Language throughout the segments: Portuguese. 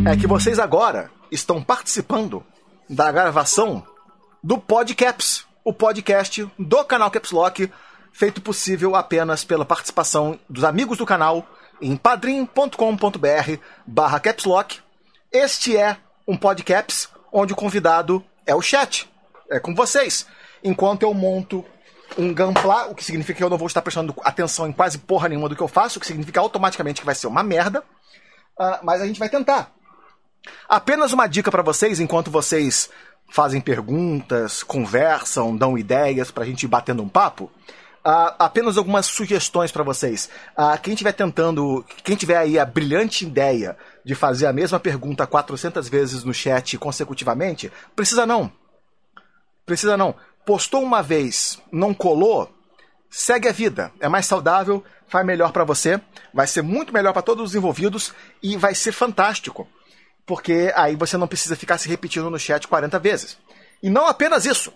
é que vocês agora estão participando da gravação do Podcaps, o podcast do canal Caps Lock, feito possível apenas pela participação dos amigos do canal em padrim.com.br/capslock. Este é um Podcaps onde o convidado é o chat, é com vocês, enquanto eu monto um Gunpla, o que significa que eu não vou estar prestando atenção em quase porra nenhuma do que eu faço, o que significa automaticamente que vai ser uma merda, mas a gente vai tentar. Apenas uma dica para vocês, enquanto vocês fazem perguntas, conversam, dão ideias pra gente ir batendo um papo, apenas algumas sugestões para vocês. Quem tiver aí a brilhante ideia de fazer a mesma pergunta 400 vezes no chat consecutivamente, precisa não. Postou uma vez, não colou, segue a vida. É mais saudável, faz melhor para você, vai ser muito melhor para todos os envolvidos e vai ser fantástico. Porque aí você não precisa ficar se repetindo no chat 40 vezes. E não apenas isso.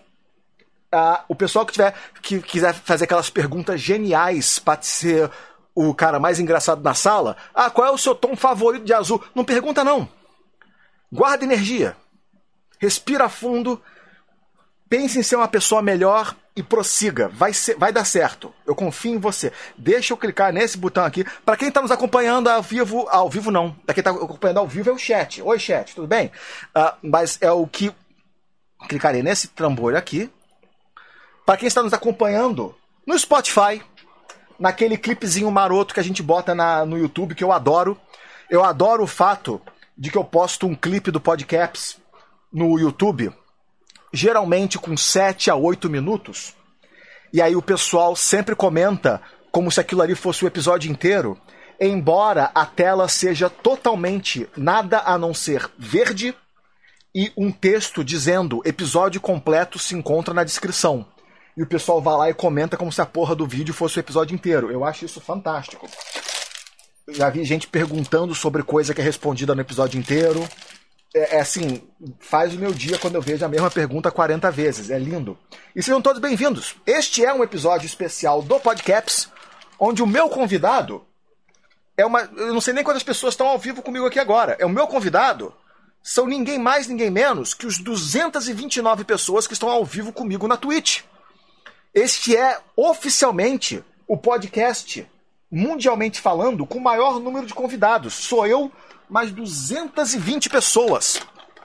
O pessoal que quiser fazer aquelas perguntas geniais para ser o cara mais engraçado na sala, qual é o seu tom favorito de azul? Não pergunta não. Guarda energia. Respira fundo. Pense em ser uma pessoa melhor e prossiga. Vai dar certo. Eu confio em você. Deixa eu clicar nesse botão aqui. Para quem está nos acompanhando ao vivo não. Para quem está acompanhando ao vivo é o chat. Oi, chat, tudo bem? Mas é o que... Clicarei nesse trambolho aqui. Para quem está nos acompanhando no Spotify, naquele clipezinho maroto que a gente bota no YouTube, que eu adoro. Eu adoro o fato de que eu posto um clipe do Podcaps no YouTube, geralmente com 7 a 8 minutos, e aí o pessoal sempre comenta como se aquilo ali fosse o episódio inteiro, embora a tela seja totalmente nada a não ser verde e um texto dizendo episódio completo se encontra na descrição. E o pessoal vai lá e comenta como se a porra do vídeo fosse o episódio inteiro. Eu acho isso fantástico. Já vi gente perguntando sobre coisa que é respondida no episódio inteiro. Assim, faz o meu dia quando eu vejo a mesma pergunta 40 vezes. É lindo. E sejam todos bem-vindos. Este é um episódio especial do Podcaps, onde o meu convidado eu não sei nem quantas pessoas estão ao vivo comigo aqui agora. O meu convidado são ninguém mais, ninguém menos que os 229 pessoas que estão ao vivo comigo na Twitch. Este é, oficialmente, o podcast, mundialmente falando, com o maior número de convidados. Sou eu, mais 220 pessoas,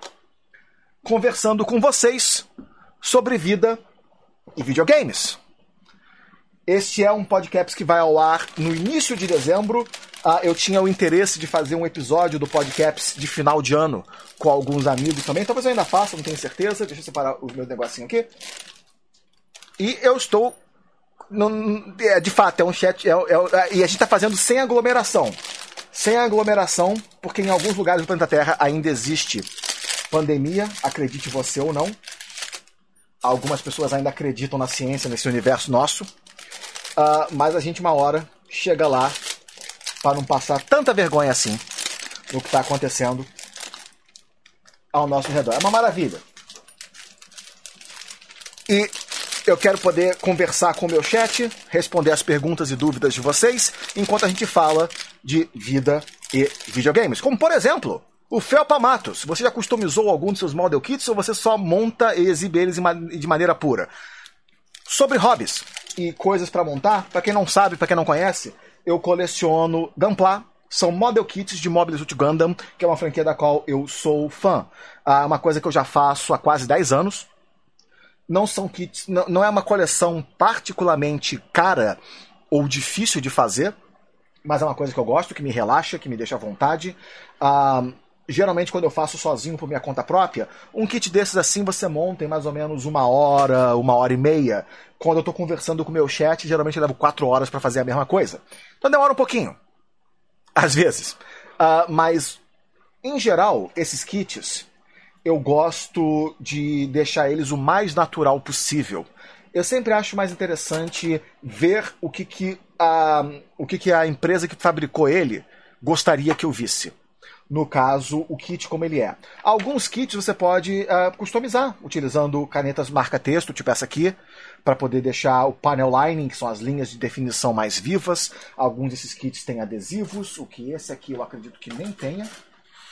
conversando com vocês sobre vida e videogames. Este é um podcast que vai ao ar no início de dezembro. Eu tinha o interesse de fazer um episódio do podcast de final de ano com alguns amigos também. Talvez eu ainda faça, não tenho certeza. Deixa eu separar o meu negocinho aqui. E eu estou... de fato, é um chat... e a gente está fazendo sem aglomeração. Sem aglomeração, porque em alguns lugares do planeta Terra ainda existe pandemia, acredite você ou não. Algumas pessoas ainda acreditam na ciência, nesse universo nosso. Mas a gente, uma hora, chega lá para não passar tanta vergonha assim no que está acontecendo ao nosso redor. É uma maravilha. E eu quero poder conversar com o meu chat, responder as perguntas e dúvidas de vocês, enquanto a gente fala de vida e videogames. Como, por exemplo, o Felpa Matos. Você já customizou algum dos seus model kits ou você só monta e exibe eles de maneira pura? Sobre hobbies e coisas para montar, para quem não sabe, para quem não conhece, eu coleciono Gunpla. São model kits de Mobile Suit Gundam, que é uma franquia da qual eu sou fã. Uma coisa que eu já faço há quase 10 anos. Não são kits, não é uma coleção particularmente cara ou difícil de fazer, mas é uma coisa que eu gosto, que me relaxa, que me deixa à vontade. Geralmente, quando eu faço sozinho por minha conta própria, um kit desses assim você monta em mais ou menos 1 hora e meia. Quando eu estou conversando com o meu chat, geralmente eu levo 4 horas para fazer a mesma coisa. Então demora um pouquinho, às vezes. Mas, em geral, esses kits, eu gosto de deixar eles o mais natural possível. Eu sempre acho mais interessante ver o que a empresa que fabricou ele gostaria que eu visse. No caso, o kit como ele é. Alguns kits você pode customizar, utilizando canetas marca-texto, tipo essa aqui, para poder deixar o panel lining, que são as linhas de definição mais vivas. Alguns desses kits têm adesivos, o que esse aqui eu acredito que nem tenha.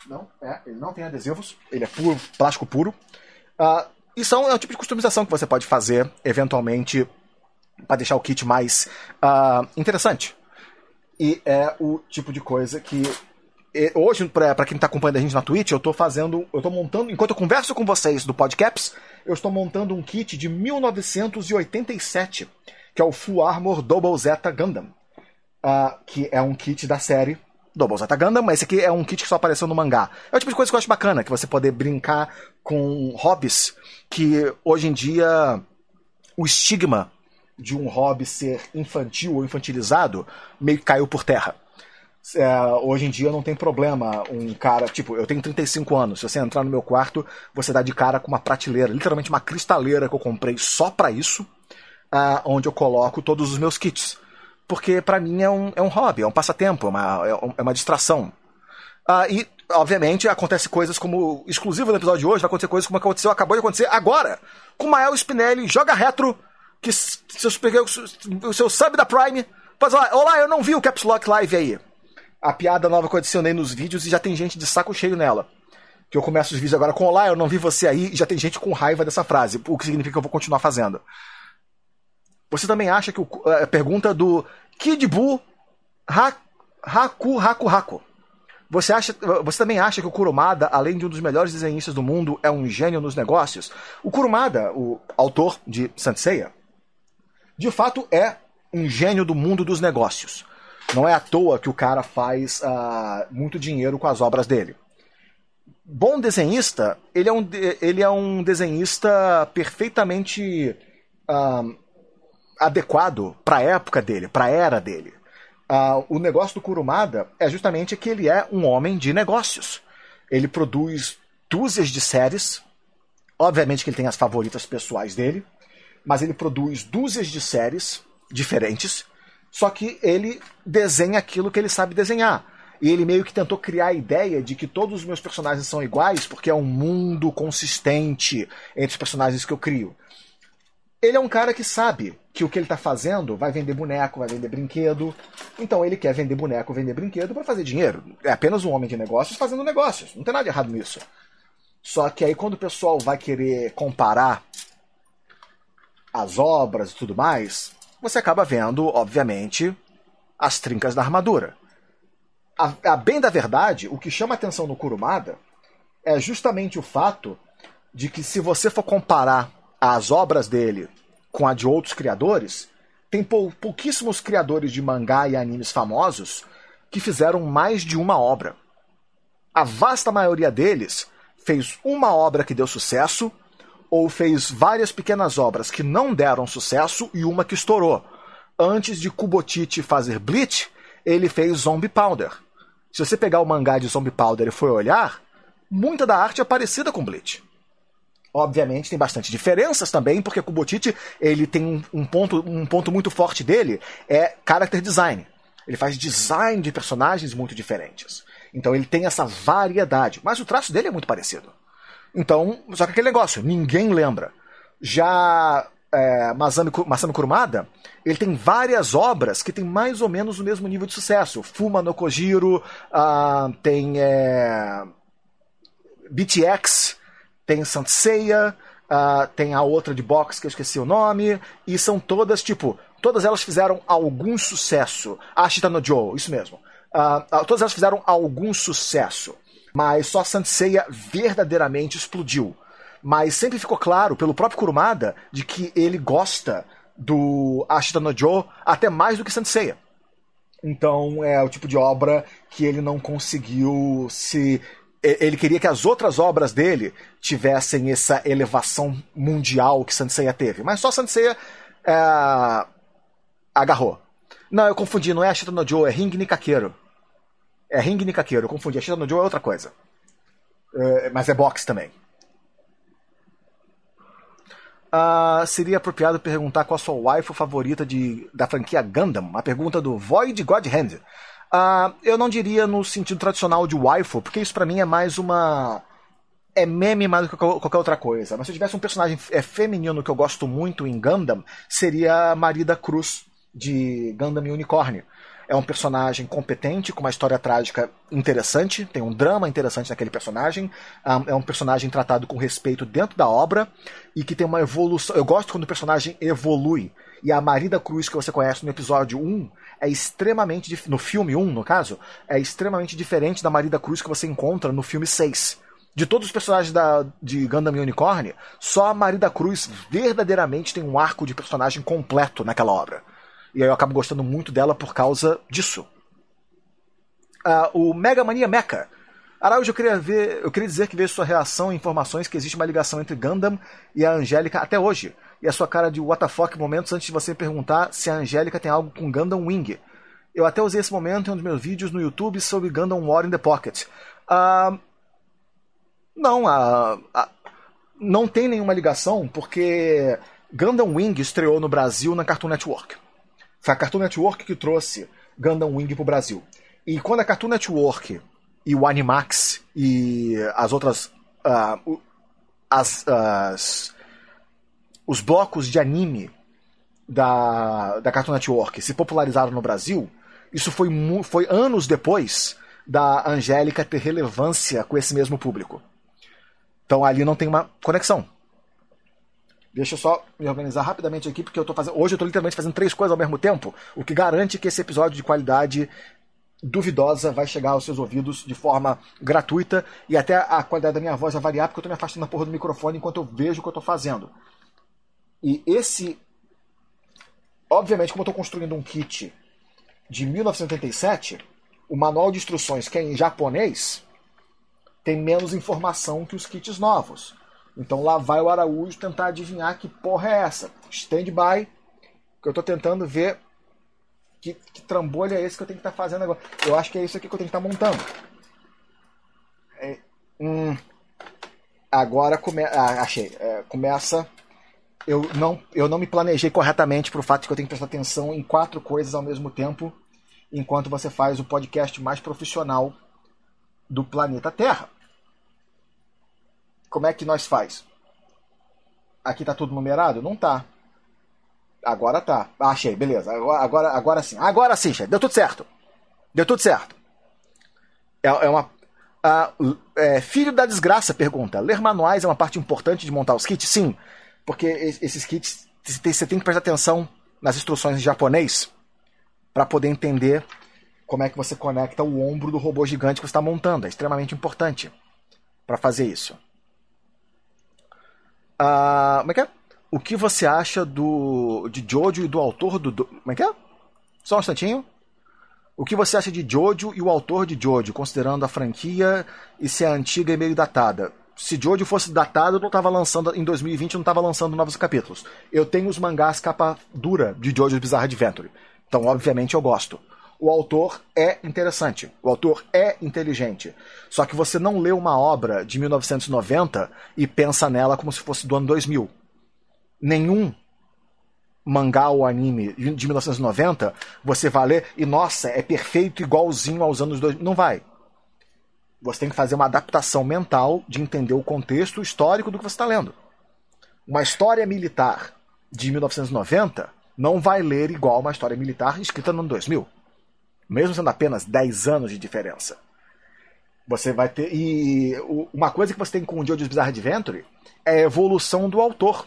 Ele não tem adesivos, ele é puro, plástico puro. E é um tipo de customização que você pode fazer, eventualmente, para deixar o kit mais interessante. E é o tipo de coisa que hoje, para quem está acompanhando a gente na Twitch, eu estou montando, enquanto eu converso com vocês do Podcaps, eu estou montando um kit de 1987, que é o Full Armor Double Zeta Gundam, que é um kit da série Double Zeta Gundam, mas esse aqui é um kit que só apareceu no mangá. É o tipo de coisa que eu acho bacana, que você poder brincar com hobbies que, hoje em dia, o estigma de um hobby ser infantil ou infantilizado meio que caiu por terra. Hoje em dia não tem problema um cara, tipo, eu tenho 35 anos, se você entrar no meu quarto, você dá de cara com uma prateleira, literalmente uma cristaleira que eu comprei só pra isso, onde eu coloco todos os meus kits. Porque pra mim é um hobby, é um passatempo, é uma distração. E, obviamente, acontece coisas como, exclusivo no episódio de hoje, vai acontecer coisas como acabou de acontecer agora, com o Mael Spinelli, joga retro, que se eu peguei o seu sub da Prime, faz lá, olá, eu não vi o Caps Lock Live aí. A piada nova que eu adicionei nos vídeos e já tem gente de saco cheio nela. Que eu começo os vídeos agora com olá, eu não vi você aí, e já tem gente com raiva dessa frase, o que significa que eu vou continuar fazendo. Você também acha que a pergunta do Kid Buu Haku. Você também acha que o Kurumada, além de um dos melhores desenhistas do mundo, é um gênio nos negócios? O Kurumada, o autor de Saint Seiya, de fato é um gênio do mundo dos negócios. Não é à toa que o cara faz muito dinheiro com as obras dele. Bom desenhista, ele é um desenhista perfeitamente adequado para a época dele, para a era dele. O negócio do Kurumada é justamente que ele é um homem de negócios. Ele produz dúzias de séries. Obviamente que ele tem as favoritas pessoais dele, mas ele produz dúzias de séries diferentes, só que ele desenha aquilo que ele sabe desenhar. E ele meio que tentou criar a ideia de que todos os meus personagens são iguais porque é um mundo consistente entre os personagens que eu crio. Ele é um cara que sabe que o que ele está fazendo vai vender boneco, vai vender brinquedo. Então ele quer vender boneco, vender brinquedo para fazer dinheiro. É apenas um homem de negócios fazendo negócios. Não tem nada de errado nisso. Só que aí quando o pessoal vai querer comparar as obras e tudo mais, você acaba vendo, obviamente, as trincas da armadura. A bem da verdade, o que chama atenção no Kurumada é justamente o fato de que se você for comparar as obras dele com a de outros criadores, tem pouquíssimos criadores de mangá e animes famosos que fizeram mais de uma obra. A vasta maioria deles fez uma obra que deu sucesso, ou fez várias pequenas obras que não deram sucesso e uma que estourou. Antes de Kubotichi fazer Bleach, ele fez Zombie Powder. Se você pegar o mangá de Zombie Powder e for olhar, muita da arte é parecida com Bleach. Obviamente tem bastante diferenças também, porque Kubotichi ele tem um ponto muito forte dele, é character design. Ele faz design de personagens muito diferentes. Então ele tem essa variedade, mas o traço dele é muito parecido. Então, só que aquele negócio, ninguém lembra. Já Masami Kurumada, ele tem várias obras que tem mais ou menos o mesmo nível de sucesso. Fuma no Kojiro, tem BTX, tem Saint Seiya, tem a outra de boxe que eu esqueci o nome, e são todas, todas elas fizeram algum sucesso. Ashita no Joe, isso mesmo. Todas elas fizeram algum sucesso. Mas só Saint Seiya verdadeiramente explodiu. Mas sempre ficou claro, pelo próprio Kurumada, de que ele gosta do Ashita no Joe até mais do que Saint Seiya. Então é o tipo de obra que ele não conseguiu se... Ele queria que as outras obras dele tivessem essa elevação mundial que Saint Seiya teve. Mas só Saint Seiya agarrou. Não, eu confundi, não é Ashita no Joe, é Ring Nikakero. É Ring Nikakero, eu confundi. Ashita no Joe é outra coisa. Mas é boxe também. Seria apropriado perguntar qual a sua waifu favorita da franquia Gundam? A pergunta do Void God Hand. Eu não diria no sentido tradicional de waifu, porque isso pra mim é mais uma... É meme mais do que qualquer outra coisa. Mas se eu tivesse um personagem feminino que eu gosto muito em Gundam, seria Marida Cruz, de Gundam Unicorn. é um personagem competente, com uma história trágica interessante, tem um drama interessante naquele personagem, é um personagem tratado com respeito dentro da obra, e que tem uma evolução. Eu gosto quando o personagem evolui, e a Marida Cruz que você conhece no episódio 1 é extremamente, no filme 1, no caso, é extremamente diferente da Marida Cruz que você encontra no filme 6. De todos os personagens de Gundam e Unicorn, só a Marida Cruz verdadeiramente tem um arco de personagem completo naquela obra. E aí eu acabo gostando muito dela por causa disso. O Mega Mania Mecha. Araújo, eu queria dizer que vejo sua reação e informações que existe uma ligação entre Gundam e a Angélica até hoje. E a sua cara de WTF momentos antes de você perguntar se a Angélica tem algo com Gundam Wing. Eu até usei esse momento em um dos meus vídeos no YouTube sobre Gundam War in the Pocket. Não tem nenhuma ligação, porque Gundam Wing estreou no Brasil na Cartoon Network. Foi a Cartoon Network que trouxe Gundam Wing pro Brasil. E quando a Cartoon Network e o Animax e as outras... os blocos de anime da Cartoon Network se popularizaram no Brasil, isso foi anos depois da Angélica ter relevância com esse mesmo público. Então ali não tem uma conexão. Deixa eu só me organizar rapidamente aqui, porque hoje eu tô literalmente fazendo 3 coisas ao mesmo tempo, o que garante que esse episódio de qualidade duvidosa vai chegar aos seus ouvidos de forma gratuita, e até a qualidade da minha voz vai variar, porque eu tô me afastando da porra do microfone enquanto eu vejo o que eu tô fazendo. E obviamente, como eu tô construindo um kit de 1987, o manual de instruções, que é em japonês, tem menos informação que os kits novos. Então lá vai o Araújo tentar adivinhar que porra é essa. Stand by, que eu tô tentando ver que trambolho é esse que eu tenho que estar fazendo agora. Eu acho que é isso aqui que eu tenho que estar montando. Agora achei. Começa... Eu não me planejei corretamente pro fato de que eu tenho que prestar atenção em 4 coisas ao mesmo tempo, enquanto você faz o podcast mais profissional do planeta Terra. Como é que nós faz? Aqui tá tudo numerado? Não tá. Agora tá. Achei, beleza. Agora sim. Agora sim, chefe. Deu tudo certo. Filho da desgraça pergunta: ler manuais é uma parte importante de montar os kits? Sim. Porque esses kits, você tem que prestar atenção nas instruções em japonês para poder entender como é que você conecta o ombro do robô gigante que você está montando. É extremamente importante para fazer isso. Como é que é? O que você acha de Jojo e do autor do... Como é que é? Só um instantinho. O que você acha de Jojo e o autor de Jojo, considerando a franquia e se é antiga e meio datada? Se Jojo fosse datado, não estava lançando em 2020, não estava lançando novos capítulos. Eu tenho os mangás capa dura de Jojo's Bizarre Adventure. Então, obviamente, eu gosto. O autor é interessante. O autor é inteligente. Só que você não lê uma obra de 1990 e pensa nela como se fosse do ano 2000. Nenhum mangá ou anime de 1990 você vai ler e, nossa, é perfeito, igualzinho aos anos 2000. Não vai. Você tem que fazer uma adaptação mental de entender o contexto histórico do que você está lendo. Uma história militar de 1990 não vai ler igual uma história militar escrita no ano 2000. Mesmo sendo apenas 10 anos de diferença. Você vai ter... E uma coisa que você tem com o Jojo's Bizarre Adventure é a evolução do autor.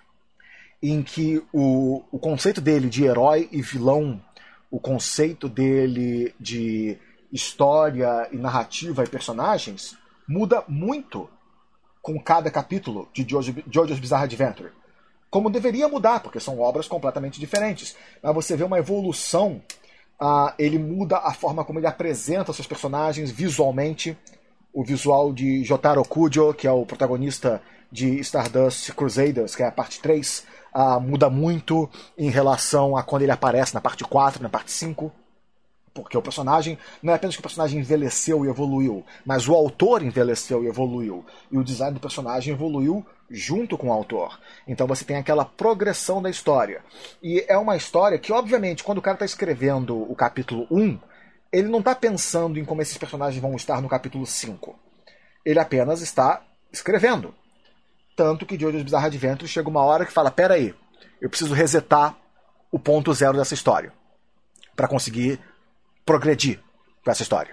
Em que o conceito dele de herói e vilão, o conceito dele de história e narrativa e personagens muda muito com cada capítulo de Jojo's Bizarre Adventure. Como deveria mudar, porque são obras completamente diferentes. Mas você vê uma evolução, ele muda a forma como ele apresenta seus personagens visualmente. O visual de Jotaro Kujo, que é o protagonista de Stardust Crusaders, que é a parte 3, muda muito em relação a quando ele aparece na parte 4, na parte 5. Porque o personagem, não é apenas que o personagem envelheceu e evoluiu, mas o autor envelheceu e evoluiu. E o design do personagem evoluiu junto com o autor. Então você tem aquela progressão da história. E é uma história que, obviamente, quando o cara está escrevendo o capítulo 1, ele não está pensando em como esses personagens vão estar no capítulo 5. Ele apenas está escrevendo. Tanto que Jojo's Bizarre Adventure chega uma hora que fala: peraí, eu preciso resetar o ponto zero dessa história para conseguir progredir com essa história.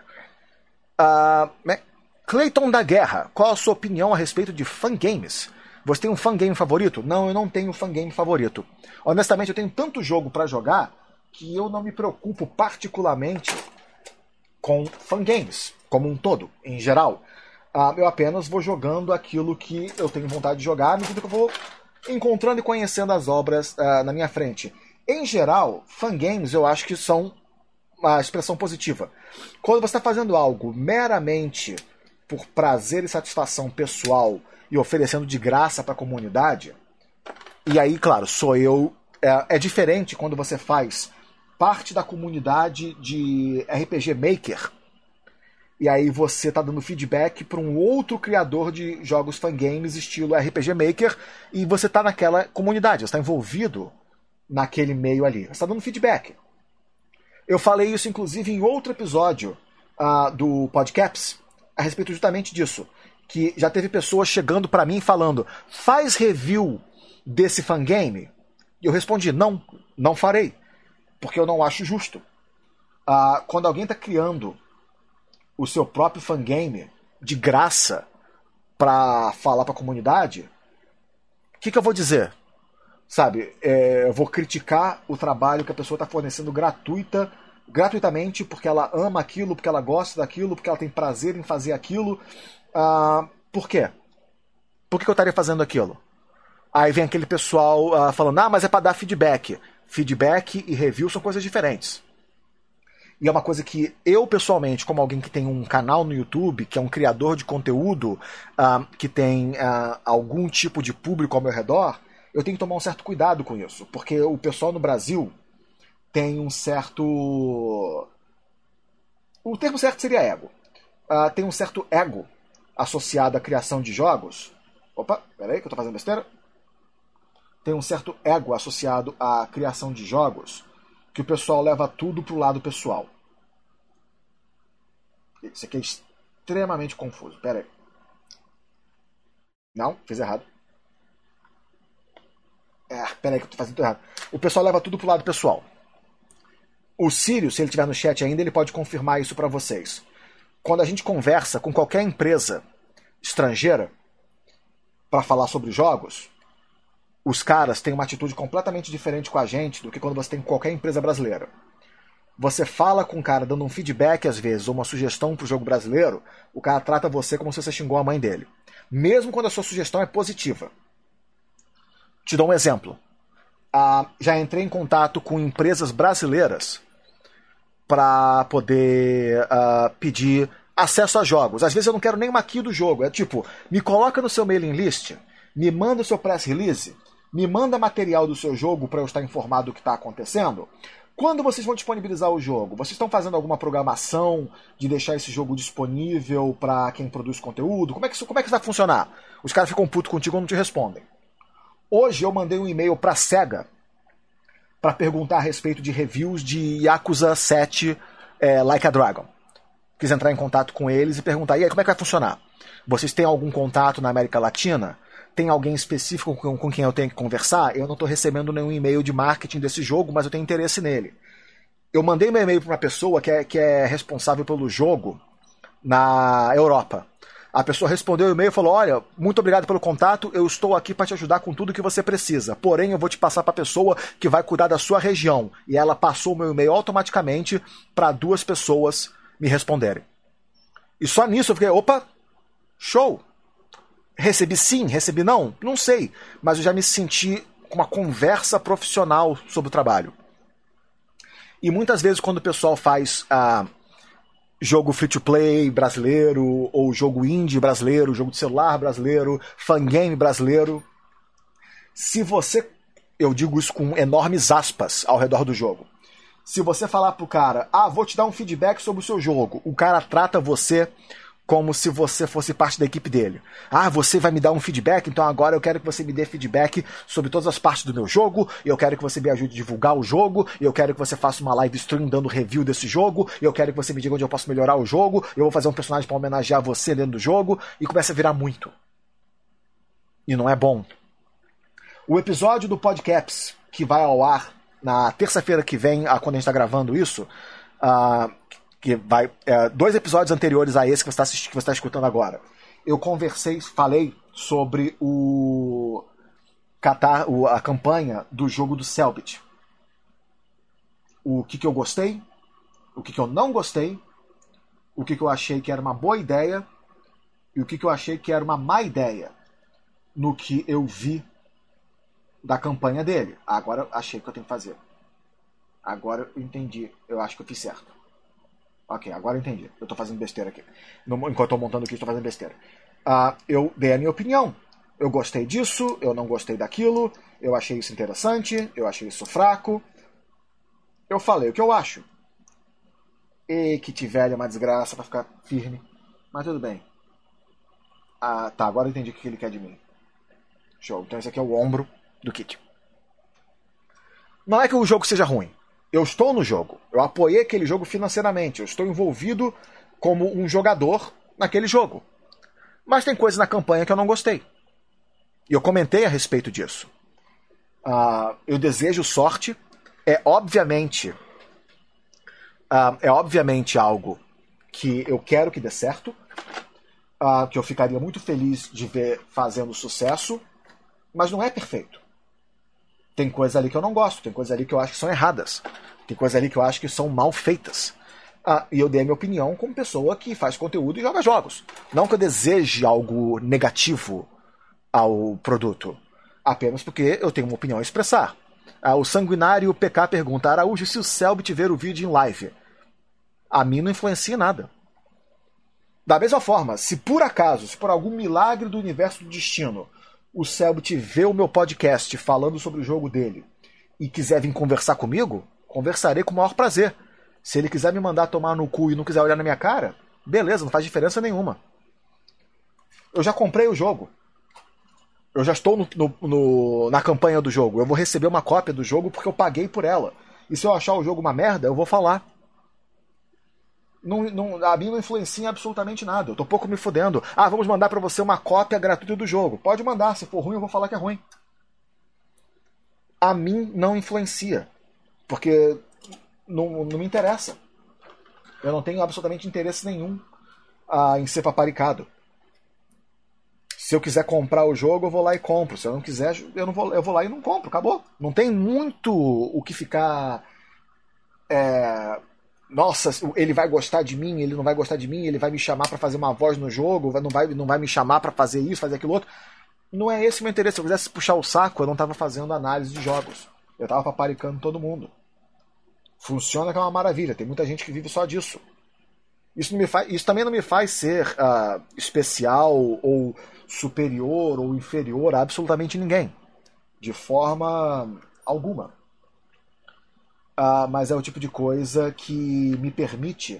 Clayton da Guerra, qual a sua opinião a respeito de fangames? Você tem um fangame favorito? Não, eu não tenho fangame favorito. Honestamente, eu tenho tanto jogo para jogar que eu não me preocupo particularmente com fangames, como um todo, em geral. Eu apenas vou jogando aquilo que eu tenho vontade de jogar à medida que eu vou encontrando e conhecendo as obras na minha frente. Em geral, fangames eu acho que são uma expressão positiva. Quando você está fazendo algo meramente por prazer e satisfação pessoal e oferecendo de graça para a comunidade, e aí, claro, sou eu. É diferente quando você faz parte da comunidade de RPG Maker e aí você está dando feedback para um outro criador de jogos fangames estilo RPG Maker e você está naquela comunidade, você está envolvido naquele meio ali, você está dando feedback. Eu falei isso inclusive em outro episódio do Podcaps a respeito justamente disso, que já teve pessoas chegando para mim falando: faz review desse fangame? E eu respondi: não farei, porque eu não acho justo. Quando alguém está criando o seu próprio fangame de graça para falar para a comunidade, o que eu vou dizer? Sabe, eu vou criticar o trabalho que a pessoa está fornecendo gratuitamente porque ela ama aquilo, porque ela gosta daquilo, porque ela tem prazer em fazer aquilo. Por quê? Por que eu estaria fazendo aquilo? Aí vem aquele pessoal falando: mas é para dar feedback. Feedback e review são coisas diferentes. E é uma coisa que eu, pessoalmente, como alguém que tem um canal no YouTube, que é um criador de conteúdo, que tem algum tipo de público ao meu redor, eu tenho que tomar um certo cuidado com isso. Porque o pessoal no Brasil tem um certo... O termo certo seria ego. Tem um certo ego associado à criação de jogos. Opa, peraí que eu tô fazendo besteira. Tem um certo ego associado à criação de jogos que o pessoal leva tudo pro lado pessoal. Isso aqui é extremamente confuso. Pera aí. Não, fiz errado. Pera aí que eu tô fazendo tudo errado. O pessoal leva tudo pro lado pessoal. O Sirius, se ele estiver no chat ainda, ele pode confirmar isso para vocês. Quando a gente conversa com qualquer empresa estrangeira para falar sobre jogos, os caras têm uma atitude completamente diferente com a gente do que quando você tem qualquer empresa brasileira. Você fala com o cara dando um feedback às vezes, ou uma sugestão pro jogo brasileiro, o cara trata você como se você xingou a mãe dele. Mesmo quando a sua sugestão é positiva. Te dou um exemplo. Já entrei em contato com empresas brasileiras para poder pedir acesso a jogos. Às vezes eu não quero nem uma key do jogo. É tipo, me coloca no seu mailing list, me manda o seu press release, me manda material do seu jogo para eu estar informado do que está acontecendo. Quando vocês vão disponibilizar o jogo? Vocês estão fazendo alguma programação de deixar esse jogo disponível para quem produz conteúdo? Como é que vai funcionar? Os caras ficam putos contigo e não te respondem. Hoje eu mandei um e-mail para a SEGA para perguntar a respeito de reviews de Yakuza 7 Like a Dragon. Quis entrar em contato com eles e perguntar: e aí, como é que vai funcionar? Vocês têm algum contato na América Latina? Tem alguém específico com quem eu tenho que conversar? Eu não estou recebendo nenhum e-mail de marketing desse jogo, mas eu tenho interesse nele. Eu mandei meu e-mail para uma pessoa que é responsável pelo jogo na Europa. A pessoa respondeu o e-mail e falou: olha, muito obrigado pelo contato, eu estou aqui para te ajudar com tudo que você precisa. Porém, eu vou te passar para a pessoa que vai cuidar da sua região. E ela passou o meu e-mail automaticamente para 2 pessoas me responderem. E só nisso eu fiquei: opa, show! Recebi sim, recebi não? Não sei. Mas eu já me senti com uma conversa profissional sobre o trabalho. E muitas vezes quando o pessoal faz jogo free-to-play brasileiro, ou jogo indie brasileiro, jogo de celular brasileiro, fangame brasileiro, se você, eu digo isso com enormes aspas ao redor do jogo, se você falar pro cara: vou te dar um feedback sobre o seu jogo, o cara trata você como se você fosse parte da equipe dele. Você vai me dar um feedback, então agora eu quero que você me dê feedback sobre todas as partes do meu jogo, e eu quero que você me ajude a divulgar o jogo, e eu quero que você faça uma live stream dando review desse jogo, e eu quero que você me diga onde eu posso melhorar o jogo, eu vou fazer um personagem para homenagear você dentro do jogo, e começa a virar muito. E não é bom. O episódio do Podcaps, que vai ao ar na terça-feira que vem, quando a gente está gravando isso, que vai 2 episódios anteriores a esse que você está escutando agora. Eu falei sobre a campanha do jogo do Cellbit. O que eu gostei, o que eu não gostei, o que eu achei que era uma boa ideia e o que eu achei que era uma má ideia no que eu vi da campanha dele. Agora eu achei que eu tenho que fazer. Agora eu entendi. Eu acho que eu fiz certo. Ok, agora eu entendi. Eu tô fazendo besteira aqui. Enquanto eu tô montando aqui, eu tô fazendo besteira. Eu dei a minha opinião. Eu gostei disso, eu não gostei daquilo, eu achei isso interessante, eu achei isso fraco. Eu falei o que eu acho. E que tiver é uma desgraça pra ficar firme. Mas tudo bem. Tá, agora eu entendi o que ele quer de mim. Show. Então esse aqui é o ombro do Kit. Não é que o jogo seja ruim. Eu estou no jogo. Eu apoiei aquele jogo financeiramente. Eu estou envolvido como um jogador naquele jogo. Mas tem coisas na campanha que eu não gostei. E eu comentei a respeito disso. Eu desejo sorte. É obviamente algo que eu quero que dê certo. Que eu ficaria muito feliz de ver fazendo sucesso. Mas não é perfeito. Tem coisas ali que eu não gosto. Tem coisas ali que eu acho que são erradas. Tem coisas ali que eu acho que são mal feitas. E eu dei a minha opinião como pessoa que faz conteúdo e joga jogos. Não que eu deseje algo negativo ao produto. Apenas porque eu tenho uma opinião a expressar. O Sanguinário PK pergunta: Araújo, se o Cellbit ver o vídeo em live, a mim não influencia em nada. Da mesma forma, se por acaso, se por algum milagre do universo do destino, o Cellbit vê o meu podcast falando sobre o jogo dele e quiser vir conversar comigo, conversarei com o maior prazer. Se ele quiser me mandar tomar no cu e não quiser olhar na minha cara, beleza, não faz diferença nenhuma. Eu já comprei o jogo. Eu já estou na campanha do jogo. Eu vou receber uma cópia do jogo porque eu paguei por ela. E se eu achar o jogo uma merda, eu vou falar. A mim não influencia em absolutamente nada. Eu tô pouco me fudendo. Vamos mandar pra você uma cópia gratuita do jogo. Pode mandar. Se for ruim, eu vou falar que é ruim. A mim não influencia. Porque não me interessa. Eu não tenho absolutamente interesse nenhum em ser paparicado. Se eu quiser comprar o jogo, eu vou lá e compro. Se eu não quiser, eu vou lá e não compro. Acabou. Não tem muito o que ficar... Nossa, ele vai gostar de mim, ele não vai gostar de mim, ele vai me chamar pra fazer uma voz no jogo, não vai me chamar pra fazer isso, fazer aquilo outro. Não é esse o meu interesse. Se eu quisesse puxar o saco, eu não tava fazendo análise de jogos. Eu tava paparicando todo mundo. Funciona que é uma maravilha. Tem muita gente que vive só disso. Isso também não me faz ser especial ou superior ou inferior a absolutamente ninguém. De forma alguma. Mas é o tipo de coisa que me permite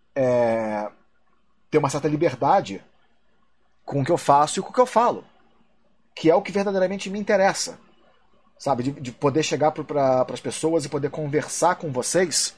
ter uma certa liberdade com o que eu faço e com o que eu falo. Que é o que verdadeiramente me interessa. Sabe? De poder chegar para as pessoas e poder conversar com vocês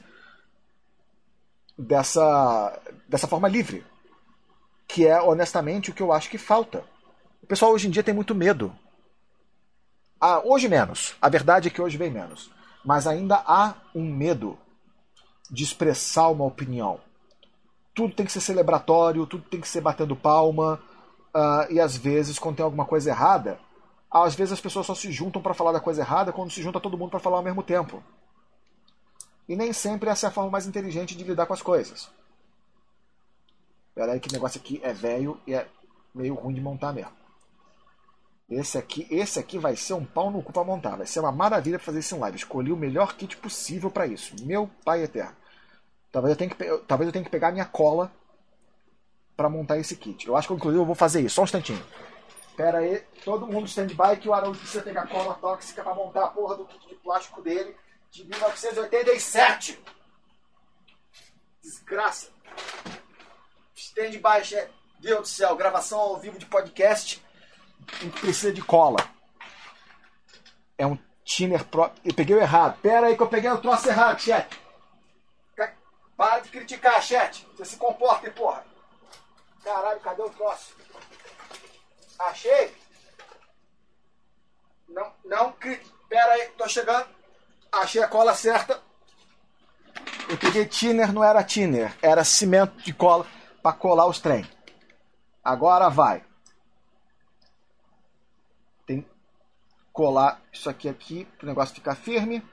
dessa forma livre. Que é, honestamente, o que eu acho que falta. O pessoal hoje em dia tem muito medo. Hoje menos. A verdade é que hoje vem menos. Mas ainda há um medo de expressar uma opinião. Tudo tem que ser celebratório, tudo tem que ser batendo palma, e às vezes, quando tem alguma coisa errada, às vezes as pessoas só se juntam para falar da coisa errada quando se junta todo mundo para falar ao mesmo tempo. E nem sempre essa é a forma mais inteligente de lidar com as coisas. Pera aí que o negócio aqui é velho e é meio ruim de montar mesmo. Esse aqui vai ser um pau no cu pra montar. Vai ser uma maravilha pra fazer isso em live. Escolhi o melhor kit possível pra isso. Meu pai eterno. Talvez eu tenha que pegar minha cola pra montar esse kit. Eu acho que, inclusive, eu vou fazer isso. Só um instantinho. Pera aí. Todo mundo stand-by que o Araújo precisa pegar cola tóxica pra montar a porra do kit de plástico dele de 1987. Desgraça. Stand-by, chefe. Deus do céu. Gravação ao vivo de podcast. Precisa de cola. É um Thinner Pro. Eu peguei o errado. Pera aí que eu peguei o troço errado, chat. Para de criticar, chat. Você se comporta, hein, porra. Caralho, cadê o troço? Achei. Não, pera aí, tô chegando. Achei a cola certa. Eu peguei thinner, não era thinner, era cimento de cola para colar os trem. Agora vai. Tem que colar isso aqui para o negócio ficar firme.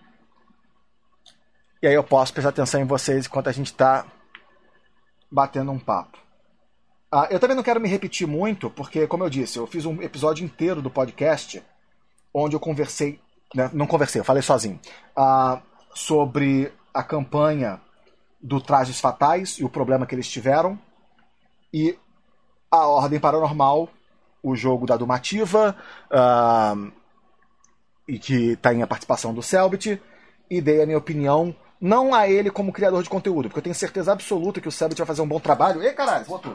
E aí eu posso prestar atenção em vocês enquanto a gente está batendo um papo. Eu também não quero me repetir muito, porque, como eu disse, eu fiz um episódio inteiro do podcast onde eu conversei, né, não conversei, eu falei sozinho, sobre a campanha do Trajes Fatais e o problema que eles tiveram, e a Ordem Paranormal, o jogo da Dumativa, e que está em a participação do Selbit, e dei a minha opinião, não a ele como criador de conteúdo, porque eu tenho certeza absoluta que o Selbit vai fazer um bom trabalho. Ei, caralho, voltou.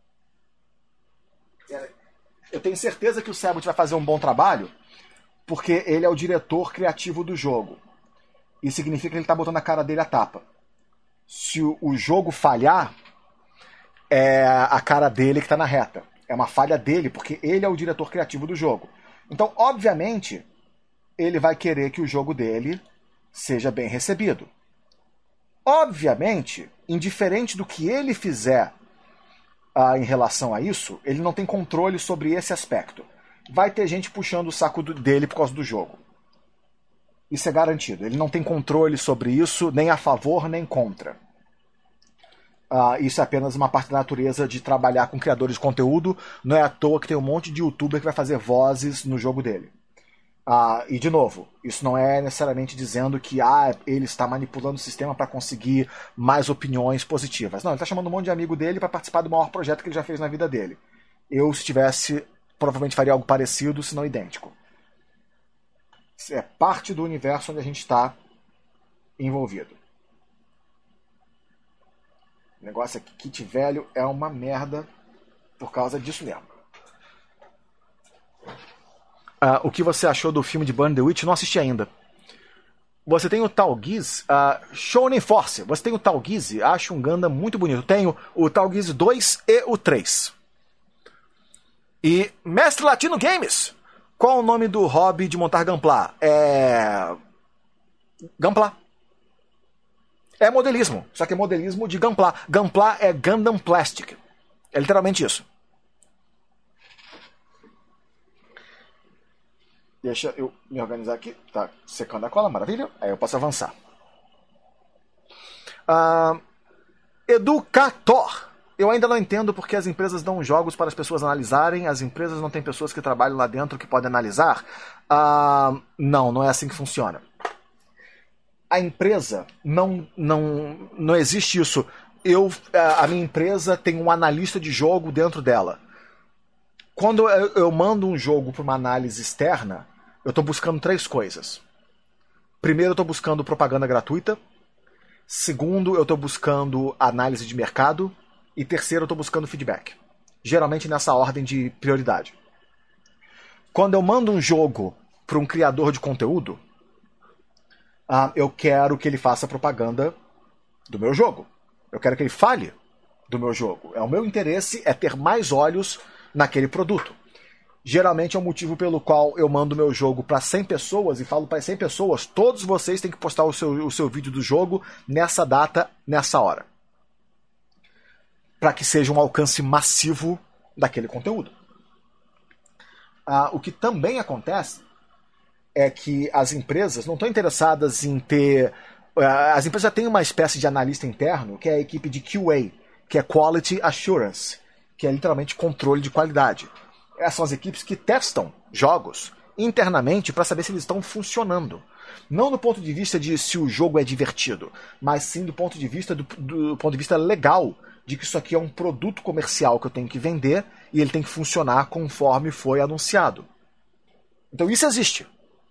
Eu tenho certeza que o Selbit vai fazer um bom trabalho, porque ele é o diretor criativo do jogo. Isso significa que ele está botando a cara dele à tapa. Se o jogo falhar, é a cara dele que está na reta. É uma falha dele, porque ele é o diretor criativo do jogo. Então, obviamente, ele vai querer que o jogo dele seja bem recebido. Obviamente, indiferente do que ele fizer em relação a isso, ele não tem controle sobre esse aspecto. Vai ter gente puxando o saco dele por causa do jogo. Isso é garantido. Ele não tem controle sobre isso, nem a favor, nem contra. Isso é apenas uma parte da natureza de trabalhar com criadores de conteúdo. Não é à toa que tem um monte de youtuber que vai fazer vozes no jogo dele. E, de novo, isso não é necessariamente dizendo que ele está manipulando o sistema para conseguir mais opiniões positivas. Não, ele está chamando um monte de amigo dele para participar do maior projeto que ele já fez na vida dele. Eu, se tivesse, provavelmente faria algo parecido, se não idêntico. É parte do universo onde a gente está envolvido. O negócio aqui, kit velho, é uma merda por causa disso mesmo. O que você achou do filme de Burn the Witch? Não assisti ainda. Você tem o Talgiz, Shonen Force. Você tem o Talgiz, acho um Gundam muito bonito. Tenho o Talgiz 2 e o 3. E Mestre Latino Games. Qual o nome do hobby de montar Gunpla? Gunpla. É modelismo, só que é modelismo de Gunpla. Gunpla é Gundam Plastic. É literalmente isso. Deixa eu me organizar aqui. Tá secando a cola, maravilha. Aí eu posso avançar. Educator. Eu ainda não entendo porque as empresas dão jogos para as pessoas analisarem. As empresas não têm pessoas que trabalham lá dentro que podem analisar. Não é assim que funciona. A empresa não existe isso. A minha empresa tem um analista de jogo dentro dela. Quando eu mando um jogo para uma análise externa, eu estou buscando 3 coisas. Primeiro, eu estou buscando propaganda gratuita. Segundo, eu estou buscando análise de mercado. E terceiro, eu estou buscando feedback. Geralmente nessa ordem de prioridade. Quando eu mando um jogo para um criador de conteúdo, eu quero que ele faça propaganda do meu jogo. Eu quero que ele fale do meu jogo. O meu interesse é ter mais olhos naquele produto. Geralmente é o motivo pelo qual eu mando meu jogo para 100 pessoas e falo para 100 pessoas, todos vocês têm que postar o seu vídeo do jogo nessa data, nessa hora. Para que seja um alcance massivo daquele conteúdo. O que também acontece é que as empresas não estão interessadas em ter... As empresas já têm uma espécie de analista interno, que é a equipe de QA, que é Quality Assurance, que é literalmente controle de qualidade. Essas são as equipes que testam jogos internamente para saber se eles estão funcionando. Não do ponto de vista de se o jogo é divertido, mas sim do ponto de vista do ponto de vista legal, de que isso aqui é um produto comercial que eu tenho que vender e ele tem que funcionar conforme foi anunciado. Então isso existe.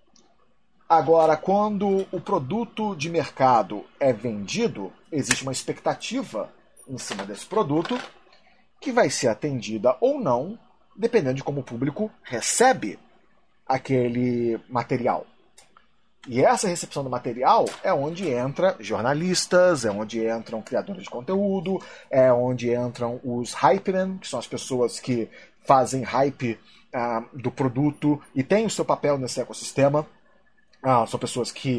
Agora, quando o produto de mercado é vendido, existe uma expectativa em cima desse produto que vai ser atendida ou não, dependendo de como o público recebe aquele material. E essa recepção do material é onde entra jornalistas, é onde entram criadores de conteúdo, é onde entram os hypemen, que são as pessoas que fazem hype do produto e têm o seu papel nesse ecossistema. São pessoas que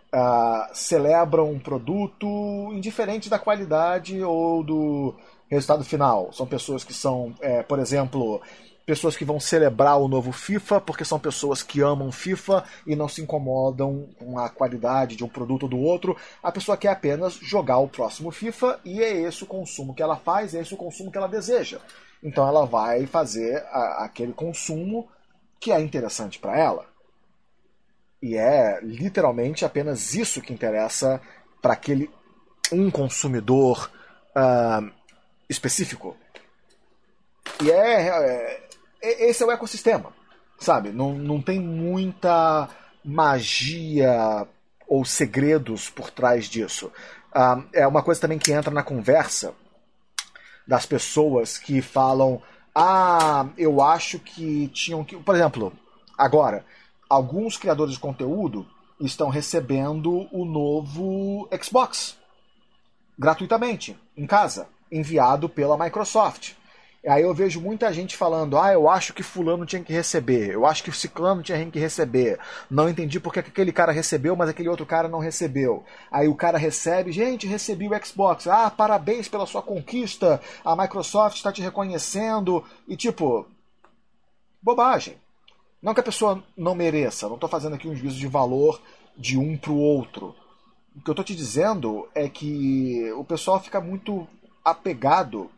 celebram um produto indiferente da qualidade ou do resultado final. São pessoas que são, por exemplo, pessoas que vão celebrar o novo FIFA porque são pessoas que amam FIFA e não se incomodam com a qualidade de um produto ou do outro. A pessoa quer apenas jogar o próximo FIFA e é esse o consumo que ela faz, é esse o consumo que ela deseja. Então ela vai fazer aquele consumo que é interessante para ela. E é literalmente apenas isso que interessa para aquele consumidor específico. E esse é o ecossistema, sabe? Não tem muita magia ou segredos por trás disso. É uma coisa também que entra na conversa das pessoas que falam: eu acho que tinham que... Por exemplo, agora, alguns criadores de conteúdo estão recebendo o novo Xbox gratuitamente, em casa, enviado pela Microsoft. Aí eu vejo muita gente falando: eu acho que fulano tinha que receber, eu acho que ciclano tinha que receber, não entendi porque aquele cara recebeu, mas aquele outro cara não recebeu. Aí o cara recebe: gente, recebi o Xbox, parabéns pela sua conquista, a Microsoft está te reconhecendo, e tipo, bobagem. Não que a pessoa não mereça, não estou fazendo aqui um juízo de valor de um para o outro. O que eu estou te dizendo é que o pessoal fica muito apegado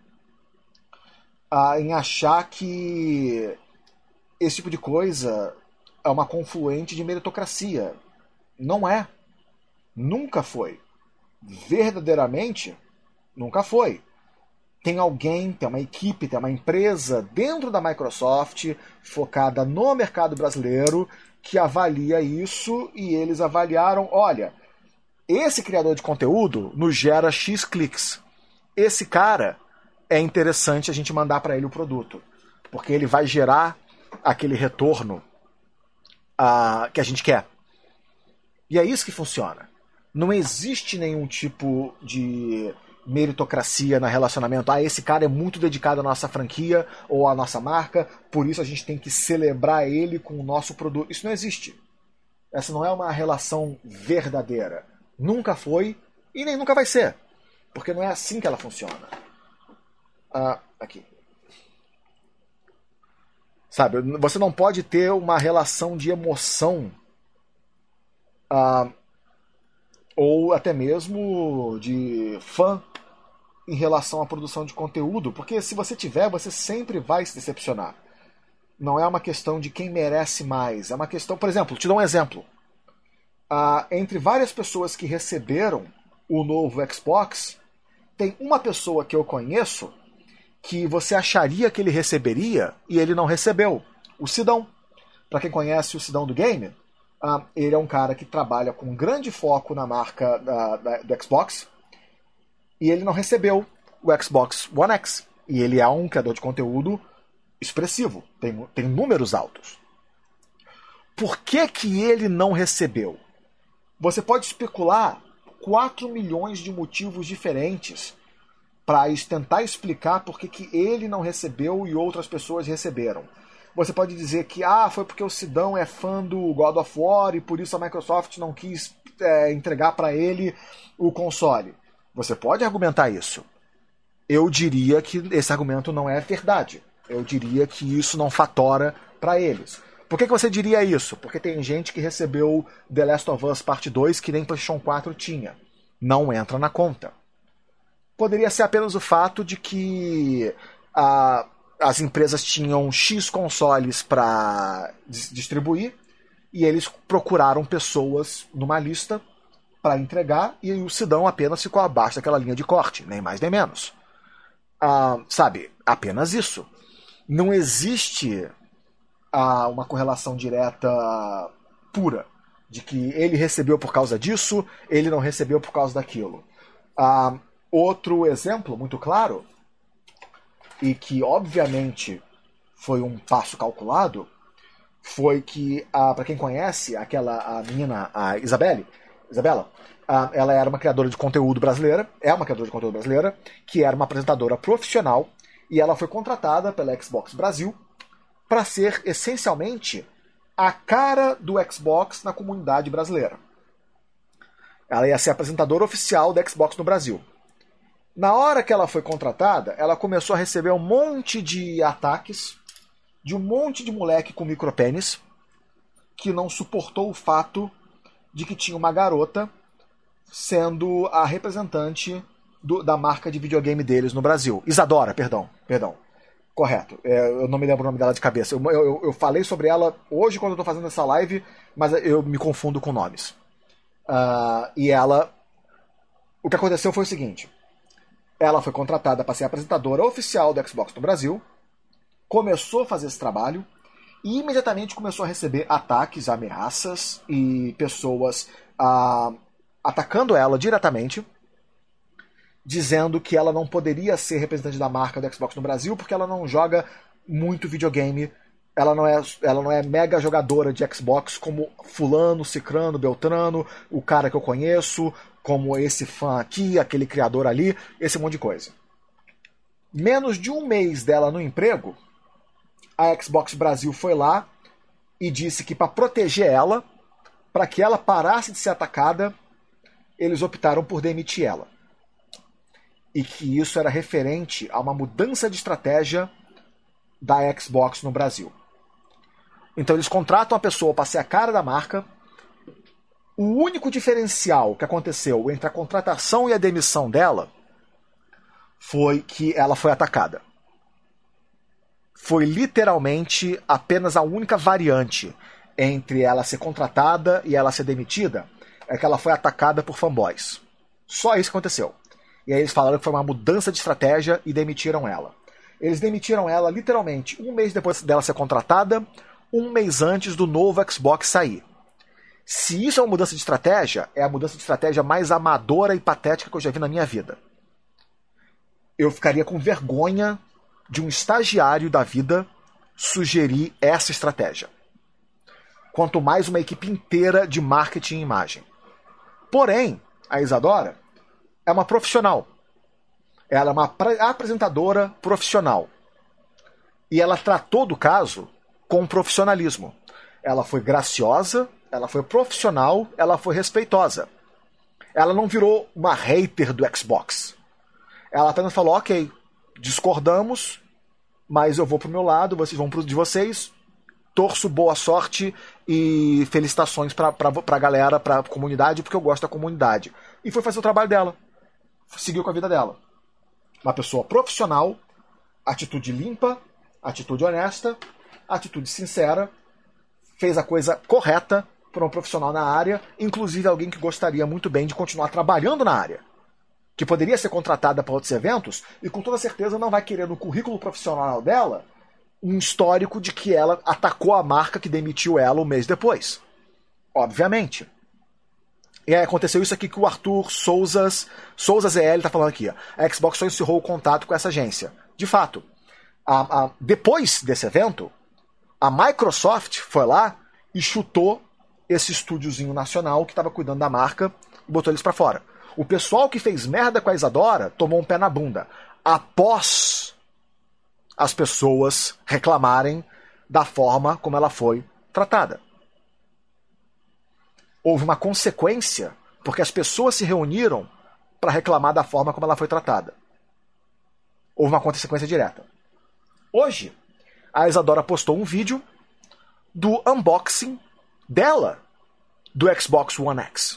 em achar que esse tipo de coisa é uma confluente de meritocracia. Não é. Nunca foi. Verdadeiramente, nunca foi. Tem alguém, tem uma equipe, tem uma empresa dentro da Microsoft focada no mercado brasileiro que avalia isso, e eles avaliaram: olha, esse criador de conteúdo nos gera X cliques. Esse cara é interessante a gente mandar para ele o produto, porque ele vai gerar aquele retorno que a gente quer. E é isso que funciona. Não existe nenhum tipo de meritocracia no relacionamento. Esse cara é muito dedicado à nossa franquia ou à nossa marca, por isso a gente tem que celebrar ele com o nosso produto. Isso não existe. Essa não é uma relação verdadeira. Nunca foi e nem nunca vai ser, porque não é assim que ela funciona. Aqui. Sabe, você não pode ter uma relação de emoção ou até mesmo de fã em relação à produção de conteúdo, porque se você tiver, você sempre vai se decepcionar. Não é uma questão de quem merece mais, é uma questão... Por exemplo, te dou um exemplo. Entre várias pessoas que receberam o novo Xbox, tem uma pessoa que eu conheço que você acharia que ele receberia e ele não recebeu. O Sidão. Para quem conhece o Sidão do game, ele é um cara que trabalha com um grande foco na marca do Xbox e ele não recebeu o Xbox One X. E ele é um criador de conteúdo expressivo, tem números altos. Por que ele não recebeu? Você pode especular 4 milhões de motivos diferentes para tentar explicar por que ele não recebeu e outras pessoas receberam. Você pode dizer que foi porque o Sidão é fã do God of War e por isso a Microsoft não quis entregar para ele o console. Você pode argumentar isso. Eu diria que esse argumento não é verdade. Eu diria que isso não fatora para eles. Por que você diria isso? Porque tem gente que recebeu The Last of Us Part 2 que nem PlayStation 4 tinha. Não entra na conta. Poderia ser apenas o fato de que as empresas tinham X consoles para distribuir e eles procuraram pessoas numa lista para entregar e o Sidão apenas ficou abaixo daquela linha de corte, nem mais nem menos. Sabe, apenas isso. Não existe uma correlação direta pura de que ele recebeu por causa disso, ele não recebeu por causa daquilo. Outro exemplo muito claro, e que obviamente foi um passo calculado, foi que, para quem conhece, a menina, a Isabela, ela era uma criadora de conteúdo brasileira, que era uma apresentadora profissional, e ela foi contratada pela Xbox Brasil para ser essencialmente a cara do Xbox na comunidade brasileira. Ela ia ser apresentadora oficial da Xbox no Brasil. Na hora que ela foi contratada, ela começou a receber um monte de ataques de um monte de moleque com micropênis que não suportou o fato de que tinha uma garota sendo a representante da marca de videogame deles no Brasil. Isadora, perdão. Correto. Eu não me lembro o nome dela de cabeça. Eu falei sobre ela hoje quando eu estou fazendo essa live, mas eu me confundo com nomes. E ela... O que aconteceu foi o seguinte. Ela foi contratada para ser apresentadora oficial do Xbox no Brasil, começou a fazer esse trabalho e imediatamente começou a receber ataques, ameaças e pessoas atacando ela diretamente, dizendo que ela não poderia ser representante da marca do Xbox no Brasil porque ela não joga muito videogame, ela não é mega jogadora de Xbox como fulano, cicrano, beltrano, o cara que eu conheço, como esse fã aqui, aquele criador ali, esse monte de coisa. Menos de um mês dela no emprego, a Xbox Brasil foi lá e disse que para proteger ela, para que ela parasse de ser atacada, eles optaram por demitir ela. E que isso era referente a uma mudança de estratégia da Xbox no Brasil. Então eles contratam a pessoa para ser a cara da marca. O único diferencial que aconteceu entre a contratação e a demissão dela foi que ela foi atacada. Foi literalmente apenas a única variante entre ela ser contratada e ela ser demitida, é que ela foi atacada por fanboys. Só isso que aconteceu. E aí eles falaram que foi uma mudança de estratégia e demitiram ela. Eles demitiram ela literalmente um mês depois dela ser contratada, um mês antes do novo Xbox sair. Se isso é uma mudança de estratégia, é a mudança de estratégia mais amadora e patética que eu já vi na minha vida. Eu ficaria com vergonha de um estagiário da vida sugerir essa estratégia. Quanto mais uma equipe inteira de marketing e imagem. Porém, a Isadora é uma profissional. Ela é uma apresentadora profissional. E ela tratou do caso com profissionalismo. Ela foi graciosa, ela foi profissional, ela foi respeitosa. Ela não virou uma hater do Xbox. Ela apenas falou, ok, discordamos, mas eu vou pro meu lado, vocês vão pro de vocês, torço boa sorte e felicitações pra galera, pra comunidade, porque eu gosto da comunidade. E foi fazer o trabalho dela. Seguiu com a vida dela. Uma pessoa profissional, atitude limpa, atitude honesta, atitude sincera, fez a coisa correta para um profissional na área, inclusive alguém que gostaria muito bem de continuar trabalhando na área, que poderia ser contratada para outros eventos e com toda certeza não vai querer no currículo profissional dela um histórico de que ela atacou a marca que demitiu ela um mês depois. Obviamente. E aí aconteceu isso aqui que o Arthur Souza ZL está falando aqui. A Xbox só encerrou o contato com essa agência. De fato, depois desse evento, a Microsoft foi lá e chutou esse estúdiozinho nacional que estava cuidando da marca e botou eles para fora. O pessoal que fez merda com a Isadora tomou um pé na bunda após as pessoas reclamarem da forma como ela foi tratada. Houve uma consequência porque as pessoas se reuniram para reclamar da forma como ela foi tratada. Houve uma consequência direta. Hoje, a Isadora postou um vídeo do unboxing dela do Xbox One X.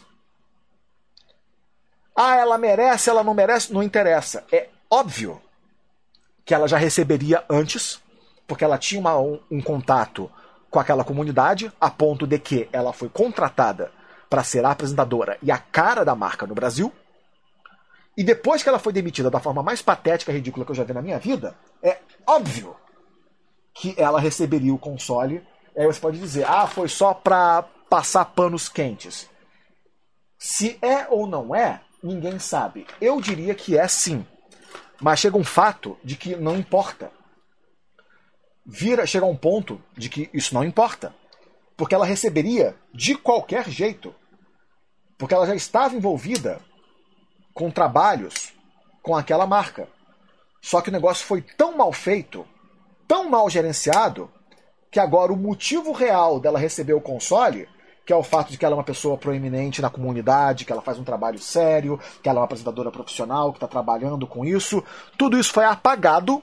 Ela merece, ela não merece, não interessa. É óbvio que ela já receberia antes, porque ela tinha um contato com aquela comunidade, a ponto de que ela foi contratada para ser a apresentadora e a cara da marca no Brasil. E depois que ela foi demitida da forma mais patética e ridícula que eu já vi na minha vida, é óbvio que ela receberia o console. Aí você pode dizer, foi só para passar panos quentes. Se é ou não é, ninguém sabe. Eu diria que é sim. Mas chega um fato de que não importa. Chega um ponto de que isso não importa. Porque ela receberia de qualquer jeito. Porque ela já estava envolvida com trabalhos com aquela marca. Só que o negócio foi tão mal feito, tão mal gerenciado, que agora o motivo real dela receber o console que é o fato de que ela é uma pessoa proeminente na comunidade, que ela faz um trabalho sério, que ela é uma apresentadora profissional, que está trabalhando com isso. Tudo isso foi apagado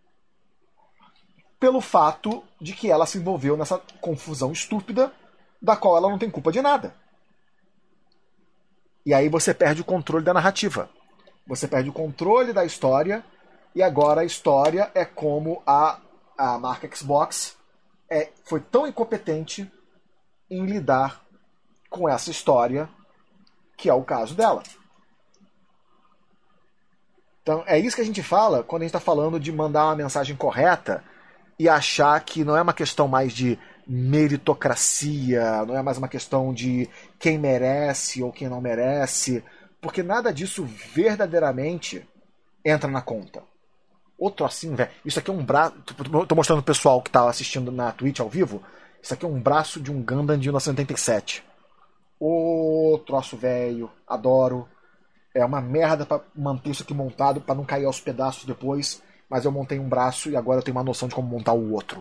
pelo fato de que ela se envolveu nessa confusão estúpida da qual ela não tem culpa de nada. E aí você perde o controle da narrativa. Você perde o controle da história, e agora a história é como a marca Xbox foi tão incompetente em lidar com essa história, que é o caso dela. Então é isso que a gente fala quando a gente está falando de mandar uma mensagem correta e achar que não é uma questão mais de meritocracia, não é mais uma questão de quem merece ou quem não merece, porque nada disso verdadeiramente entra na conta. Outro assim, velho, isso aqui é um braço, tô mostrando pro pessoal que tá assistindo na Twitch ao vivo, isso aqui é um braço de um Gundam de 1987. Ô, troço velho, adoro. É uma merda pra manter isso aqui montado, pra não cair aos pedaços depois, mas eu montei um braço e agora eu tenho uma noção de como montar o outro.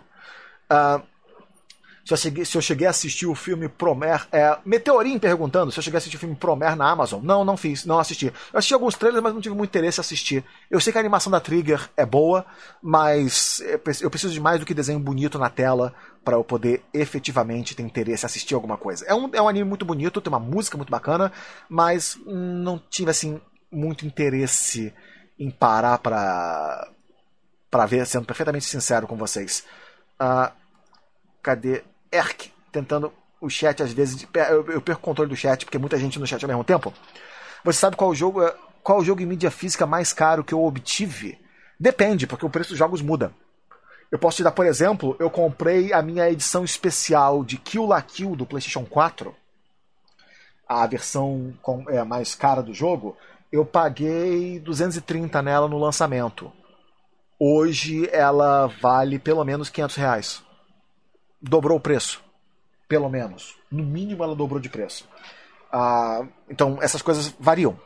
Se eu cheguei a assistir o filme Promare... Meteorim perguntando se eu cheguei a assistir o filme Promare na Amazon. Não fiz, não assisti. Eu assisti alguns trailers, mas não tive muito interesse em assistir. Eu sei que a animação da Trigger é boa, mas eu preciso de mais do que desenho bonito na tela para eu poder efetivamente ter interesse em assistir alguma coisa. É um anime muito bonito, tem uma música muito bacana, mas não tive, assim, muito interesse em parar pra ver, sendo perfeitamente sincero com vocês. Cadê? Erk, tentando o chat às vezes. Eu perco o controle do chat, porque muita gente no chat ao mesmo tempo. Você sabe qual jogo em mídia física mais caro que eu obtive? Depende, porque o preço dos jogos muda. Eu posso te dar, por exemplo, eu comprei a minha edição especial de Kill la Kill do PlayStation 4, a versão mais cara do jogo. Eu paguei 230 nela no lançamento. Hoje ela vale pelo menos R$500. Dobrou o preço. Pelo menos. No mínimo ela dobrou de preço. Então essas coisas variam.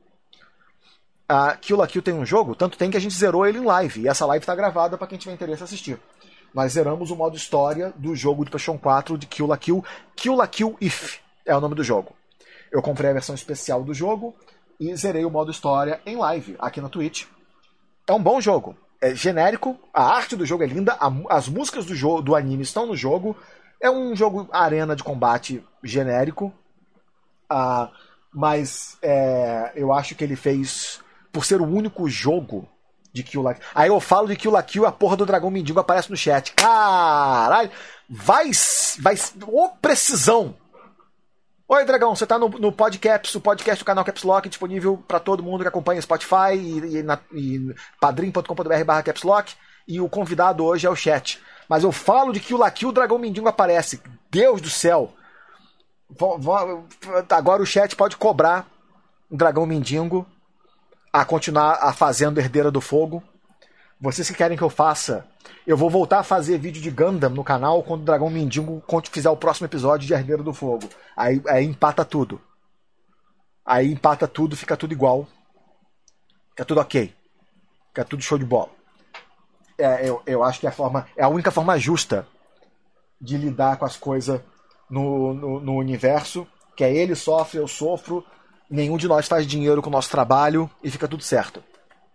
Kill la Kill tem um jogo, tanto tem que a gente zerou ele em live. E essa live está gravada para quem tiver interesse em assistir. Nós zeramos o modo história do jogo do PlayStation 4 de Kill la Kill. Kill la Kill If é o nome do jogo. Eu comprei a versão especial do jogo e zerei o modo história em live aqui na Twitch. É um bom jogo. É genérico, a arte do jogo é linda, as músicas do anime estão no jogo. É um jogo arena de combate genérico, mas eu acho que ele fez, por ser o único jogo de Kill la Kill. Aí eu falo de Kill la Kill, a porra do Dragão Mendigo aparece no chat. Caralho, vai, ô precisão! Oi, Dragão, você tá no Podcaps, o podcast do canal Caps Lock, disponível para todo mundo que acompanha Spotify e padrim.com.br/Caps Lock, e o convidado hoje é o chat. Mas eu falo de Kill la Kill, o Dragão Mendigo aparece. Deus do céu! Agora o chat pode cobrar o Dragão Mendigo a continuar a fazendo Herdeira do Fogo. Vocês que querem que eu faça, eu vou voltar a fazer vídeo de Gundam no canal quando o Dragão Mendigo fizer o próximo episódio de Herdeiro do Fogo. Aí empata tudo. Aí empata tudo, fica tudo igual. Fica tudo ok. Fica tudo show de bola. Eu acho que é a única forma justa de lidar com as coisas no universo, que é ele sofre, eu sofro, nenhum de nós faz dinheiro com o nosso trabalho e fica tudo certo.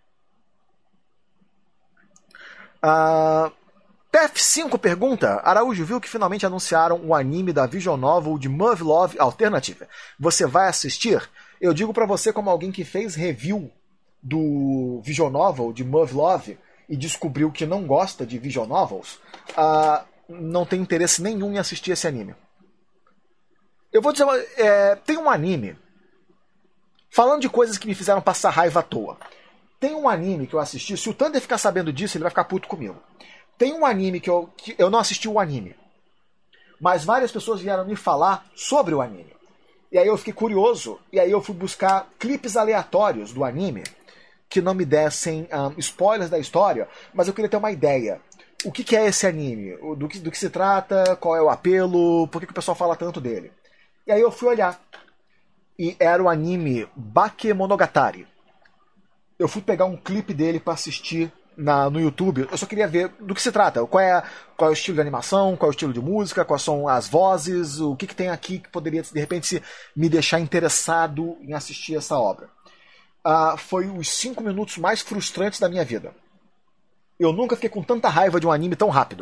TF5 pergunta: Araújo, viu que finalmente anunciaram o anime da Vision Novel de Muv Love Alternative? Você vai assistir? Eu digo pra você, como alguém que fez review do Vision Novel de Muv Love e descobriu que não gosta de Vision Novels, não tem interesse nenhum em assistir esse anime. Eu vou dizer, tem um anime, falando de coisas que me fizeram passar raiva à toa. Tem um anime que eu assisti, se o Thunder ficar sabendo disso, ele vai ficar puto comigo. Tem um anime que eu não assisti o anime, mas várias pessoas vieram me falar sobre o anime. E aí eu fiquei curioso, e aí eu fui buscar clipes aleatórios do anime, que não me dessem spoilers da história, mas eu queria ter uma ideia. O que é esse anime? Do que se trata? Qual é o apelo? Por que o pessoal fala tanto dele? E aí eu fui olhar. E era o anime Bakemonogatari. Eu fui pegar um clipe dele para assistir no YouTube, eu só queria ver do que se trata. Qual é o estilo de animação, qual é o estilo de música, quais são as vozes, o que tem aqui que poderia, de repente, me deixar interessado em assistir essa obra. Foi os 5 minutos mais frustrantes da minha vida. Eu nunca fiquei com tanta raiva de um anime tão rápido.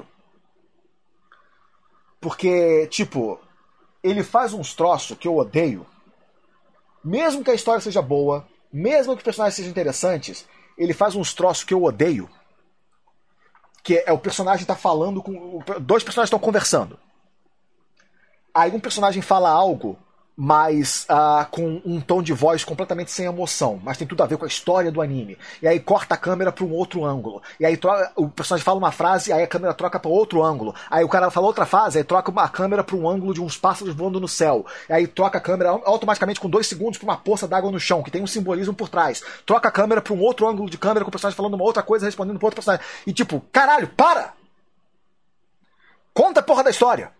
Porque, tipo, ele faz uns troços que eu odeio. Mesmo que a história seja boa, mesmo que os personagens sejam interessantes, ele faz uns troços que eu odeio. Que é o personagem tá falando com... Dois personagens estão conversando. Aí um personagem fala algo, mas com um tom de voz completamente sem emoção, mas tem tudo a ver com a história do anime. E aí corta a câmera para um outro ângulo. E aí o personagem fala uma frase, aí a câmera troca para outro ângulo. Aí o cara fala outra frase, aí troca a câmera para um ângulo de uns pássaros voando no céu. E aí troca a câmera automaticamente com 2 segundos para uma poça d'água no chão, que tem um simbolismo por trás. Troca a câmera para um outro ângulo de câmera com o personagem falando uma outra coisa, respondendo para outro personagem. E tipo, caralho, para! Conta a porra da história!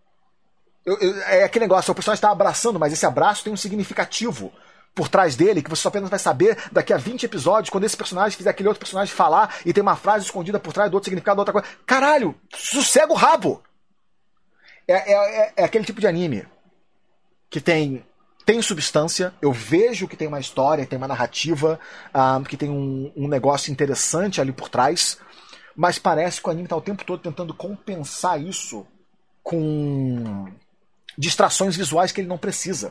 É aquele negócio, o personagem está abraçando, mas esse abraço tem um significativo por trás dele, que você só apenas vai saber daqui a 20 episódios, quando esse personagem fizer aquele outro personagem falar e tem uma frase escondida por trás do outro significado, da outra coisa. Caralho, sossega o rabo! É aquele tipo de anime que tem substância, eu vejo que tem uma história, tem uma narrativa, que tem um negócio interessante ali por trás, mas parece que o anime está o tempo todo tentando compensar isso com distrações visuais que ele não precisa.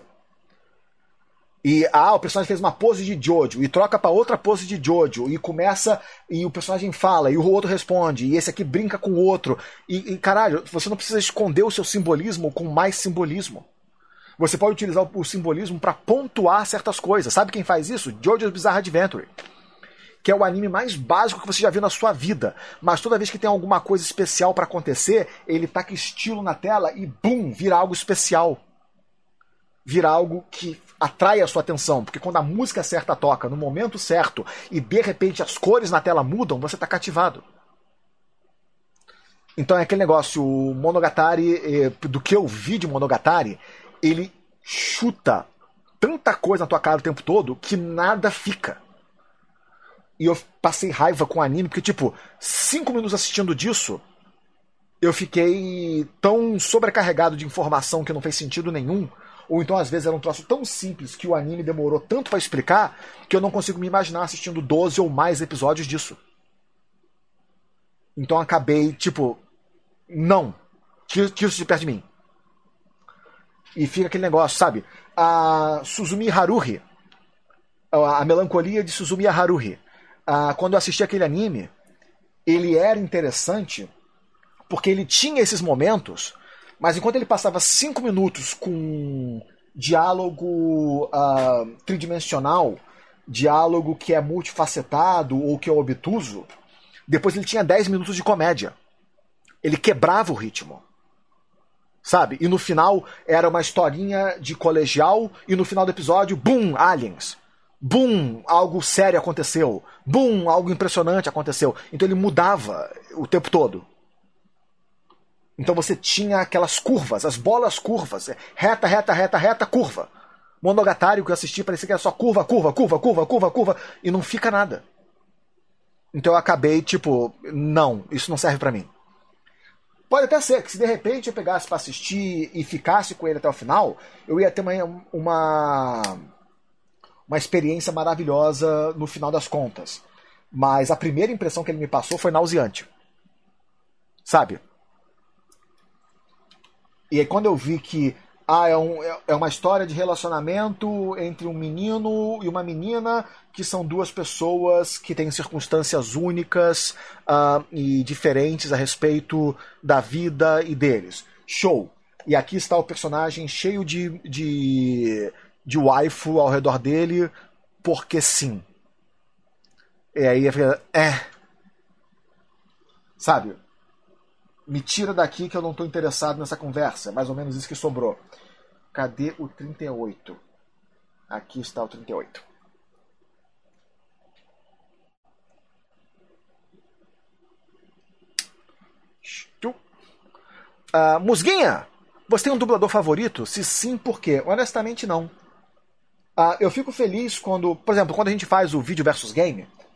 E o personagem fez uma pose de Jojo e troca para outra pose de Jojo e começa, e o personagem fala e o outro responde, e esse aqui brinca com o outro, e caralho, você não precisa esconder o seu simbolismo com mais simbolismo. Você pode utilizar o simbolismo para pontuar certas coisas. Sabe quem faz isso? Jojo's Bizarre Adventure, que é o anime mais básico que você já viu na sua vida. Mas toda vez que tem alguma coisa especial para acontecer, ele taca estilo na tela e bum, vira algo especial. Vira algo que atrai a sua atenção. Porque quando a música certa toca, no momento certo, e de repente as cores na tela mudam, você está cativado. Então é aquele negócio, o Monogatari, do que eu vi de Monogatari, ele chuta tanta coisa na tua cara o tempo todo que nada fica. E eu passei raiva com o anime, porque, tipo, 5 minutos assistindo disso, eu fiquei tão sobrecarregado de informação que não fez sentido nenhum, ou então, às vezes, era um troço tão simples que o anime demorou tanto pra explicar, que eu não consigo me imaginar assistindo 12 ou mais episódios disso. Então, acabei, tipo, não. Tira isso de perto de mim. E fica aquele negócio, sabe? A Suzumi Haruhi, a melancolia de Suzumi Haruhi. Quando eu assisti aquele anime, ele era interessante porque ele tinha esses momentos, mas enquanto ele passava 5 minutos com diálogo tridimensional, diálogo que é multifacetado ou que é obtuso, depois ele tinha 10 minutos de comédia. Ele quebrava o ritmo. Sabe? E no final era uma historinha de colegial e no final do episódio, bum, aliens. Bum, algo sério aconteceu. Bum, algo impressionante aconteceu. Então ele mudava o tempo todo. Então você tinha aquelas curvas, as bolas curvas. Reta, reta, reta, reta, curva. Monogatari que eu assisti parecia que era só curva, curva, curva, curva, curva, curva. E não fica nada. Então eu acabei, tipo, não, isso não serve pra mim. Pode até ser que se de repente eu pegasse pra assistir e ficasse com ele até o final, eu ia ter uma experiência maravilhosa no final das contas. Mas a primeira impressão que ele me passou foi nauseante. Sabe? E aí quando eu vi que é uma história de relacionamento entre um menino e uma menina, que são duas pessoas que têm circunstâncias únicas e diferentes a respeito da vida e deles. Show! E aqui está o personagem cheio de waifu ao redor dele, porque sim. E aí sabe? Me tira daqui que eu não estou interessado nessa conversa. Mais ou menos isso que sobrou. Cadê o 38? Aqui está o 38. Musguinha, você tem um dublador favorito? Se sim, por quê? Honestamente, não. Eu fico feliz quando, por exemplo, quando a gente faz o vídeo versus game,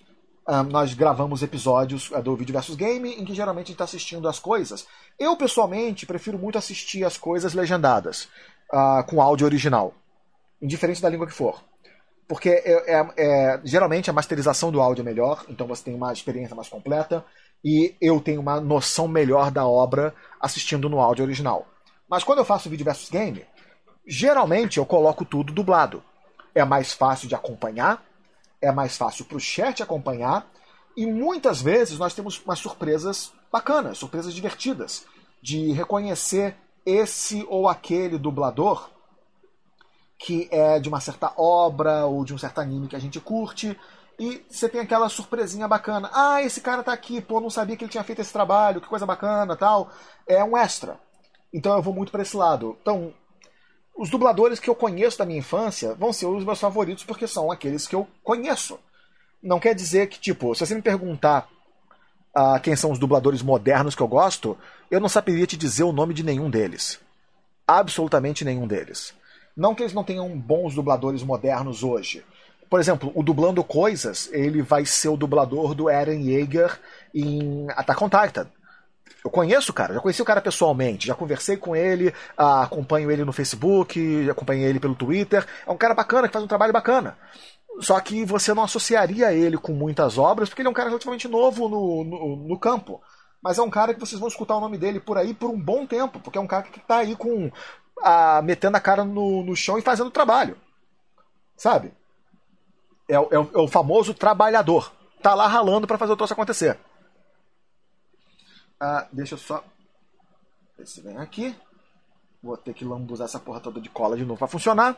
nós gravamos episódios do Vídeo versus Game, em que geralmente a gente está assistindo as coisas. Eu, pessoalmente, prefiro muito assistir as coisas legendadas, com áudio original, indiferente da língua que for. Porque geralmente a masterização do áudio é melhor, então você tem uma experiência mais completa, e eu tenho uma noção melhor da obra assistindo no áudio original. Mas quando eu faço Vídeo versus Game, geralmente eu coloco tudo dublado. É mais fácil de acompanhar, é mais fácil para o chat acompanhar, e muitas vezes nós temos umas surpresas bacanas, surpresas divertidas, de reconhecer esse ou aquele dublador que é de uma certa obra ou de um certo anime que a gente curte, e você tem aquela surpresinha bacana. Ah, esse cara tá aqui, pô, não sabia que ele tinha feito esse trabalho, que coisa bacana, tal. É um extra. Então eu vou muito para esse lado. Então, os dubladores que eu conheço da minha infância vão ser os meus favoritos porque são aqueles que eu conheço. Não quer dizer que, tipo, se você me perguntar quem são os dubladores modernos que eu gosto, eu não saberia te dizer o nome de nenhum deles. Absolutamente nenhum deles. Não que eles não tenham bons dubladores modernos hoje. Por exemplo, o Dublando Coisas, ele vai ser o dublador do Eren Yeager em Attack on Titan. Eu conheço o cara, já conheci o cara pessoalmente, já conversei com ele, acompanho ele no Facebook, acompanhei ele pelo Twitter. É um cara bacana, que faz um trabalho bacana. Só que você não associaria ele com muitas obras, porque ele é um cara relativamente novo no campo. Mas é um cara que vocês vão escutar o nome dele por aí por um bom tempo, porque é um cara que está aí metendo a cara no chão e fazendo trabalho. Sabe? É o famoso trabalhador. Tá lá ralando para fazer o troço acontecer. Deixa eu só ver se vem aqui. Vou ter que lambuzar essa porra toda de cola de novo para funcionar.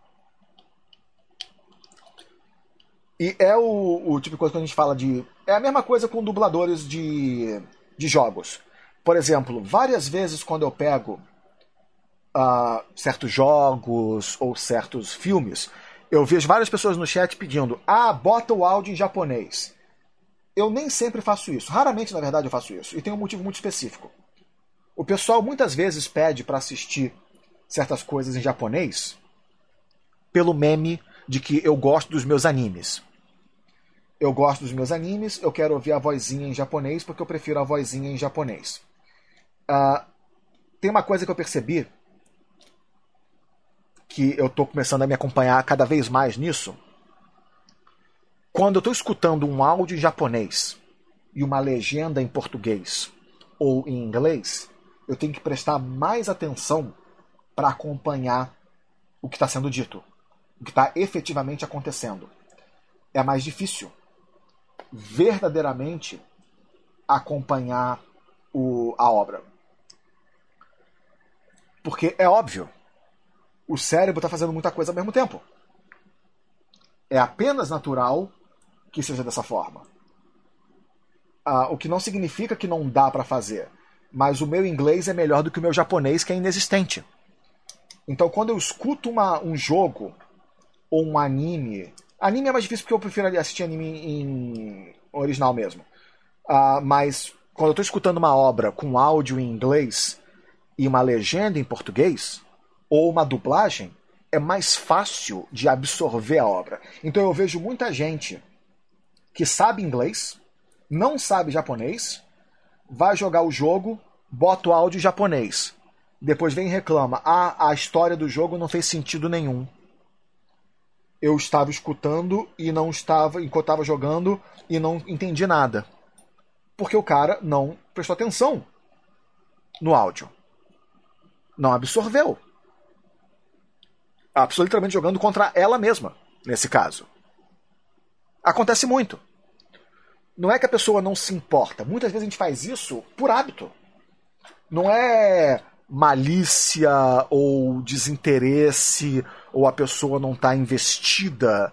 E é o tipo de coisa que a gente fala de... É a mesma coisa com dubladores de jogos. Por exemplo, várias vezes quando eu pego certos jogos ou certos filmes, eu vejo várias pessoas no chat pedindo: bota o áudio em japonês. Eu nem sempre faço isso. Raramente, na verdade, eu faço isso. E tem um motivo muito específico. O pessoal muitas vezes pede para assistir certas coisas em japonês pelo meme de que eu gosto dos meus animes. Eu gosto dos meus animes, eu quero ouvir a vozinha em japonês porque eu prefiro a vozinha em japonês. Tem uma coisa que eu percebi, que eu estou começando a me acompanhar cada vez mais nisso. Quando eu estou escutando um áudio em japonês e uma legenda em português ou em inglês, eu tenho que prestar mais atenção para acompanhar o que está sendo dito, o que está efetivamente acontecendo. É mais difícil verdadeiramente acompanhar a obra. Porque é óbvio, o cérebro está fazendo muita coisa ao mesmo tempo. É apenas natural que seja dessa forma. O que não significa que não dá para fazer. Mas o meu inglês é melhor do que o meu japonês, que é inexistente. Então, quando eu escuto um jogo ou um anime... Anime é mais difícil porque eu prefiro assistir anime em original mesmo. Mas quando eu estou escutando uma obra com áudio em inglês e uma legenda em português, ou uma dublagem, é mais fácil de absorver a obra. Então eu vejo muita gente que sabe inglês, não sabe japonês, vai jogar o jogo, bota o áudio em japonês. Depois vem e reclama: a história do jogo não fez sentido nenhum. Eu estava escutando e não estava, enquanto estava jogando, e não entendi nada. Porque o cara não prestou atenção no áudio. Não absorveu. A pessoa literalmente jogando contra ela mesma, nesse caso. Acontece muito. Não é que a pessoa não se importa. Muitas vezes a gente faz isso por hábito. Não é malícia ou desinteresse, ou a pessoa não está investida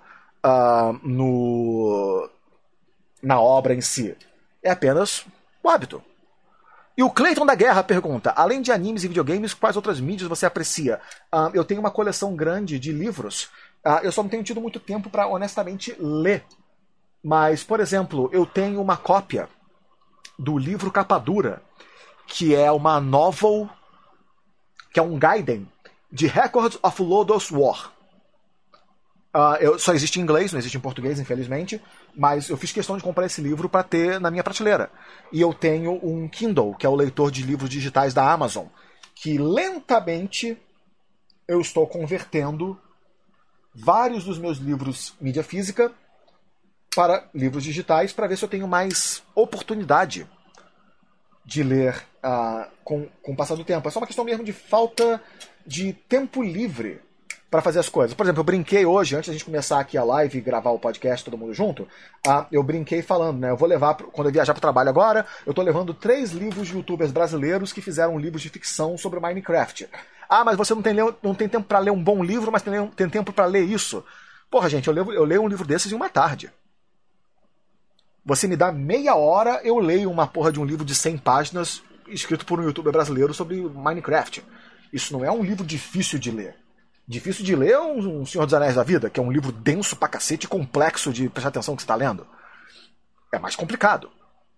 na obra em si. É apenas o hábito. E o Cleiton da Guerra pergunta: além de animes e videogames, quais outras mídias você aprecia? Eu tenho uma coleção grande de livros. Eu só não tenho tido muito tempo para, honestamente, ler. Mas, por exemplo, eu tenho uma cópia do livro Capa Dura, que é uma novel, que é um Gaiden de Records of Lodoss War. Só existe em inglês, não existe em português, infelizmente. Mas eu fiz questão de comprar esse livro para ter na minha prateleira. E eu tenho um Kindle, que é o leitor de livros digitais da Amazon, que lentamente eu estou convertendo vários dos meus livros mídia física para livros digitais, para ver se eu tenho mais oportunidade de ler com o passar do tempo. É só uma questão mesmo de falta de tempo livre para fazer as coisas. Por exemplo, eu brinquei hoje, antes da gente começar aqui a live e gravar o podcast todo mundo junto, eu brinquei falando, né? Eu vou levar, quando eu viajar para o trabalho agora, eu estou levando 3 livros de youtubers brasileiros que fizeram livros de ficção sobre Minecraft. Mas você não tem tempo para ler um bom livro, mas tem tempo para ler isso. Porra, gente, eu leio um livro desses em uma tarde. Você me dá meia hora, eu leio uma porra de um livro de 100 páginas escrito por um youtuber brasileiro sobre Minecraft. Isso não é um livro difícil de ler. Difícil de ler é um Senhor dos Anéis da Vida, que é um livro denso pra cacete, complexo de prestar atenção no que você tá lendo. É mais complicado.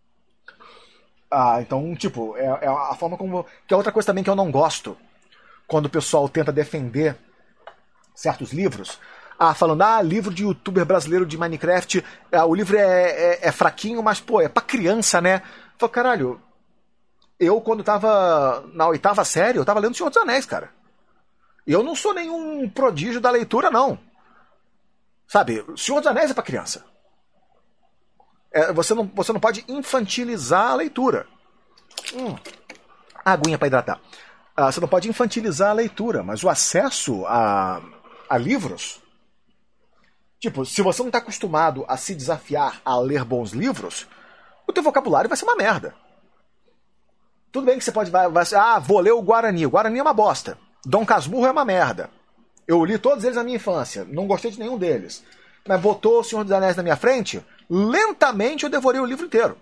Então, tipo, é a forma como... Que é outra coisa também que eu não gosto, quando o pessoal tenta defender certos livros, falando, livro de youtuber brasileiro de Minecraft, o livro é fraquinho, mas, pô, é pra criança, né? Eu falo, caralho, eu quando tava na 8ª série, eu tava lendo Senhor dos Anéis, cara. E eu não sou nenhum prodígio da leitura, não. Sabe, Senhor dos Anéis é pra criança. Você não pode infantilizar a leitura. Aguinha pra hidratar. Você não pode infantilizar a leitura, mas o acesso a livros... Tipo, se você não está acostumado a se desafiar a ler bons livros, o teu vocabulário vai ser uma merda. Tudo bem que você pode... vou ler o Guarani. O Guarani é uma bosta. Dom Casmurro é uma merda. Eu li todos eles na minha infância. Não gostei de nenhum deles. Mas botou o Senhor dos Anéis na minha frente, lentamente eu devorei o livro inteiro.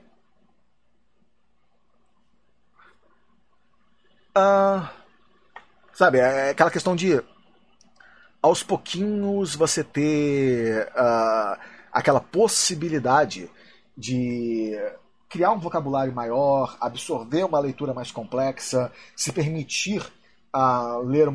Sabe, é aquela questão de... aos pouquinhos você ter aquela possibilidade de criar um vocabulário maior, absorver uma leitura mais complexa, se permitir ler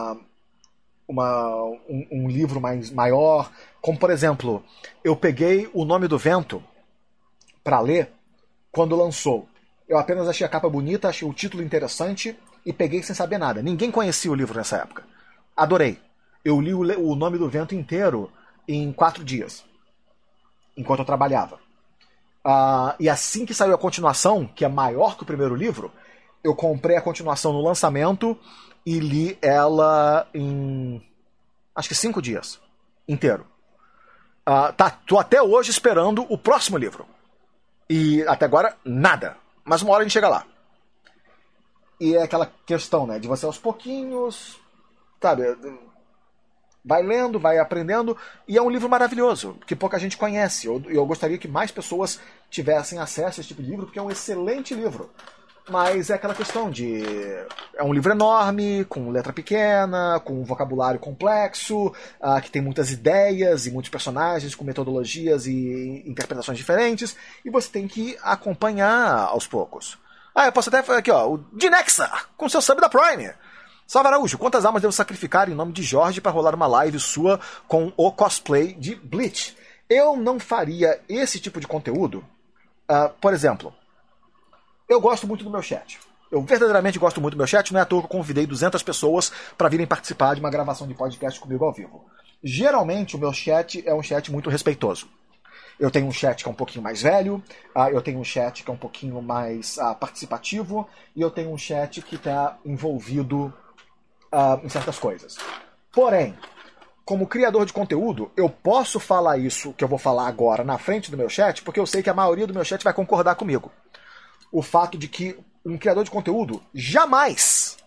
um livro maior. Como, por exemplo, eu peguei O Nome do Vento para ler quando lançou. Eu apenas achei a capa bonita, achei o título interessante e peguei sem saber nada. Ninguém conhecia o livro nessa época. Adorei. Eu li O Nome do Vento inteiro em 4 dias, enquanto eu trabalhava. E assim que saiu a continuação, que é maior que o primeiro livro, eu comprei a continuação no lançamento e li ela em, acho que 5 dias, inteiro. Tô até hoje esperando o próximo livro. E até agora, nada. Mas uma hora a gente chega lá. E é aquela questão, né, de você aos pouquinhos, sabe... vai lendo, vai aprendendo, e é um livro maravilhoso, que pouca gente conhece. Eu gostaria que mais pessoas tivessem acesso a esse tipo de livro, porque é um excelente livro. Mas é aquela questão de... é um livro enorme, com letra pequena, com um vocabulário complexo, que tem muitas ideias e muitos personagens, com metodologias e interpretações diferentes, e você tem que acompanhar aos poucos. Eu posso até falar aqui, o Dinexa, com seu sub da Prime. Salve Araújo, quantas almas devo sacrificar em nome de Jorge para rolar uma live sua com o cosplay de Bleach? Eu não faria esse tipo de conteúdo. Por exemplo, eu gosto muito do meu chat. Eu verdadeiramente gosto muito do meu chat. Não é à toa que eu convidei 200 pessoas para virem participar de uma gravação de podcast comigo ao vivo. Geralmente o meu chat é um chat muito respeitoso. Eu tenho um chat que é um pouquinho mais velho, eu tenho um chat que é um pouquinho mais participativo, e eu tenho um chat que está envolvido em certas coisas. Porém, como criador de conteúdo, eu posso falar isso que eu vou falar agora na frente do meu chat, porque eu sei que a maioria do meu chat vai concordar comigo. O fato de que um criador de conteúdo jamais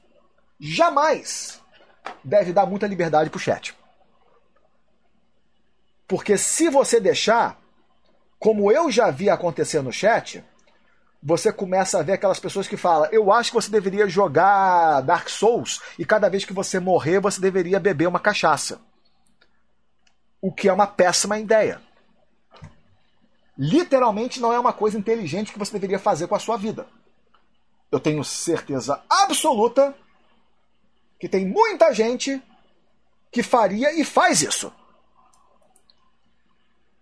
deve dar muita liberdade pro chat. Porque se você deixar, como eu já vi acontecer no chat, você começa a ver aquelas pessoas que falam: eu acho que você deveria jogar Dark Souls e cada vez que você morrer você deveria beber uma cachaça. O que é uma péssima ideia. Literalmente não é uma coisa inteligente que você deveria fazer com a sua vida. Eu tenho certeza absoluta que tem muita gente que faria e faz isso.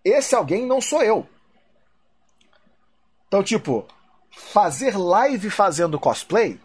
esse alguém não sou eu. Então, tipo, fazer live fazendo cosplay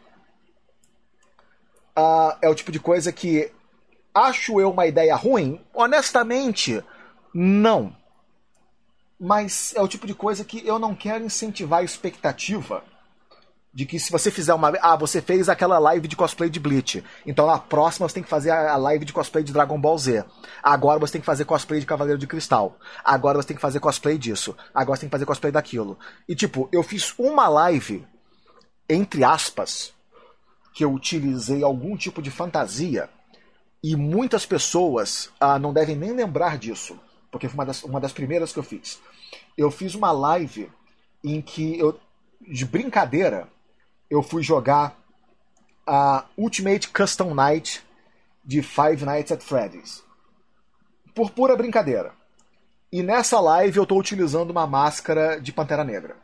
é o tipo de coisa que acho eu uma ideia ruim? Honestamente, não. Mas é o tipo de coisa que eu não quero incentivar a expectativa de que se você fizer uma... você fez aquela live de cosplay de Bleach. Então na próxima você tem que fazer a live de cosplay de Dragon Ball Z. Agora você tem que fazer cosplay de Cavaleiro de Cristal. Agora você tem que fazer cosplay disso. Agora você tem que fazer cosplay daquilo. E tipo, eu fiz uma live, entre aspas, que eu utilizei algum tipo de fantasia, e muitas pessoas não devem nem lembrar disso, porque foi uma das primeiras que eu fiz. Eu fiz uma live em que eu, de brincadeira, eu fui jogar a Ultimate Custom Night de Five Nights at Freddy's. Por pura brincadeira. E nessa live eu estou utilizando uma máscara de Pantera Negra.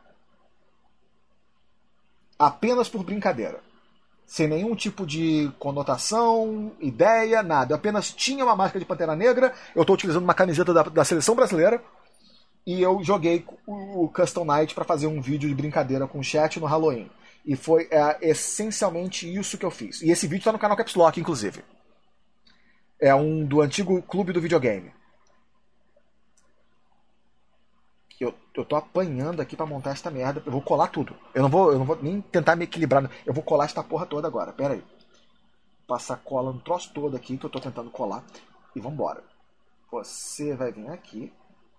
Apenas por brincadeira. Sem nenhum tipo de conotação, ideia, nada. Eu apenas tinha uma máscara de Pantera Negra, eu estou utilizando uma camiseta da seleção brasileira, e eu joguei o Custom Night para fazer um vídeo de brincadeira com o chat no Halloween. E foi essencialmente isso que eu fiz. E esse vídeo está no canal Caps Lock, inclusive. É um do antigo clube do videogame. Eu tô apanhando aqui pra montar esta merda. Eu vou colar tudo. Eu não vou nem tentar me equilibrar. Eu vou colar esta porra toda agora. Pera aí. Passar cola no troço todo aqui que eu tô tentando colar. E vambora. Você vai vir aqui.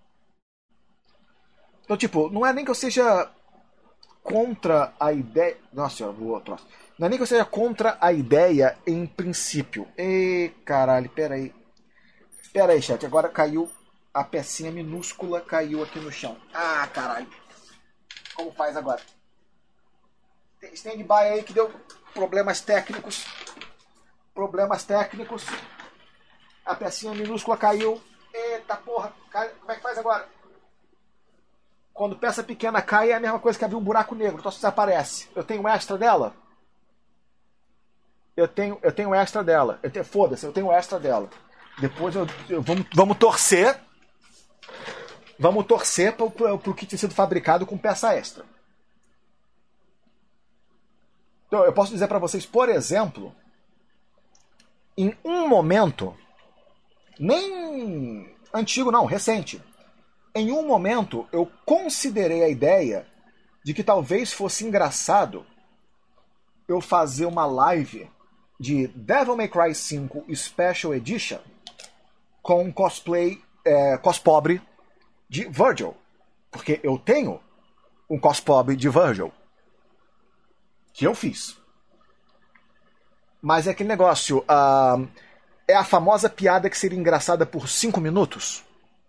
Então, tipo, não é nem que eu seja contra a ideia... Nossa, eu vou troço. Não é nem que eu seja contra a ideia em princípio. Ei, caralho, pera aí. Pera aí, chat. Agora caiu... A pecinha minúscula caiu aqui no chão. Ah, caralho. Como faz agora? Tem stand-by aí que deu problemas técnicos. Problemas técnicos. A pecinha minúscula caiu. Eita porra. Como é que faz agora? Quando peça pequena cai é a mesma coisa que abrir um buraco negro. Então desaparece. Eu tenho extra dela? Eu tenho extra dela. Foda-se, eu tenho extra dela. Depois vamos torcer. Vamos torcer para o kit ter sido fabricado com peça extra. Então, eu posso dizer para vocês, por exemplo, em um momento, nem antigo não, recente, em um momento eu considerei a ideia de que talvez fosse engraçado eu fazer uma live de Devil May Cry 5 Special Edition com cosplay, cospobre de Virgil. Porque eu tenho um cospobre de Virgil. Que eu fiz. Mas é aquele negócio... é a famosa piada que seria engraçada por 5 minutos.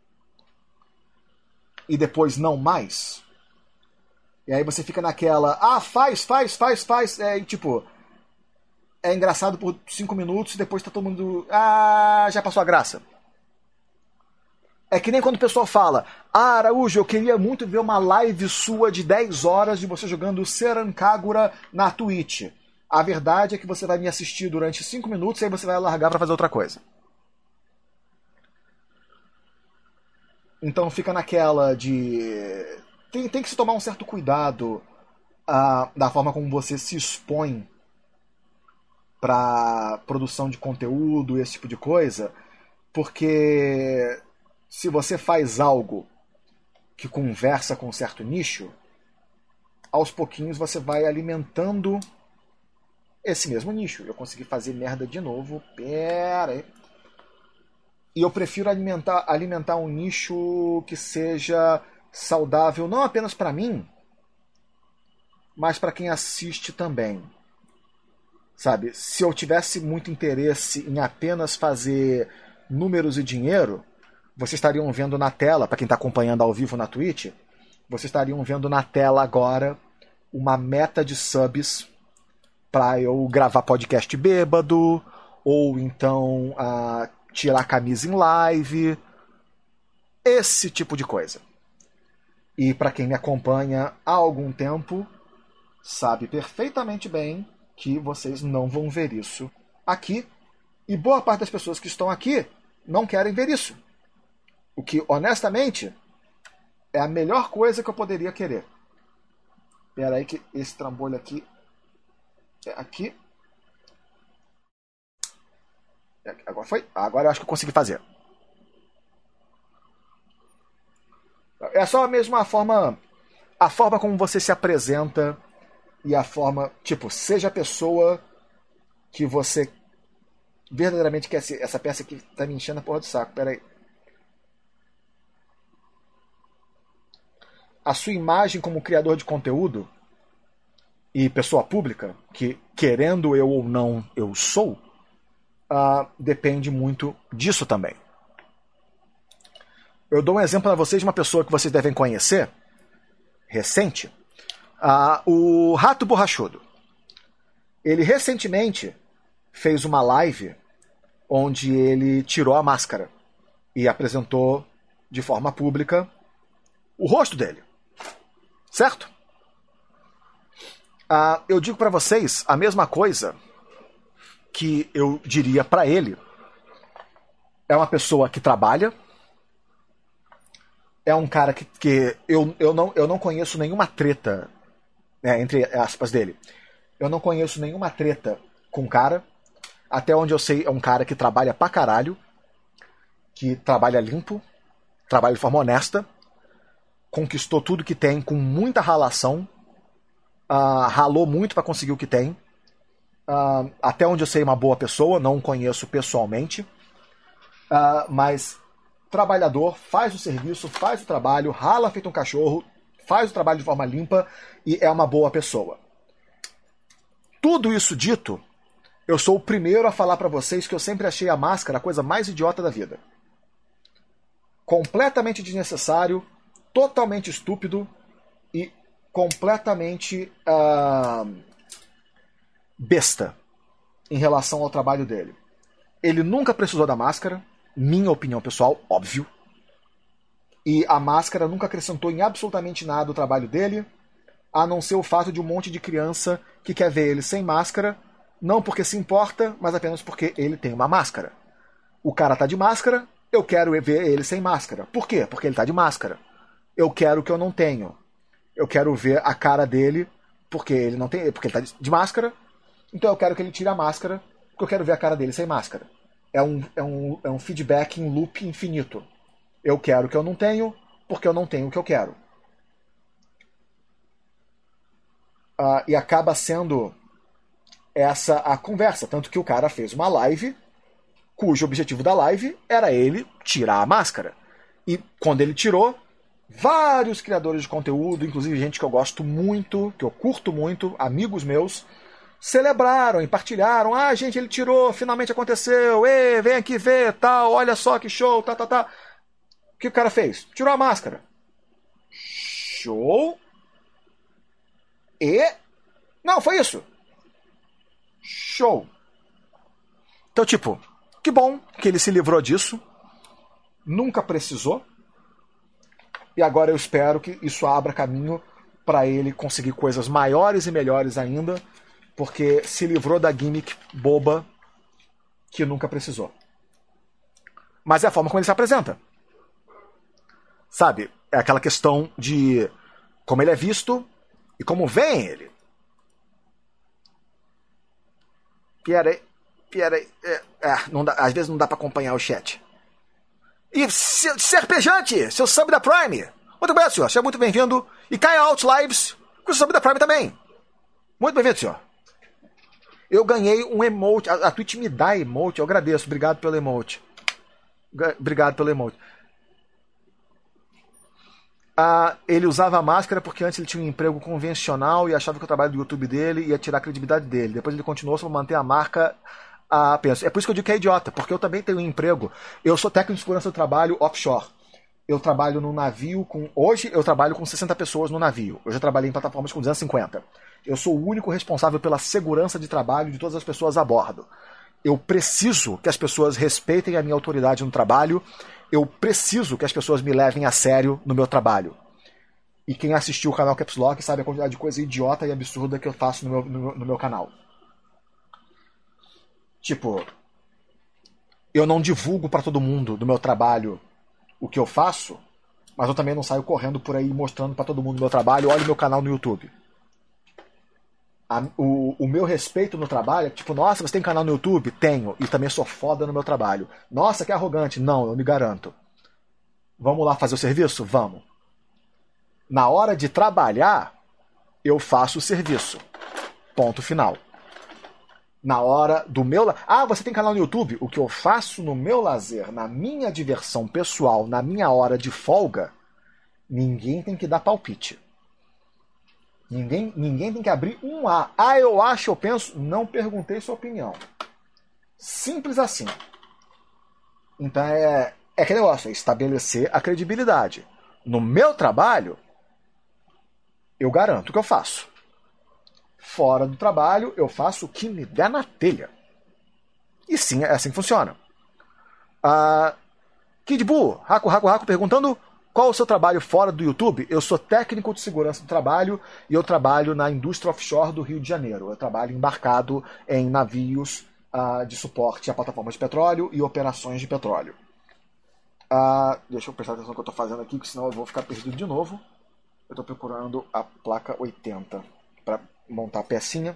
E depois não mais. E aí você fica naquela... faz. E tipo... É engraçado por 5 minutos e depois tá todo mundo... já passou a graça. É que nem quando o pessoal fala: Araújo, eu queria muito ver uma live sua de 10 horas de você jogando Seran Kagura na Twitch. A verdade é que você vai me assistir durante 5 minutos e aí você vai largar pra fazer outra coisa. Então fica naquela de... Tem que se tomar um certo cuidado da forma como você se expõe pra produção de conteúdo e esse tipo de coisa, porque... Se você faz algo que conversa com um certo nicho, aos pouquinhos você vai alimentando esse mesmo nicho. Eu consegui fazer merda de novo. Pera aí. E eu prefiro alimentar um nicho que seja saudável não apenas para mim, mas para quem assiste também. Sabe? Se eu tivesse muito interesse em apenas fazer números e dinheiro... Vocês estariam vendo na tela, para quem está acompanhando ao vivo na Twitch, vocês estariam vendo na tela agora uma meta de subs para eu gravar podcast bêbado, ou então tirar a camisa em live, esse tipo de coisa. E para quem me acompanha há algum tempo, sabe perfeitamente bem que vocês não vão ver isso aqui, e boa parte das pessoas que estão aqui não querem ver isso. O que, honestamente, É a melhor coisa que eu poderia querer. Espera aí que esse trambolho aqui é aqui. Agora foi? Agora eu acho que eu consegui fazer. É só a mesma forma, a forma como você se apresenta e a forma, tipo, seja a pessoa que você verdadeiramente quer ser. Essa peça aqui tá me enchendo a porra do saco, peraí. A sua imagem como criador de conteúdo e pessoa pública, que querendo eu ou não eu sou, depende muito disso também. Eu dou um exemplo para vocês de uma pessoa que vocês devem conhecer, recente, o Rato Borrachudo. Ele recentemente fez uma live onde ele tirou a máscara e apresentou de forma pública o rosto dele. Certo? Eu digo para vocês a mesma coisa que eu diria para ele. É uma pessoa que trabalha, é um cara que eu não conheço nenhuma treta, né, entre aspas, dele. Eu não conheço nenhuma treta com o cara. Até onde eu sei, é um cara que trabalha pra caralho, que trabalha limpo, trabalha de forma honesta, conquistou tudo que tem com muita ralação, ralou muito pra conseguir o que tem. Até onde eu sei, uma boa pessoa, não o conheço pessoalmente, mas trabalhador, faz o serviço, faz o trabalho, rala feito um cachorro, faz o trabalho de forma limpa e é uma boa pessoa. Tudo isso dito, eu sou o primeiro a falar pra vocês que eu sempre achei a máscara a coisa mais idiota da vida. Completamente desnecessário, totalmente estúpido e completamente besta em relação ao trabalho dele. Ele nunca precisou da máscara, minha opinião pessoal, óbvio. E a máscara nunca acrescentou em absolutamente nada o trabalho dele, a não ser o fato de um monte de criança que quer ver ele sem máscara, não porque se importa, mas apenas porque ele tem uma máscara. O cara tá de máscara, eu quero ver ele sem máscara. Por quê? Porque ele tá de máscara. Eu quero o que eu não tenho. Eu quero ver a cara dele porque ele não tem, porque ele tá de máscara. Então eu quero que ele tire a máscara, porque eu quero ver a cara dele sem máscara. É um feedback em loop infinito. Eu quero o que eu não tenho, porque eu não tenho o que eu quero. E acaba sendo essa a conversa. Tanto que o cara fez uma live, cujo objetivo da live era ele tirar a máscara. E quando ele tirou, vários criadores de conteúdo, inclusive gente que eu gosto muito, que eu curto muito, amigos meus, celebraram e partilharam. Gente, ele tirou, finalmente aconteceu. Vem aqui ver, tal, olha só que show, tá. O que o cara fez? Tirou a máscara. Show. Não, foi isso. Show. Então, tipo, que bom que ele se livrou disso. Nunca precisou. E agora eu espero que isso abra caminho para ele conseguir coisas maiores e melhores ainda, porque se livrou da gimmick boba que nunca precisou. Mas é a forma como ele se apresenta. Sabe? É aquela questão de como ele é visto e como vem ele. Peraí. Não dá, às vezes não dá pra acompanhar o chat. E Serpejante, seu sub da Prime. Muito bem, senhor. Seja muito bem-vindo. E Caia Out Lives com o sub da Prime também. Muito bem-vindo, senhor. Eu ganhei um emote. A Twitch me dá emote. Eu agradeço. Obrigado pelo emote. Obrigado pelo emote. Ele usava máscara porque antes ele tinha um emprego convencional e achava que o trabalho do YouTube dele ia tirar a credibilidade dele. Depois ele continuou para manter a marca. Penso. É por isso que eu digo que é idiota, porque eu também tenho um emprego. Eu sou técnico de segurança do trabalho offshore. Eu trabalho num navio com... Hoje eu trabalho com 60 pessoas no navio. Eu já trabalhei em plataformas com 250. Eu sou o único responsável pela segurança de trabalho de todas as pessoas a bordo. Eu preciso que as pessoas respeitem a minha autoridade no trabalho. Eu preciso que as pessoas me levem a sério no meu trabalho. E quem assistiu o canal Caps Lock sabe a quantidade de coisa idiota e absurda que eu faço no meu canal. Tipo, eu não divulgo pra todo mundo do meu trabalho o que eu faço, Mas eu também não saio correndo por aí mostrando para todo mundo o meu trabalho. Olha o meu canal no YouTube. O meu respeito no trabalho é tipo, nossa, você tem canal no YouTube? Tenho. E também sou foda no meu trabalho. Nossa, que arrogante. Não, eu me garanto. Vamos lá fazer o serviço? Vamos. Na hora de trabalhar, eu faço o serviço. Ponto final. Na hora do meu... Ah, você tem canal no YouTube? O que eu faço no meu lazer, na minha diversão pessoal, na minha hora de folga, ninguém tem que dar palpite. Ninguém tem que abrir um A. Ah, eu acho, eu penso. Não perguntei sua opinião. Simples assim. Então é aquele negócio, é estabelecer a credibilidade. No meu trabalho, eu garanto que eu faço. Fora do trabalho, eu faço o que me der na telha. E sim, é assim que funciona. Kid Buu, Raku, perguntando qual o seu trabalho fora do YouTube. Eu sou técnico de segurança do trabalho e eu trabalho na indústria offshore do Rio de Janeiro. Eu trabalho embarcado em navios de suporte a plataformas de petróleo e operações de petróleo. Deixa eu prestar atenção no que eu estou fazendo aqui, porque senão eu vou ficar perdido de novo. Eu estou procurando a placa 80 para montar a pecinha.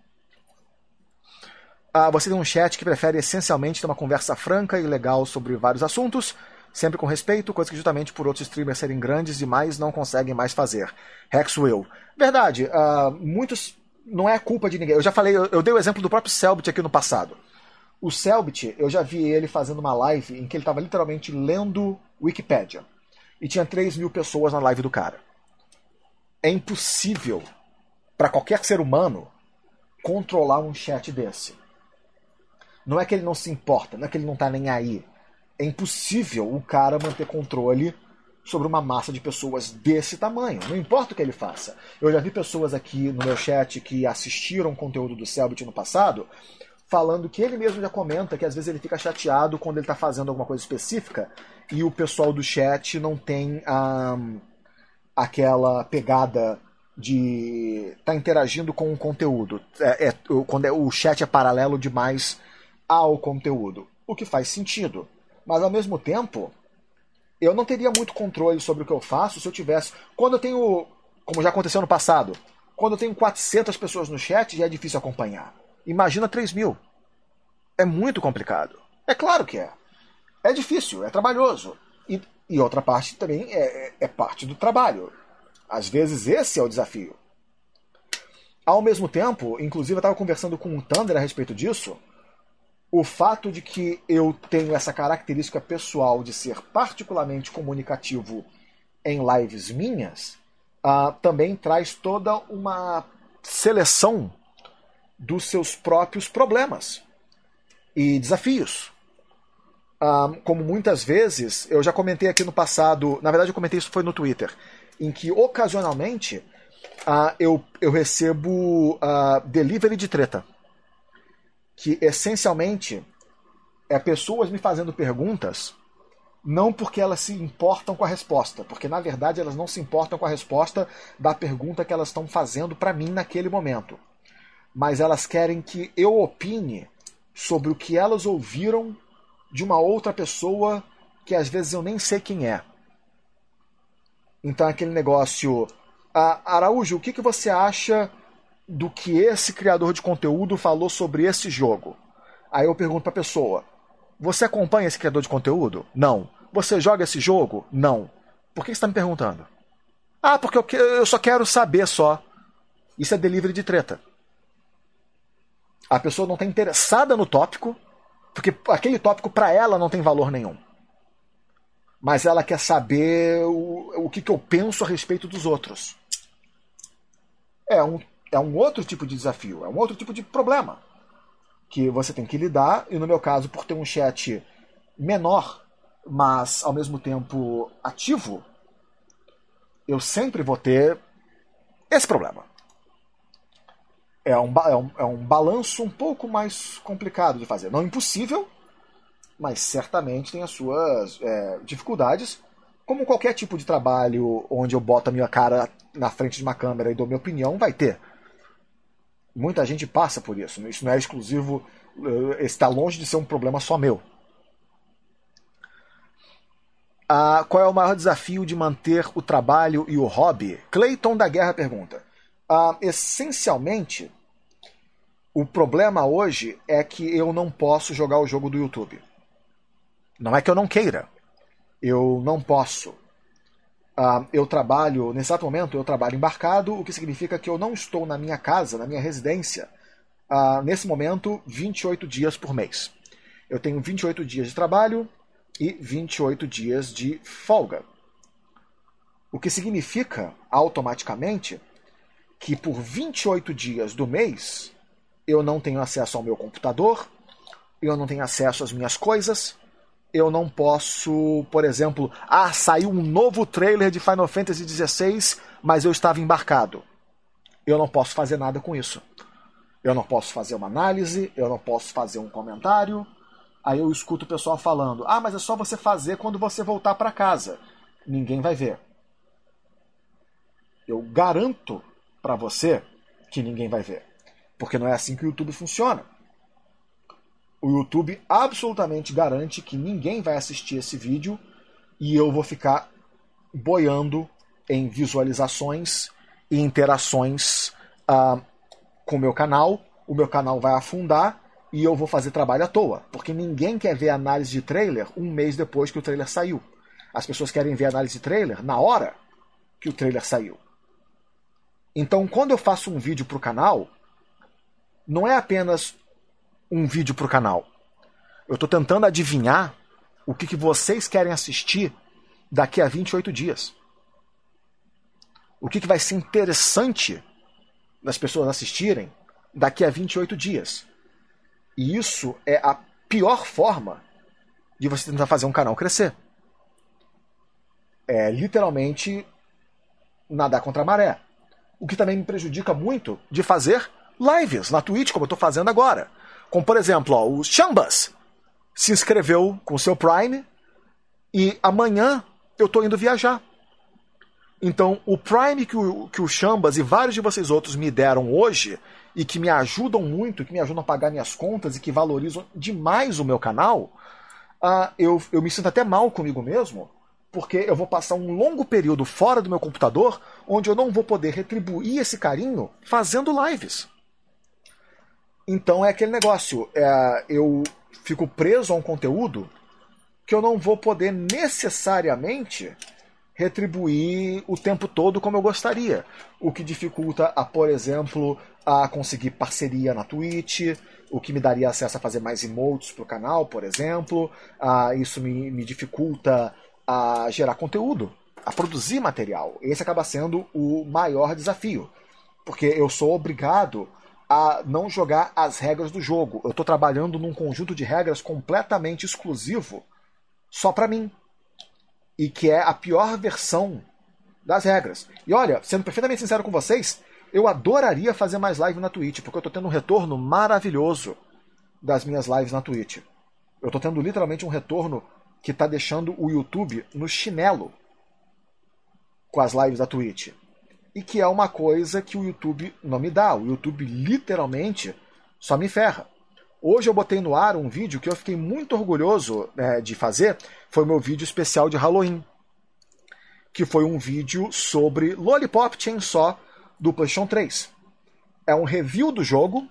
Você tem um chat que prefere essencialmente ter uma conversa franca e legal sobre vários assuntos, sempre com respeito, coisa que justamente por outros streamers serem grandes demais não conseguem mais fazer. Rex Will. Verdade, muitos... Não é culpa de ninguém. Eu já falei, eu dei o exemplo do próprio Selbit aqui no passado. O Selbit, eu já vi ele fazendo uma live em que ele estava literalmente lendo Wikipédia. E tinha 3.000 pessoas na live do cara. É impossível para qualquer ser humano controlar um chat desse. Não é que ele não se importa, não é que ele não tá nem aí. É impossível o cara manter controle sobre uma massa de pessoas desse tamanho. Não importa o que ele faça. Eu já vi pessoas aqui no meu chat que assistiram o conteúdo do Selbit no passado, falando que ele mesmo já comenta que às vezes ele fica chateado quando ele tá fazendo alguma coisa específica e o pessoal do chat não tem aquela pegada de estar interagindo com o conteúdo. Quando o chat é paralelo demais ao conteúdo. O que faz sentido. Mas ao mesmo tempo, eu não teria muito controle sobre o que eu faço se eu tivesse... Quando eu tenho, como já aconteceu no passado, quando eu tenho 400 pessoas no chat, já é difícil acompanhar. Imagina 3.000. É muito complicado. É claro que é. É difícil, é trabalhoso. E outra parte também é parte do trabalho. Às vezes esse é o desafio. Ao mesmo tempo, inclusive eu estava conversando com o Thunder a respeito disso, o fato de que eu tenho essa característica pessoal de ser particularmente comunicativo em lives minhas, também traz toda uma seleção dos seus próprios problemas e desafios. Como muitas vezes, eu já comentei aqui no passado, na verdade eu comentei isso foi no Twitter, em que ocasionalmente eu recebo delivery de treta. Que essencialmente é pessoas me fazendo perguntas não porque elas se importam com a resposta, porque na verdade elas não se importam com a resposta da pergunta que elas estão fazendo para mim naquele momento. Mas elas querem que eu opine sobre o que elas ouviram de uma outra pessoa que às vezes eu nem sei quem é. Então aquele negócio... Araújo, o que você acha do que esse criador de conteúdo falou sobre esse jogo? Aí eu pergunto pra pessoa, você acompanha esse criador de conteúdo? Não. Você joga esse jogo? Não. Por que você está me perguntando? Porque eu só quero saber só. Isso é delivery de treta. A pessoa não está interessada no tópico, porque aquele tópico para ela não tem valor nenhum. Mas ela quer saber o que eu penso a respeito dos outros. É um outro tipo de desafio, é um outro tipo de problema que você tem que lidar, e no meu caso, por ter um chat menor, mas ao mesmo tempo ativo, eu sempre vou ter esse problema. É um balanço um pouco mais complicado de fazer. Não impossível, mas certamente tem as suas dificuldades, como qualquer tipo de trabalho onde eu boto a minha cara na frente de uma câmera e dou minha opinião, vai ter. Muita gente passa por isso. Isso não é exclusivo, está longe de ser um problema só meu. Qual é o maior desafio de manter o trabalho e o hobby? Clayton da Guerra pergunta. Essencialmente, o problema hoje é que eu não posso jogar o jogo do YouTube. Não é que eu não queira. Eu não posso. Eu trabalho, nesse exato momento, eu trabalho embarcado, o que significa que eu não estou na minha casa, na minha residência, nesse momento, 28 dias por mês. Eu tenho 28 dias de trabalho e 28 dias de folga. O que significa, automaticamente, que por 28 dias do mês, eu não tenho acesso ao meu computador, eu não tenho acesso às minhas coisas, eu não posso, por exemplo, saiu um novo trailer de Final Fantasy XVI, mas eu estava embarcado. Eu não posso fazer nada com isso. Eu não posso fazer uma análise, eu não posso fazer um comentário. Aí eu escuto o pessoal falando, mas é só você fazer quando você voltar para casa. Ninguém vai ver. Eu garanto para você que ninguém vai ver. Porque não é assim que o YouTube funciona. O YouTube absolutamente garante que ninguém vai assistir esse vídeo e eu vou ficar boiando em visualizações e interações com o meu canal. O meu canal vai afundar e eu vou fazer trabalho à toa. Porque ninguém quer ver análise de trailer um mês depois que o trailer saiu. As pessoas querem ver análise de trailer na hora que o trailer saiu. Então, quando eu faço um vídeo para o canal, não é apenas um vídeo para o canal. Eu estou tentando adivinhar o que vocês querem assistir daqui a 28 dias. O que vai ser interessante das pessoas assistirem daqui a 28 dias. E isso é a pior forma de você tentar fazer um canal crescer. É literalmente nadar contra a maré. O que também me prejudica muito de fazer lives na Twitch, como eu estou fazendo agora. Como, por exemplo, o Chambas se inscreveu com o seu Prime e amanhã eu estou indo viajar. Então, o Prime que o Chambas e vários de vocês outros me deram hoje e que me ajudam muito, que me ajudam a pagar minhas contas e que valorizam demais o meu canal, eu me sinto até mal comigo mesmo, porque eu vou passar um longo período fora do meu computador onde eu não vou poder retribuir esse carinho fazendo lives. Então é aquele negócio, eu fico preso a um conteúdo que eu não vou poder necessariamente retribuir o tempo todo como eu gostaria. O que dificulta, por exemplo, a conseguir parceria na Twitch, o que me daria acesso a fazer mais emotes para o canal, por exemplo. Isso me dificulta a gerar conteúdo, a produzir material. Esse acaba sendo o maior desafio, porque eu sou obrigado a não jogar as regras do jogo. Eu estou trabalhando num conjunto de regras completamente exclusivo só para mim. E que é a pior versão das regras. E olha, sendo perfeitamente sincero com vocês, eu adoraria fazer mais live na Twitch, porque eu estou tendo um retorno maravilhoso das minhas lives na Twitch. Eu estou tendo literalmente um retorno que está deixando o YouTube no chinelo com as lives da Twitch. E que é uma coisa que o YouTube não me dá. O YouTube literalmente só me ferra. Hoje eu botei no ar um vídeo que eu fiquei muito orgulhoso de fazer. Foi o meu vídeo especial de Halloween. Que foi um vídeo sobre Lollipop Chainsaw do PlayStation 3. É um review do jogo,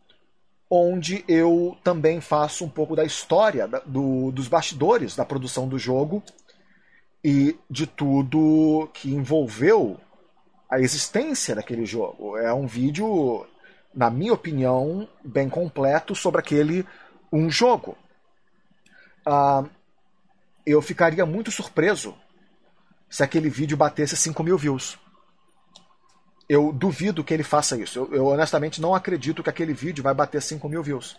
onde eu também faço um pouco da história dos bastidores da produção do jogo e de tudo que envolveu a existência daquele jogo. É um vídeo, na minha opinião, bem completo sobre um jogo. Eu ficaria muito surpreso se aquele vídeo batesse 5.000 views. Eu duvido que ele faça isso. Eu honestamente não acredito que aquele vídeo vai bater 5.000 views.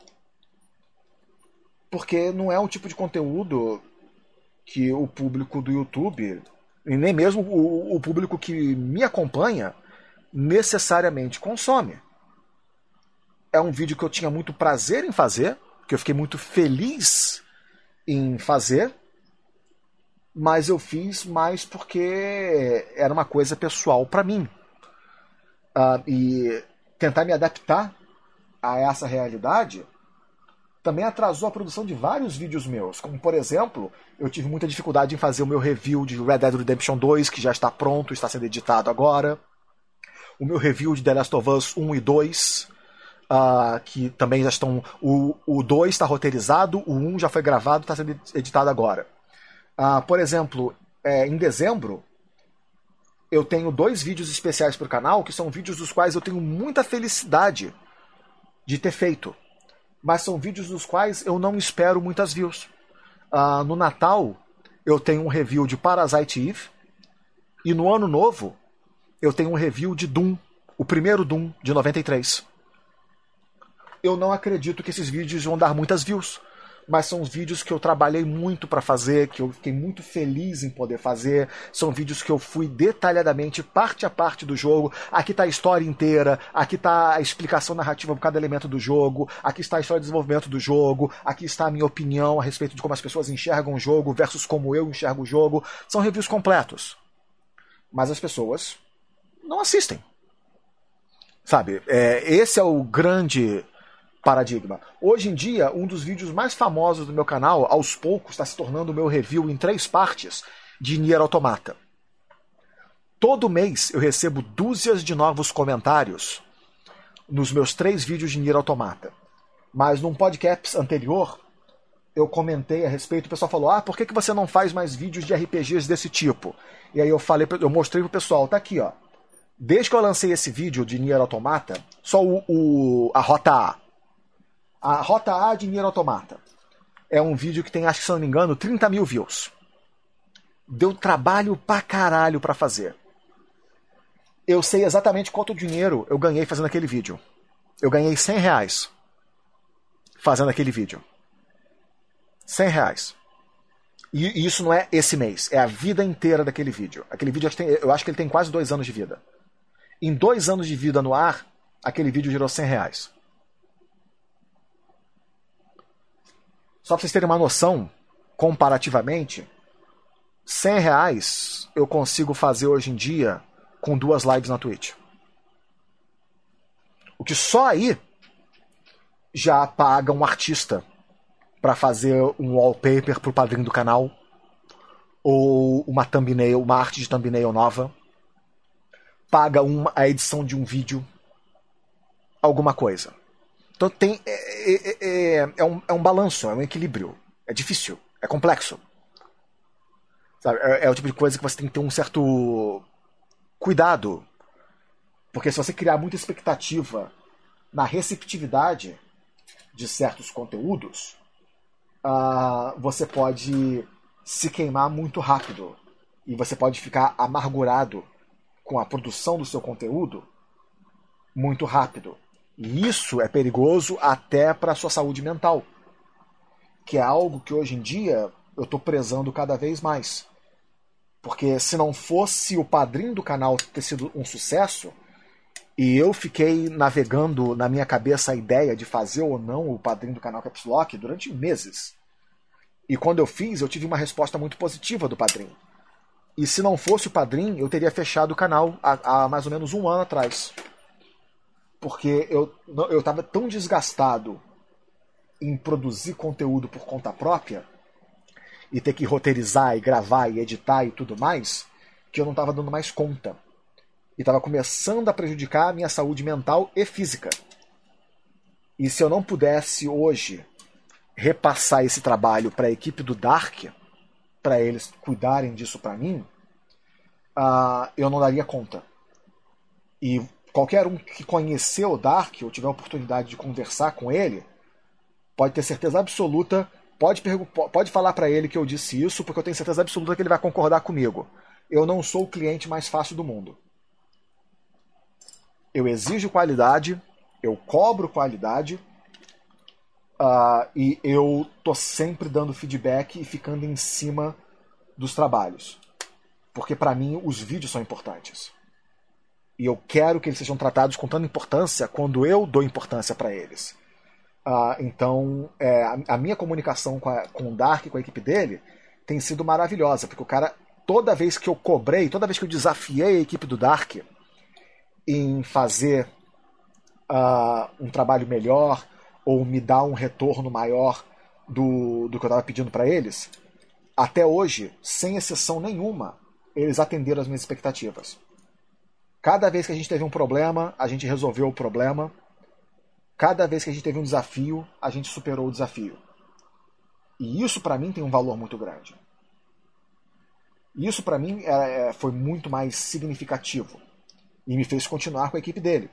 Porque não é um tipo de conteúdo que o público do YouTube, e nem mesmo o público que me acompanha, necessariamente consome. É um vídeo que eu tinha muito prazer em fazer, que eu fiquei muito feliz em fazer, mas eu fiz mais porque era uma coisa pessoal para mim. E tentar me adaptar a essa realidade também atrasou a produção de vários vídeos meus. Como, por exemplo, eu tive muita dificuldade em fazer o meu review de Red Dead Redemption 2, que já está pronto, está sendo editado agora. O meu review de The Last of Us 1 e 2, que também já estão... O 2 está roteirizado, o 1 já foi gravado, está sendo editado agora. Por exemplo, em dezembro, eu tenho 2 vídeos especiais para o canal, que são vídeos dos quais eu tenho muita felicidade de ter feito. Mas são vídeos dos quais eu não espero muitas views. No Natal, eu tenho um review de Parasite Eve. E no Ano Novo, eu tenho um review de Doom, o primeiro Doom, de 93. Eu não acredito que esses vídeos vão dar muitas views. Mas são vídeos que eu trabalhei muito para fazer, que eu fiquei muito feliz em poder fazer. São vídeos que eu fui detalhadamente, parte a parte do jogo. Aqui está a história inteira, aqui está a explicação narrativa por cada elemento do jogo, aqui está a história de desenvolvimento do jogo, aqui está a minha opinião a respeito de como as pessoas enxergam o jogo versus como eu enxergo o jogo. São reviews completos. Mas as pessoas não assistem. Sabe? Esse é o grande paradigma. Hoje em dia, um dos vídeos mais famosos do meu canal, aos poucos, está se tornando o meu review em 3 partes de Nier Automata. Todo mês eu recebo dúzias de novos comentários nos meus 3 vídeos de Nier Automata. Mas num podcast anterior, eu comentei a respeito, o pessoal falou, por que você não faz mais vídeos de RPGs desse tipo? E aí eu mostrei pro pessoal, tá aqui, ó. Desde que eu lancei esse vídeo de Nier Automata, só a Rota A. A Rota A de Nier Automata é um vídeo que tem, acho que se não me engano, 30 mil views. Deu trabalho pra caralho pra fazer. Eu sei exatamente quanto dinheiro eu ganhei fazendo aquele vídeo. Eu ganhei R$100 fazendo aquele vídeo. R$100. E isso não é esse mês, é a vida inteira daquele vídeo. Aquele vídeo, eu acho que ele tem quase 2 anos de vida. Em 2 anos de vida no ar, aquele vídeo gerou R$100. Só para vocês terem uma noção, comparativamente, R$100 eu consigo fazer hoje em dia com 2 lives na Twitch. O que só aí já paga um artista para fazer um wallpaper pro padrinho do canal, ou uma thumbnail, uma arte de thumbnail nova, paga a edição de um vídeo, alguma coisa. Então é um balanço, é um equilíbrio. É difícil, é complexo. Sabe? É o tipo de coisa que você tem que ter um certo cuidado. Porque se você criar muita expectativa na receptividade de certos conteúdos, você pode se queimar muito rápido. E você pode ficar amargurado com a produção do seu conteúdo muito rápido. E isso é perigoso até para a sua saúde mental, que é algo que hoje em dia eu estou prezando cada vez mais. Porque se não fosse o padrinho do canal ter sido um sucesso, e eu fiquei navegando na minha cabeça a ideia de fazer ou não o padrinho do canal Caps Lock durante meses. E quando eu fiz, eu tive uma resposta muito positiva do padrinho. E se não fosse o padrinho, eu teria fechado o canal há mais ou menos 1 ano atrás. Porque eu estava tão desgastado em produzir conteúdo por conta própria e ter que roteirizar e gravar e editar e tudo mais, que eu não estava dando mais conta. E estava começando a prejudicar a minha saúde mental e física. E se eu não pudesse hoje repassar esse trabalho para a equipe do Dark, para eles cuidarem disso para mim, eu não daria conta. E qualquer um que conheceu o Dark ou tiver a oportunidade de conversar com ele, pode ter certeza absoluta, pode falar para ele que eu disse isso, porque eu tenho certeza absoluta que ele vai concordar comigo. Eu não sou o cliente mais fácil do mundo. Eu exijo qualidade, eu cobro qualidade, e eu tô sempre dando feedback e ficando em cima dos trabalhos. Porque para mim os vídeos são importantes. E eu quero que eles sejam tratados com tanta importância quando eu dou importância para eles. Então, a minha comunicação com o Dark, com a equipe dele, tem sido maravilhosa. Porque o cara, toda vez que eu cobrei, toda vez que eu desafiei a equipe do Dark em fazer um trabalho melhor, ou me dar um retorno maior do que eu estava pedindo para eles, até hoje, sem exceção nenhuma, eles atenderam as minhas expectativas. Cada vez que a gente teve um problema, a gente resolveu o problema. Cada vez que a gente teve um desafio, a gente superou o desafio. E isso para mim tem um valor muito grande. E isso para mim foi muito mais significativo. E me fez continuar com a equipe dele.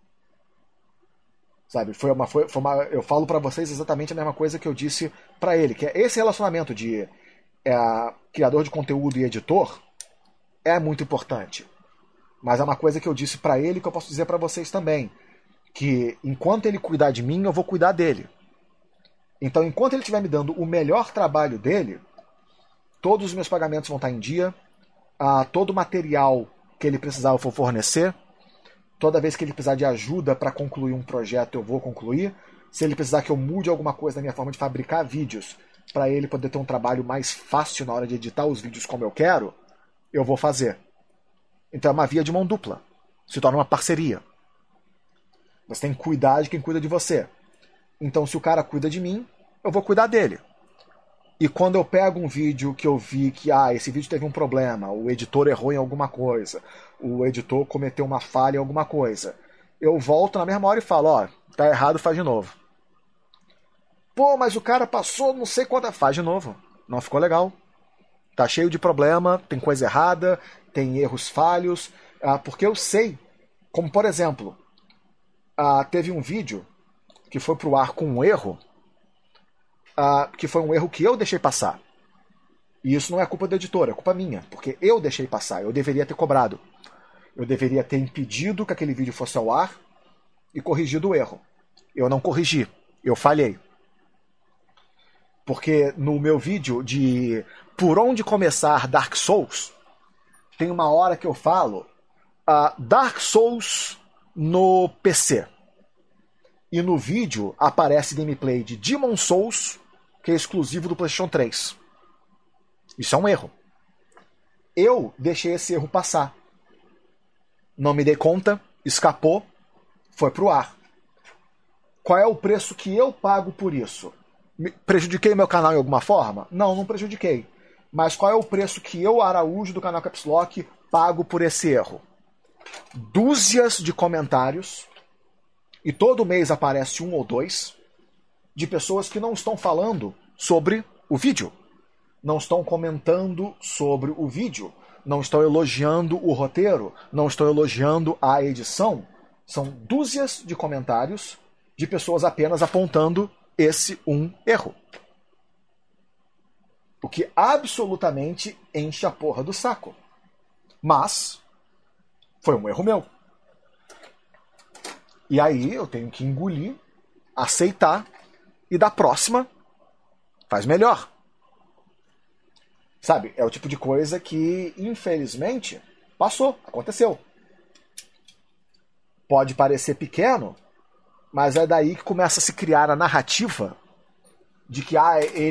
Sabe, eu falo para vocês exatamente a mesma coisa que eu disse para ele, que é esse relacionamento de criador de conteúdo e editor é muito importante. Mas é uma coisa que eu disse para ele que eu posso dizer para vocês também, que enquanto ele cuidar de mim, eu vou cuidar dele. Então, enquanto ele estiver me dando o melhor trabalho dele, todos os meus pagamentos vão estar em dia, todo o material que ele precisar eu vou fornecer, toda vez que ele precisar de ajuda para concluir um projeto, eu vou concluir. Se ele precisar que eu mude alguma coisa na minha forma de fabricar vídeos, para ele poder ter um trabalho mais fácil na hora de editar os vídeos como eu quero, eu vou fazer. Então é uma via de mão dupla. Se torna uma parceria. Você tem que cuidar de quem cuida de você. Então se o cara cuida de mim, eu vou cuidar dele. E quando eu pego um vídeo que eu vi que esse vídeo teve um problema, o editor errou em alguma coisa, o editor cometeu uma falha em alguma coisa, eu volto na mesma hora e falo, tá errado, faz de novo. Pô, mas o cara passou não sei quanta... Faz de novo. Não ficou legal. Tá cheio de problema, tem coisa errada, tem erros falhos, porque eu sei, como por exemplo, teve um vídeo que foi pro ar com um erro, que foi um erro que eu deixei passar. E isso não é culpa do editor, é culpa minha, porque eu deixei passar, eu deveria ter cobrado. Eu deveria ter impedido que aquele vídeo fosse ao ar e corrigido o erro. Eu não corrigi, eu falhei. Porque no meu vídeo de por onde começar Dark Souls, tem uma hora que eu falo Dark Souls no PC. E no vídeo aparece gameplay de Demon Souls, que é exclusivo do PlayStation 3. Isso é um erro. Eu deixei esse erro passar. Não me dei conta, escapou, foi pro ar. Qual é o preço que eu pago por isso? Prejudiquei meu canal em alguma forma? Não, não prejudiquei. Mas qual é o preço que eu, Araújo, do canal Caps Lock, pago por esse erro? Dúzias de comentários, e todo mês aparece um ou dois, de pessoas que não estão falando sobre o vídeo. Não estão comentando sobre o vídeo. Não estão elogiando o roteiro. Não estão elogiando a edição. São dúzias de comentários de pessoas apenas apontando esse um erro. O que absolutamente enche a porra do saco. Mas foi um erro meu. E aí eu tenho que engolir, aceitar e da próxima faz melhor. Sabe, é o tipo de coisa que, infelizmente, passou, aconteceu. Pode parecer pequeno, mas é daí que começa a se criar a narrativa de que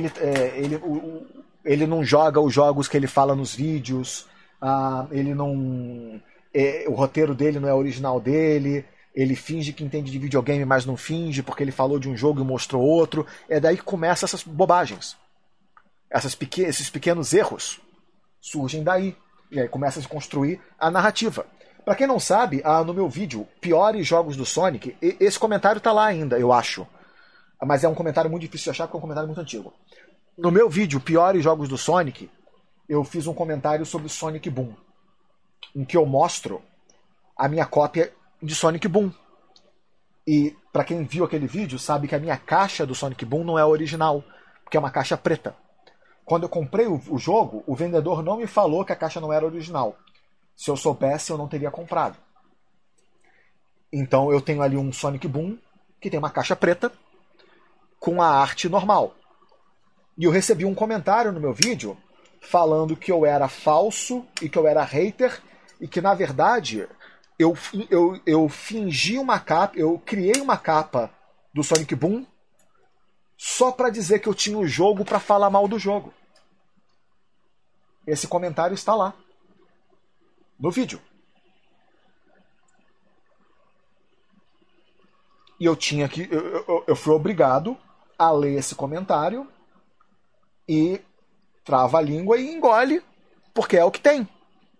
ele não joga os jogos que ele fala nos vídeos, ele não... o roteiro dele não é original dele, ele finge que entende de videogame, mas não finge, porque ele falou de um jogo e mostrou outro. É daí que começam essas bobagens. Esses pequenos erros surgem daí. E aí começa a se construir a narrativa. Pra quem não sabe, no meu vídeo, Piores Jogos do Sonic, esse comentário tá lá ainda, eu acho. Mas é um comentário muito difícil de achar, porque é um comentário muito antigo. No meu vídeo, Piores Jogos do Sonic, eu fiz um comentário sobre Sonic Boom, em que eu mostro a minha cópia de Sonic Boom. E pra quem viu aquele vídeo, sabe que a minha caixa do Sonic Boom não é original, porque é uma caixa preta. Quando eu comprei o jogo, o vendedor não me falou que a caixa não era original. Se eu soubesse, eu não teria comprado. Então eu tenho ali um Sonic Boom, que tem uma caixa preta, com a arte normal. E eu recebi um comentário no meu vídeo falando que eu era falso e que eu era hater e que, na verdade, eu fingi uma capa, eu criei uma capa do Sonic Boom só pra dizer que eu tinha o jogo pra falar mal do jogo. Esse comentário está lá, no vídeo. E eu fui obrigado a ler esse comentário e trava a língua e engole, porque é o que tem.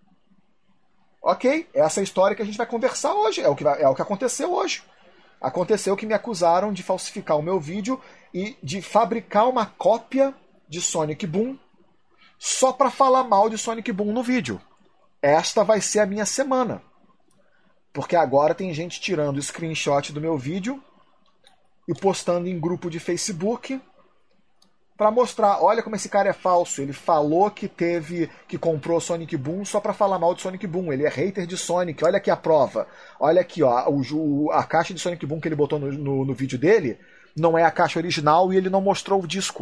Ok, essa é a história que a gente vai conversar hoje, é o que aconteceu hoje. Aconteceu que me acusaram de falsificar o meu vídeo e de fabricar uma cópia de Sonic Boom só para falar mal de Sonic Boom no vídeo. Esta vai ser a minha semana. Porque agora tem gente tirando screenshot do meu vídeo e postando em grupo de Facebook para mostrar, olha como esse cara é falso. Ele falou que comprou Sonic Boom só para falar mal de Sonic Boom. Ele é hater de Sonic. Olha aqui a prova. Olha aqui, ó, a caixa de Sonic Boom que ele botou no vídeo dele não é a caixa original e ele não mostrou o disco.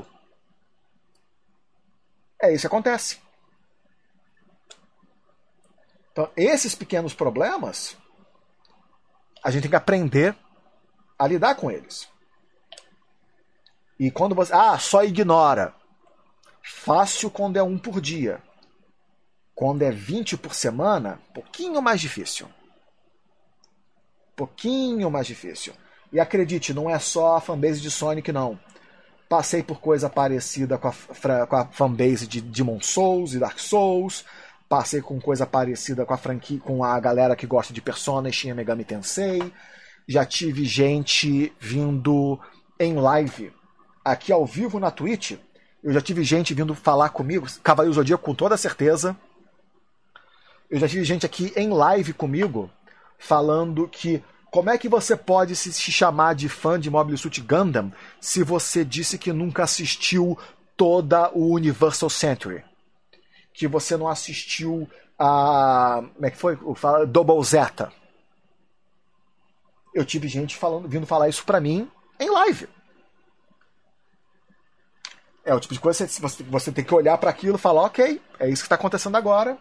É isso que acontece. Então, esses pequenos problemas, a gente tem que aprender a lidar com eles. E quando você... só ignora. Fácil quando é 1 por dia. Quando é 20 por semana, pouquinho mais difícil. Pouquinho mais difícil. E acredite, não é só a fanbase de Sonic, não. Passei por coisa parecida com a fanbase de Demon Souls e Dark Souls. Passei com coisa parecida com a franquia, com a galera que gosta de Persona e Shin Megami Tensei. Já tive gente vindo em live, aqui ao vivo na Twitch. Eu já tive gente vindo falar comigo, Cavaleiro Zodíaco com toda certeza. Eu já tive gente aqui em live comigo falando que como é que você pode se chamar de fã de Mobile Suit Gundam se você disse que nunca assistiu toda o Universal Century? Que você não assistiu a... como é que foi? Double Zeta. Eu tive gente vindo falar isso pra mim em live. É o tipo de coisa que você tem que olhar para aquilo e falar, ok, é isso que está acontecendo agora.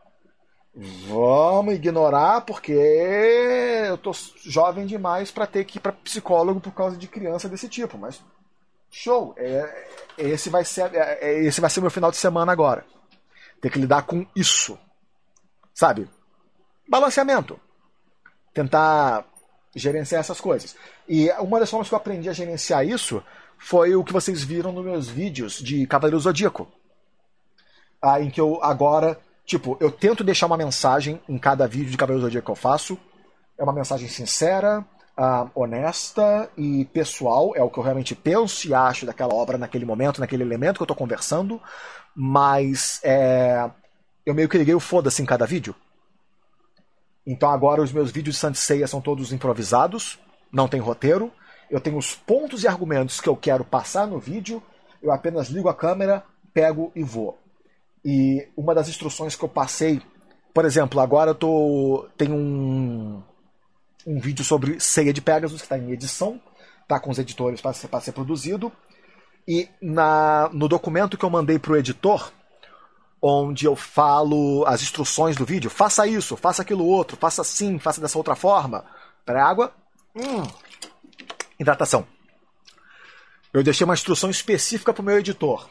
Vamos ignorar porque eu tô jovem demais para ter que ir para psicólogo por causa de criança desse tipo. Mas show, esse vai ser meu final de semana agora. Ter que lidar com isso, sabe? Balanceamento. Tentar gerenciar essas coisas. E uma das formas que eu aprendi a gerenciar isso foi o que vocês viram nos meus vídeos de Cavaleiro Zodíaco. Em que eu agora, eu tento deixar uma mensagem em cada vídeo de Cavaleiro Zodíaco que eu faço. É uma mensagem sincera, honesta e pessoal. É o que eu realmente penso e acho daquela obra naquele momento, naquele elemento que eu estou conversando. Mas eu meio que liguei o foda-se em cada vídeo. Então agora os meus vídeos de Saint Seiya são todos improvisados, não tem roteiro. Eu tenho os pontos e argumentos que eu quero passar no vídeo, eu apenas ligo a câmera, pego e vou. E uma das instruções que eu passei, por exemplo, agora tenho um vídeo sobre Seiya de Pegasus, que está em edição, está com os editores para ser produzido. E no documento que eu mandei para o editor, onde eu falo as instruções do vídeo, faça isso, faça aquilo outro, faça assim, faça dessa outra forma. Para água, hidratação. Eu deixei uma instrução específica para o meu editor.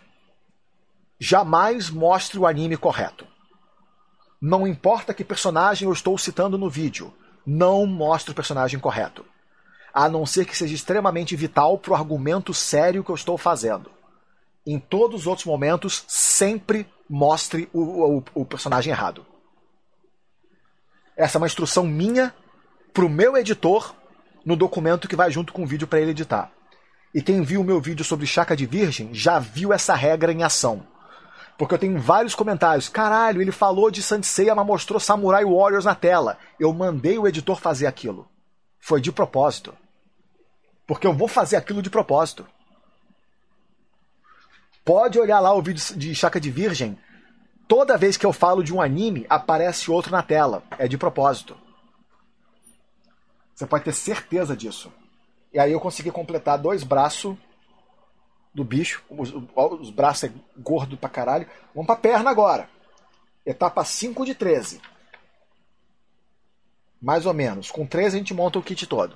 Jamais mostre o anime correto. Não importa que personagem eu estou citando no vídeo, não mostre o personagem correto. A não ser que seja extremamente vital para o argumento sério que eu estou fazendo. Em todos os outros momentos, sempre mostre o personagem errado. Essa é uma instrução minha para o meu editor no documento que vai junto com o vídeo para ele editar. E quem viu o meu vídeo sobre Chakra de Virgem já viu essa regra em ação. Porque eu tenho vários comentários. Caralho, ele falou de Saint Seiya, mas mostrou Samurai Warriors na tela. Eu mandei o editor fazer aquilo. Foi de propósito. Porque eu vou fazer aquilo de propósito. Pode olhar lá o vídeo de Chakra de Virgem. Toda vez que eu falo de um anime, aparece outro na tela. É de propósito. Você pode ter certeza disso. E aí eu consegui completar 2 braços do bicho. Os braços é gordo pra caralho. Vamos pra perna agora. Etapa 5 de 13. Mais ou menos. Com 13 a gente monta o kit todo.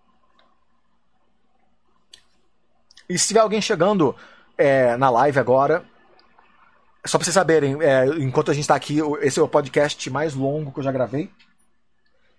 E se tiver alguém chegando na live agora, só pra vocês saberem, enquanto a gente tá aqui, esse é o podcast mais longo que eu já gravei.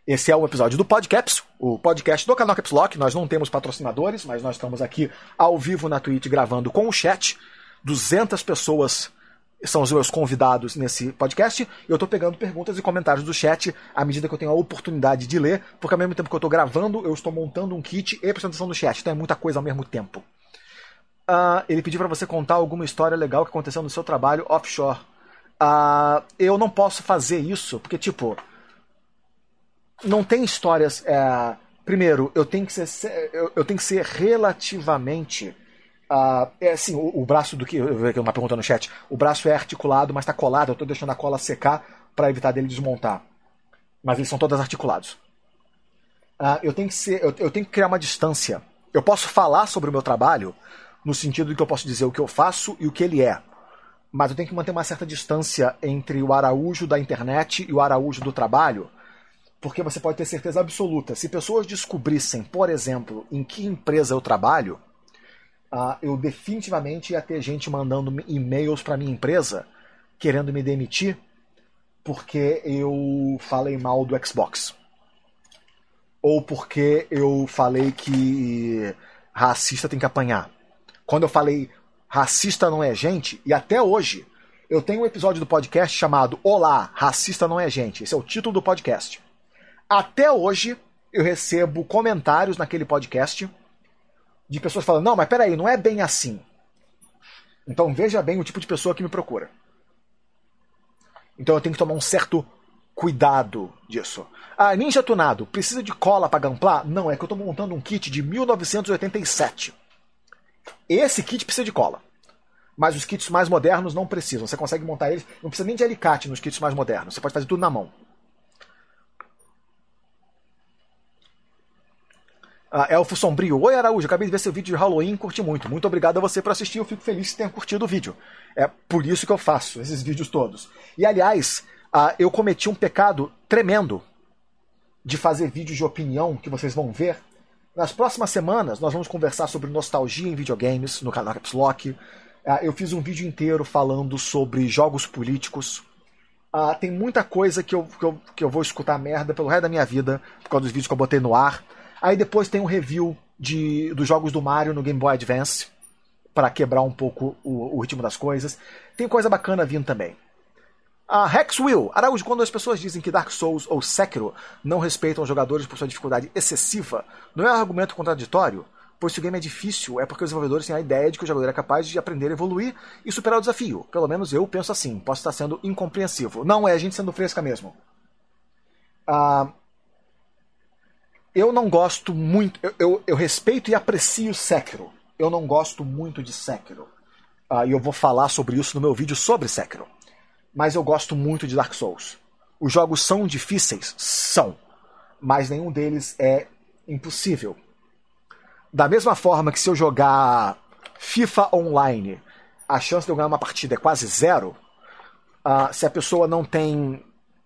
Esse é o episódio do Podcaps, o podcast do canal Caps Lock. Nós não temos patrocinadores, mas nós estamos aqui ao vivo na Twitch gravando com o chat. 200 pessoas são os meus convidados nesse podcast. Eu estou pegando perguntas e comentários do chat à medida que eu tenho a oportunidade de ler, porque ao mesmo tempo que eu estou gravando, eu estou montando um kit e prestando atenção no chat. Então é muita coisa ao mesmo tempo. Ele pediu para você contar alguma história legal que aconteceu no seu trabalho offshore. Eu não posso fazer isso, porque, tipo, não tem histórias. Primeiro, eu tenho que ser relativamente. Assim, o braço do que. Eu vi aqui uma pergunta no chat. O braço é articulado, mas está colado. Eu estou deixando a cola secar para evitar dele desmontar. Mas eles são todos articulados. Eu tenho que criar uma distância. Eu posso falar sobre o meu trabalho no sentido de que eu posso dizer o que eu faço e o que ele é. Mas eu tenho que manter uma certa distância entre o Araújo da internet e o Araújo do trabalho, porque você pode ter certeza absoluta. Se pessoas descobrissem, por exemplo, em que empresa eu trabalho, eu definitivamente ia ter gente mandando e-mails para minha empresa querendo me demitir porque eu falei mal do Xbox. Ou porque eu falei que racista tem que apanhar. Quando eu falei racista não é gente, e até hoje eu tenho um episódio do podcast chamado Olá, racista não é gente. Esse é o título do podcast. Até hoje eu recebo comentários naquele podcast de pessoas falando, não, mas peraí, não é bem assim. Então veja bem o tipo de pessoa que me procura. Então eu tenho que tomar um certo cuidado disso. Ninja Tunado, precisa de cola para gamplar? Não, é que eu estou montando um kit de 1987. Esse kit precisa de cola. Mas os kits mais modernos não precisam. Você consegue montar eles. Não precisa nem de alicate nos kits mais modernos. Você pode fazer tudo na mão. Elfo Sombrio. Oi, Araújo. Acabei de ver seu vídeo de Halloween e curti muito. Muito obrigado a você por assistir. Eu fico feliz que tenha curtido o vídeo. É por isso que eu faço esses vídeos todos. E, aliás, eu cometi um pecado tremendo de fazer vídeos de opinião que vocês vão ver. Nas próximas semanas, nós vamos conversar sobre nostalgia em videogames no canal Caps Lock. Eu fiz um vídeo inteiro falando sobre jogos políticos. Tem muita coisa que eu vou escutar merda pelo resto da minha vida, por causa dos vídeos que eu botei no ar. Aí depois tem um review dos jogos do Mario no Game Boy Advance, para quebrar um pouco o ritmo das coisas. Tem coisa bacana vindo também. Rex Will, Araújo, quando as pessoas dizem que Dark Souls ou Sekiro não respeitam os jogadores por sua dificuldade excessiva, não é um argumento contraditório? Pois se o game é difícil, é porque os desenvolvedores têm a ideia de que o jogador é capaz de aprender a evoluir e superar o desafio. Pelo menos eu penso assim, posso estar sendo incompreensivo. Não, é a gente sendo fresca mesmo. Eu não gosto muito... Eu respeito e aprecio Sekiro. Eu não gosto muito de Sekiro. E eu vou falar sobre isso no meu vídeo sobre Sekiro. Mas eu gosto muito de Dark Souls. Os jogos são difíceis? São. Mas nenhum deles é impossível. Da mesma forma que se eu jogar FIFA Online, a chance de eu ganhar uma partida é quase zero, se a pessoa não tem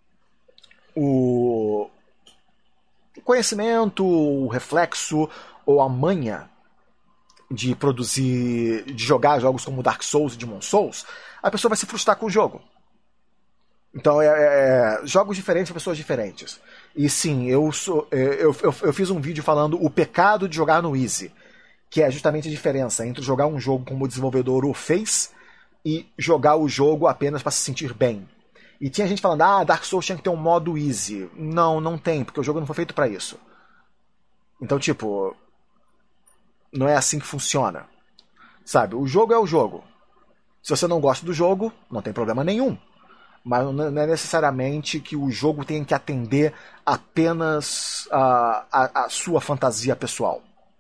o conhecimento, o reflexo ou a manha de produzir, de jogar jogos como Dark Souls e Demon Souls, a pessoa vai se frustrar com o jogo. Então, jogos diferentes para pessoas diferentes. E sim, eu fiz um vídeo falando o pecado de jogar no Easy, que é justamente a diferença entre jogar um jogo como o desenvolvedor o fez e jogar o jogo apenas para se sentir bem. E tinha gente falando, Dark Souls tinha que ter um modo Easy. Não, não tem, porque o jogo não foi feito para isso. Então, tipo, não é assim que funciona. Sabe, o jogo é o jogo. Se você não gosta do jogo, não tem problema nenhum. Mas não é necessariamente que o jogo tenha que atender apenas a sua fantasia pessoal.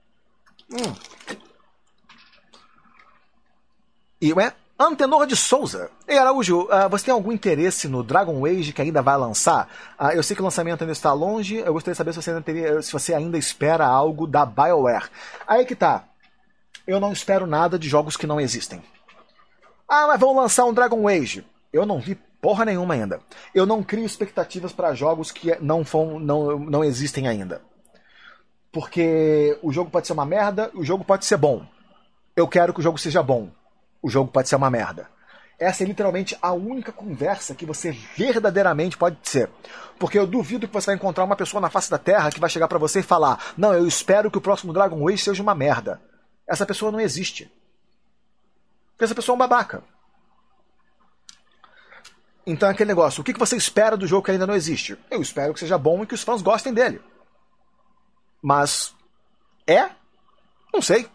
E Antenor de Souza. Ei, Araújo, você tem algum interesse no Dragon Age que ainda vai lançar? Eu sei que o lançamento ainda está longe, eu gostaria de saber se você ainda espera algo da BioWare. Aí que tá. Eu não espero nada de jogos que não existem. Mas vão lançar um Dragon Age. Eu não vi porra nenhuma ainda. Eu não crio expectativas para jogos que não existem ainda. Porque o jogo pode ser uma merda, o jogo pode ser bom. Eu quero que o jogo seja bom. O jogo pode ser uma merda. essa é literalmente a única conversa que você verdadeiramente pode ser. Porque eu duvido que você vai encontrar uma pessoa na face da Terra que vai chegar pra você e falar: não, eu espero que o próximo Dragon Age seja uma merda. Essa pessoa não existe. Porque essa pessoa é um babaca. Então é aquele negócio, o que você espera do jogo que ainda não existe? Eu espero que seja bom e que os fãs gostem dele. Mas não sei.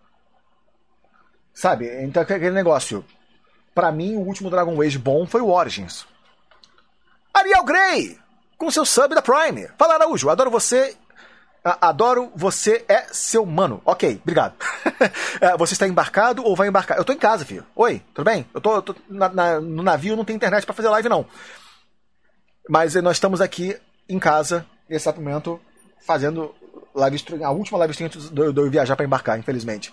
Sabe? Então é aquele negócio. Pra mim, o último Dragon Age bom foi o Origins. Ariel Grey! Com seu sub da Prime. Fala, Araújo, adoro você. Adoro você, é seu mano. Ok, obrigado. Você está embarcado ou vai embarcar? Eu tô em casa, filho. Oi, tudo bem? Eu tô no navio, não tem internet pra fazer live, não. Mas nós estamos aqui em casa, nesse momento, fazendo live stream, a última live stream de eu viajar pra embarcar, infelizmente.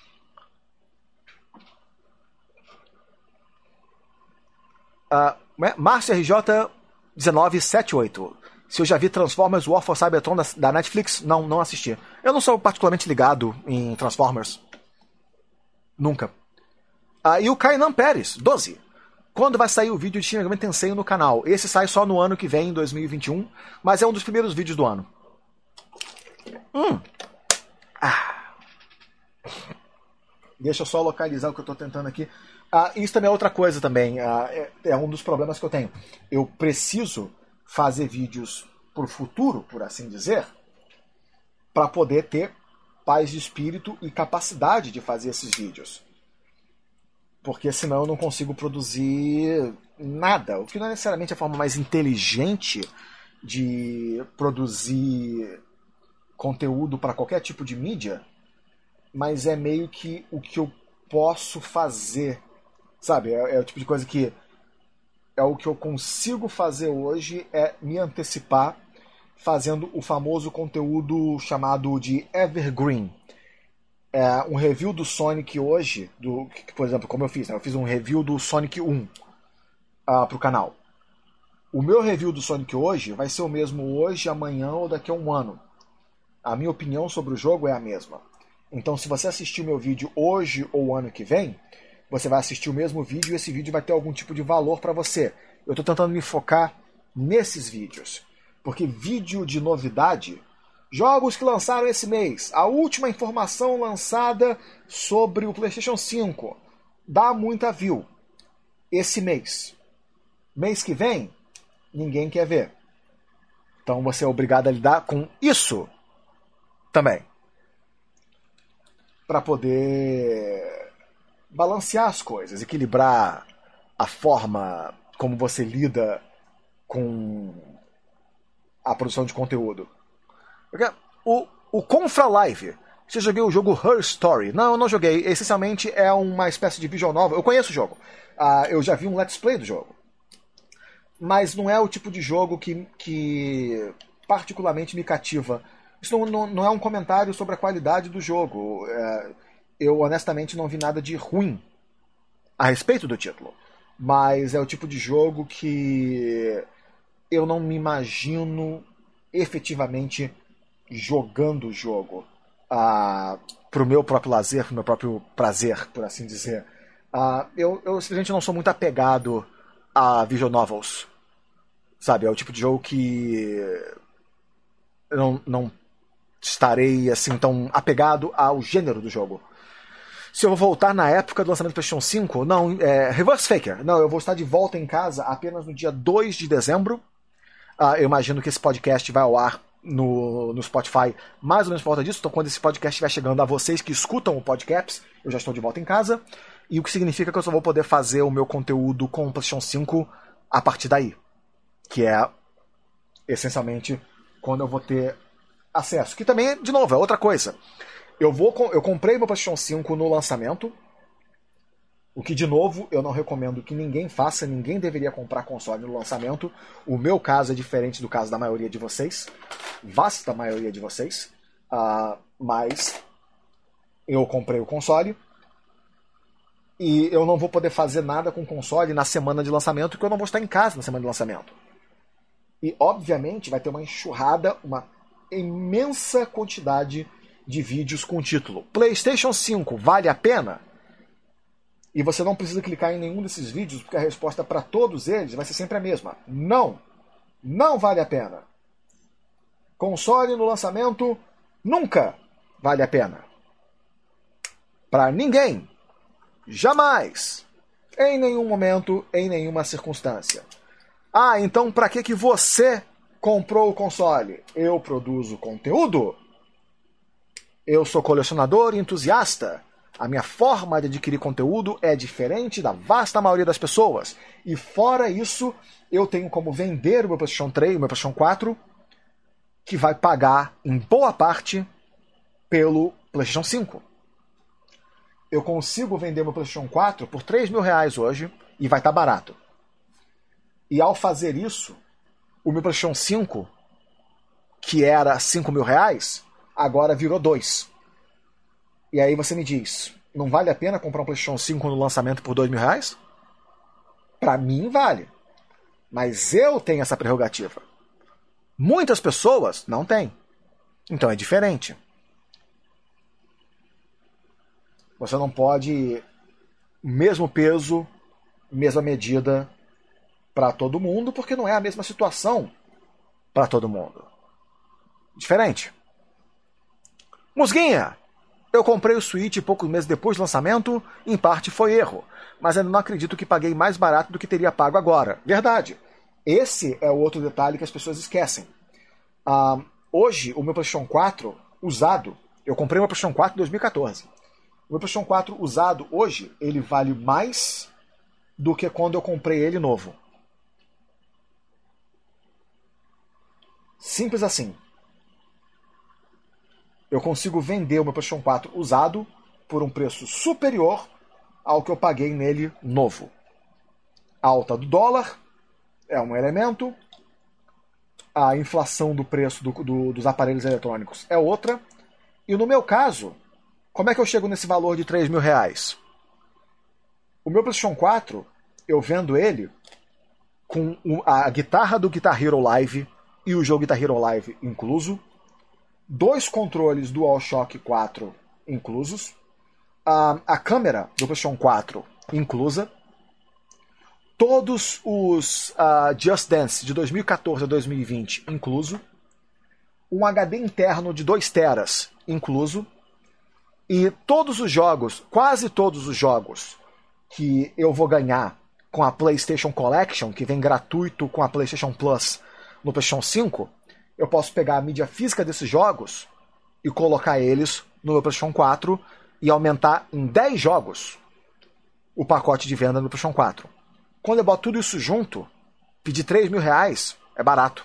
Márcio RJ 1978. Se eu já vi Transformers War for Cybertron da Netflix, não assisti. Eu não sou particularmente ligado em Transformers. Nunca. E o Kainan Pérez, 12. Quando vai sair o vídeo de Shin Megami Tensei no canal? Esse sai só no ano que vem, em 2021, mas é um dos primeiros vídeos do ano. Deixa eu só localizar o que eu estou tentando aqui. Isso também é outra coisa também. É um dos problemas que eu tenho. Eu preciso fazer vídeos pro futuro, por assim dizer, para poder ter paz de espírito e capacidade de fazer esses vídeos. Porque senão eu não consigo produzir nada. O que não é necessariamente a forma mais inteligente de produzir conteúdo para qualquer tipo de mídia, mas é meio que o que eu posso fazer. Sabe? É o tipo de coisa que é o que eu consigo fazer hoje, é me antecipar fazendo o famoso conteúdo chamado de Evergreen. Um review do Sonic hoje, por exemplo, como eu fiz, né? Eu fiz um review do Sonic 1 pro canal. O meu review do Sonic hoje vai ser o mesmo hoje, amanhã ou daqui a um ano. A minha opinião sobre o jogo é a mesma. Então, se você assistir o meu vídeo hoje ou ano que vem, você vai assistir o mesmo vídeo e esse vídeo vai ter algum tipo de valor para você. Eu estou tentando me focar nesses vídeos. Porque vídeo de novidade, jogos que lançaram esse mês, a última informação lançada sobre o PlayStation 5, dá muita view esse mês. Mês que vem, ninguém quer ver. Então você é obrigado a lidar com isso também. Para poder balancear as coisas, equilibrar a forma como você lida com a produção de conteúdo. O Confra Live, você joguei o jogo Her Story? Não, eu não joguei. Essencialmente é uma espécie de visual novel. Eu conheço o jogo. Eu já vi um let's play do jogo. Mas não é o tipo de jogo que particularmente me cativa. Isso não é um comentário sobre a qualidade do jogo. Eu honestamente não vi nada de ruim a respeito do título. Mas é o tipo de jogo que eu não me imagino efetivamente jogando o jogo pro meu próprio lazer, pro meu próprio prazer, por assim dizer. Eu simplesmente não sou muito apegado a visual novels. Sabe, é o tipo de jogo que eu não estarei assim tão apegado ao gênero do jogo. Se eu vou voltar na época do lançamento do PlayStation 5, não, Reverse Faker. Não, eu vou estar de volta em casa apenas no dia 2 de dezembro. Eu imagino que esse podcast vai ao ar no Spotify mais ou menos por volta disso. Então, quando esse podcast estiver chegando a vocês que escutam o podcast, eu já estou de volta em casa. E o que significa que eu só vou poder fazer o meu conteúdo com o PlayStation 5 a partir daí. Que é, essencialmente, quando eu vou ter acesso. Que também, de novo, é outra coisa. Eu comprei meu PlayStation 5 no lançamento. O que, de novo, eu não recomendo que ninguém faça. Ninguém deveria comprar console no lançamento. O meu caso é diferente do caso da maioria de vocês. Vasta maioria de vocês. Mas eu comprei o console. E eu não vou poder fazer nada com o console na semana de lançamento, porque eu não vou estar em casa na semana de lançamento. E, obviamente, vai ter uma enxurrada, uma imensa quantidade de vídeos com o título PlayStation 5 vale a pena? E você não precisa clicar em nenhum desses vídeos, porque a resposta para todos eles vai ser sempre a mesma. Não! Não vale a pena. Console no lançamento nunca vale a pena. Para ninguém. Jamais. Em nenhum momento, em nenhuma circunstância. Ah, então para que você comprou o console? Eu produzo conteúdo? Eu sou colecionador e entusiasta. A minha forma de adquirir conteúdo é diferente da vasta maioria das pessoas. E fora isso, eu tenho como vender o meu PlayStation 3, o meu PlayStation 4, que vai pagar em boa parte pelo PlayStation 5. Eu consigo vender meu PlayStation 4 por R$3.000 hoje e vai estar barato. E ao fazer isso, o meu PlayStation 5, que era R$5.000, agora virou 2. E aí você me diz, não vale a pena comprar um PlayStation 5 no lançamento por R$2.000? Para mim vale. Mas eu tenho essa prerrogativa. Muitas pessoas não têm. Então é diferente. Você não pode mesmo peso, mesma medida para todo mundo, porque não é a mesma situação para todo mundo. Diferente. Musguinha! Eu comprei o Switch poucos meses depois do lançamento, em parte foi erro, mas ainda não acredito que paguei mais barato do que teria pago agora. Verdade. Esse é o outro detalhe que as pessoas esquecem. Hoje, o meu PlayStation 4 usado, eu comprei o meu PlayStation 4 em 2014. O meu PlayStation 4 usado hoje, ele vale mais do que quando eu comprei ele novo. Simples assim. Eu consigo vender o meu PlayStation 4 usado por um preço superior ao que eu paguei nele novo. A alta do dólar é um elemento, a inflação do preço dos aparelhos eletrônicos é outra, e no meu caso, como é que eu chego nesse valor de R$3.000? O meu PlayStation 4, eu vendo ele com a guitarra do Guitar Hero Live e o jogo Guitar Hero Live incluso, 2 controles DualShock 4 inclusos, a câmera do PlayStation 4 inclusa, todos os Just Dance de 2014 a 2020 incluso, um HD interno de 2 teras incluso, e todos os jogos, quase todos os jogos que eu vou ganhar com a PlayStation Collection, que vem gratuito com a PlayStation Plus no PlayStation 5, eu posso pegar a mídia física desses jogos e colocar eles no meu PlayStation 4 e aumentar em 10 jogos o pacote de venda do PlayStation 4. Quando eu boto tudo isso junto, pedir R$3.000 é barato.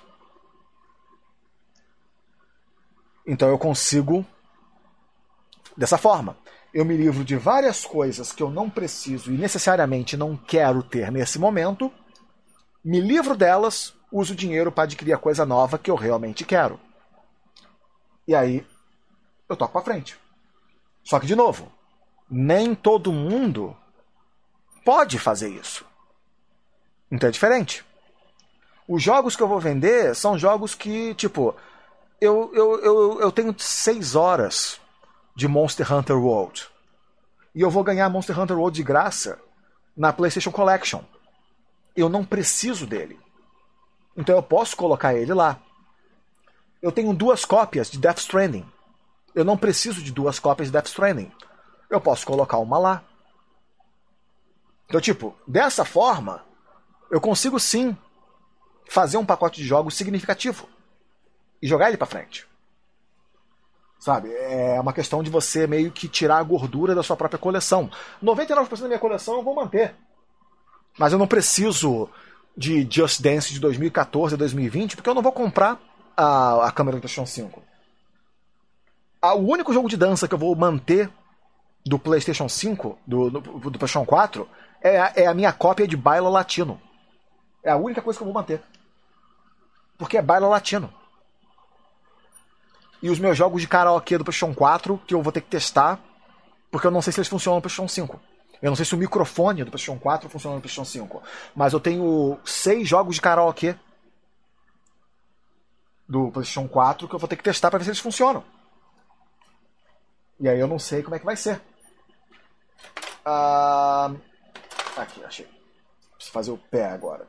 Então eu consigo dessa forma. Eu me livro de várias coisas que eu não preciso e necessariamente não quero ter nesse momento, me livro delas, uso o dinheiro para adquirir a coisa nova que eu realmente quero. E aí, eu toco para frente. Só que, de novo, nem todo mundo pode fazer isso. Então é diferente. Os jogos que eu vou vender são jogos que, tipo, eu tenho 6 horas de Monster Hunter World. E eu vou ganhar Monster Hunter World de graça na PlayStation Collection. Eu não preciso dele. Então eu posso colocar ele lá. Eu tenho 2 cópias de Death Stranding. Eu não preciso de 2 cópias de Death Stranding. Eu posso colocar uma lá. Então, tipo, dessa forma, eu consigo sim fazer um pacote de jogos significativo e jogar ele pra frente. Sabe? É uma questão de você meio que tirar a gordura da sua própria coleção. 99% da minha coleção eu vou manter. Mas eu não preciso de Just Dance de 2014 a 2020, porque eu não vou comprar a câmera do PlayStation 5. O único jogo de dança que eu vou manter do PlayStation 5, do PlayStation 4, é a minha cópia de Baila Latino. É a única coisa que eu vou manter. Porque é Baila Latino. E os meus jogos de karaokê do PlayStation 4, que eu vou ter que testar, porque eu não sei se eles funcionam no PlayStation 5. Eu não sei se o microfone do PlayStation 4 funciona no PlayStation 5. Mas eu tenho 6 jogos de karaokê do PlayStation 4 que eu vou ter que testar para ver se eles funcionam. E aí eu não sei como é que vai ser. Aqui, achei. Preciso fazer o pé agora.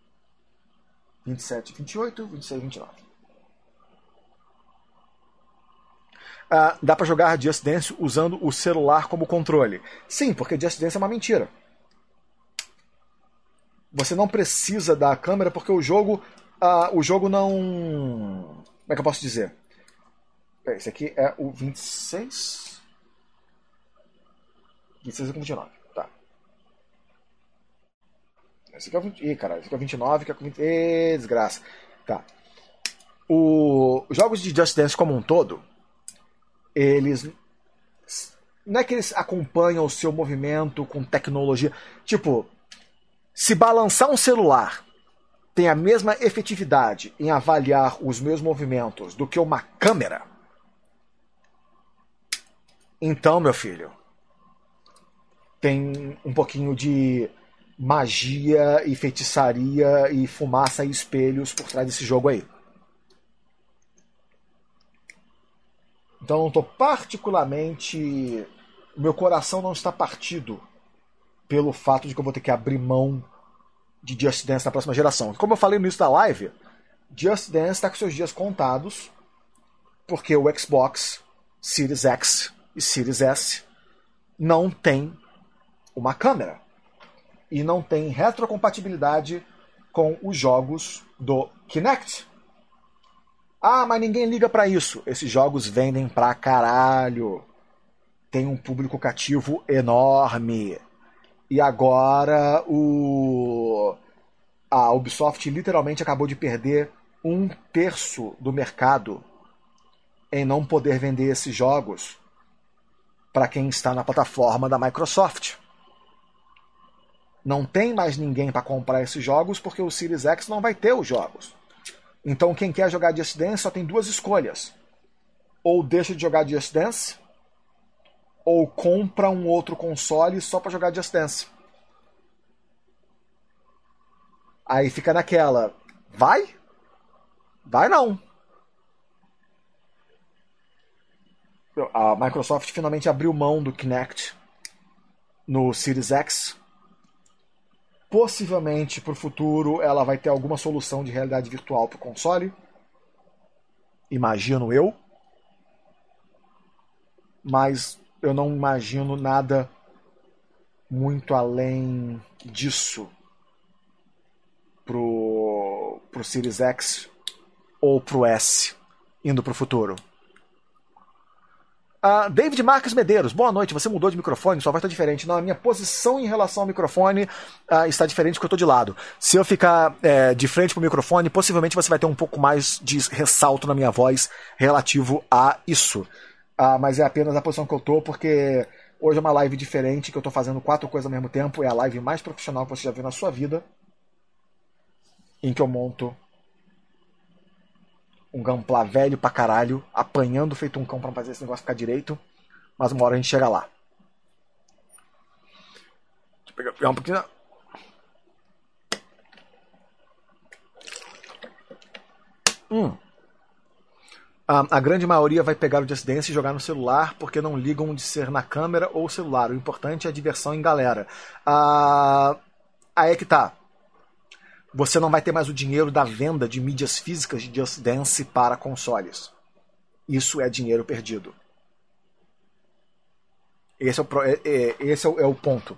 27, 28, 26, 29. Dá pra jogar Just Dance usando o celular como controle. Sim, porque Just Dance é uma mentira. Você não precisa da câmera porque o jogo não... Como é que eu posso dizer? Esse aqui é o 26... 26 e 29. Tá. Esse aqui é o 20... Ih, caralho. Esse aqui é o 29, que é o 20... Ê, desgraça. Tá. Os jogos de Just Dance como um todo, eles... Não é que eles acompanham o seu movimento com tecnologia. Tipo, se balançar um celular tem a mesma efetividade em avaliar os meus movimentos do que uma câmera, então, meu filho, tem um pouquinho de magia e feitiçaria e fumaça e espelhos por trás desse jogo aí. Então eu não estou particularmente... Meu coração não está partido pelo fato de que eu vou ter que abrir mão de Just Dance na próxima geração. Como eu falei no início da live, Just Dance está com seus dias contados porque o Xbox Series X e Series S não tem uma câmera e não tem retrocompatibilidade com os jogos do Kinect. Mas ninguém liga pra isso. Esses jogos vendem pra caralho. Tem um público cativo enorme. E agora a Ubisoft literalmente acabou de perder 1/3 do mercado em não poder vender esses jogos para quem está na plataforma da Microsoft. Não tem mais ninguém para comprar esses jogos porque o Series X não vai ter os jogos. Então quem quer jogar Just Dance só tem duas escolhas. Ou deixa de jogar Just Dance, ou compra um outro console só para jogar Just Dance. Aí fica naquela, vai? Vai não. A Microsoft finalmente abriu mão do Kinect no Series X. Possivelmente, para o futuro, ela vai ter alguma solução de realidade virtual para o console. Imagino eu. Mas eu não imagino nada muito além disso pro Series X ou pro S, indo para o futuro. David Marques Medeiros, boa noite. Você mudou de microfone, sua voz está diferente. Não, a minha posição em relação ao microfone está diferente porque eu estou de lado. Se eu ficar de frente para o microfone, possivelmente você vai ter um pouco mais de ressalto na minha voz relativo a isso. Mas é apenas a posição que eu estou, porque hoje é uma live diferente, que eu estou fazendo 4 coisas ao mesmo tempo. É a live mais profissional que você já viu na sua vida, em que eu monto um Gunpla velho pra caralho, apanhando feito um cão pra fazer esse negócio ficar direito, mas uma hora a gente chega lá. Deixa eu pegar um pouquinho. A grande maioria vai pegar o Just Dance e jogar no celular porque não ligam de ser na câmera ou celular. O importante é a diversão em galera. Aí é que tá. Você não vai ter mais o dinheiro da venda de mídias físicas de Just Dance para consoles. Isso é dinheiro perdido. Esse é o ponto.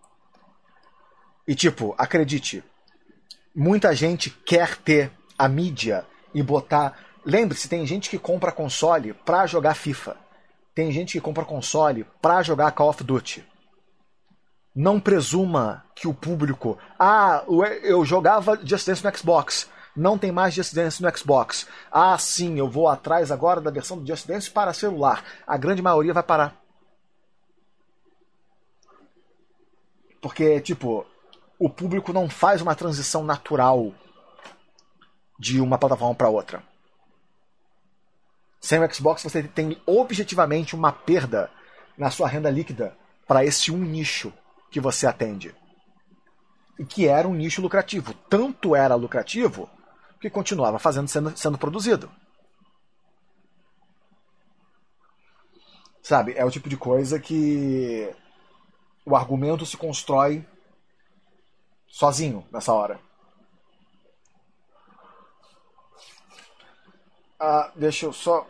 E tipo, acredite, muita gente quer ter a mídia e botar... Lembre-se, tem gente que compra console pra jogar FIFA. Tem gente que compra console pra jogar Call of Duty. Não presuma que o público... eu jogava Just Dance no Xbox. Não tem mais Just Dance no Xbox. Sim, eu vou atrás agora da versão do Just Dance para celular. A grande maioria vai parar. Porque, tipo, o público não faz uma transição natural de uma plataforma para outra. Sem o Xbox você tem objetivamente uma perda na sua renda líquida para esse nicho que você atende. E que era um nicho lucrativo. Tanto era lucrativo que continuava sendo produzido. Sabe? É o tipo de coisa que o argumento se constrói sozinho nessa hora. Deixa eu só...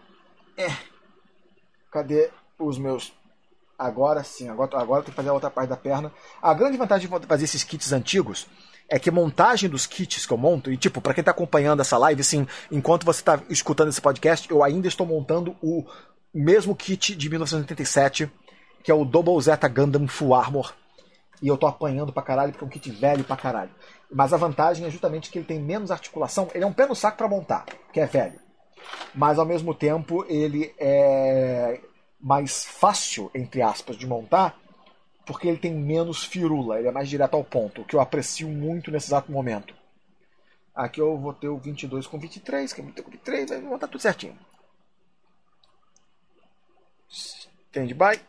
Cadê os meus... Agora sim, agora eu tenho que fazer a outra parte da perna. A grande vantagem de fazer esses kits antigos é que a montagem dos kits que eu monto, e tipo, pra quem tá acompanhando essa live, assim, enquanto você tá escutando esse podcast, eu ainda estou montando o mesmo kit de 1987, que é o Double Zeta Gundam Full Armor. E eu tô apanhando pra caralho, porque é um kit velho pra caralho. Mas a vantagem é justamente que ele tem menos articulação. Ele é um pé no saco pra montar, que é velho. Mas ao mesmo tempo ele é mais fácil, entre aspas, de montar, porque ele tem menos firula, ele é mais direto ao ponto, o que eu aprecio muito nesse exato momento. Aqui eu vou ter o 22 com 23, que é 23, vai montar tudo certinho. Stand by.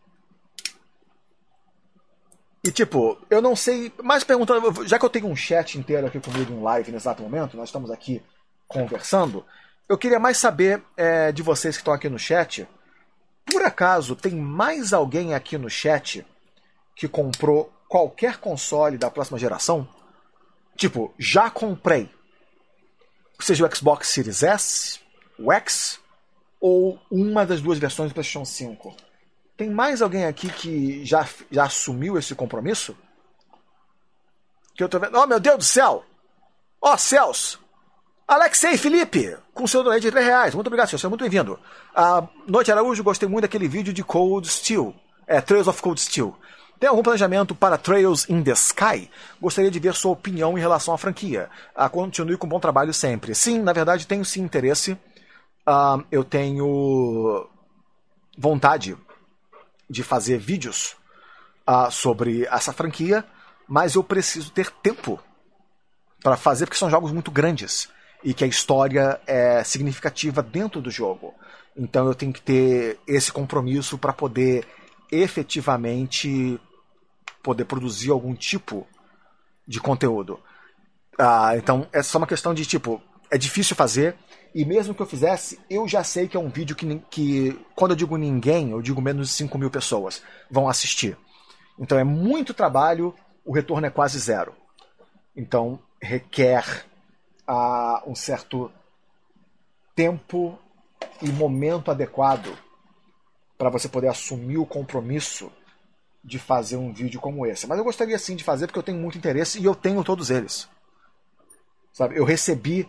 E tipo, eu não sei, mais perguntando, já que eu tenho um chat inteiro aqui comigo em live nesse exato momento, nós estamos aqui conversando, eu queria mais saber de vocês que estão aqui no chat. Por acaso, tem mais alguém aqui no chat que comprou qualquer console da próxima geração? Tipo, já comprei. Seja o Xbox Series S, o X, ou uma das duas versões do PlayStation 5. Tem mais alguém aqui que já assumiu esse compromisso? Que eu tô vendo... Oh, meu Deus do céu! Ó, céus! Alexei Felipe, com seu donate de R$3. Muito obrigado, senhor. Seja muito bem-vindo. Noite Araújo, gostei muito daquele vídeo de Cold Steel. Trails of Cold Steel. Tem algum planejamento para Trails in the Sky? Gostaria de ver sua opinião em relação à franquia. Continue com bom trabalho sempre. Sim, na verdade, tenho sim interesse. Eu tenho vontade de fazer vídeos sobre essa franquia, mas eu preciso ter tempo para fazer, porque são jogos muito grandes e que a história é significativa dentro do jogo. Então eu tenho que ter esse compromisso para poder efetivamente poder produzir algum tipo de conteúdo. Então é só uma questão de tipo, é difícil fazer, e mesmo que eu fizesse, eu já sei que é um vídeo que quando eu digo ninguém, eu digo menos de 5 mil pessoas vão assistir. Então é muito trabalho, o retorno é quase zero. Então requer um certo tempo e momento adequado para você poder assumir o compromisso de fazer um vídeo como esse. Mas eu gostaria sim de fazer, porque eu tenho muito interesse e eu tenho todos eles. Sabe? Eu recebi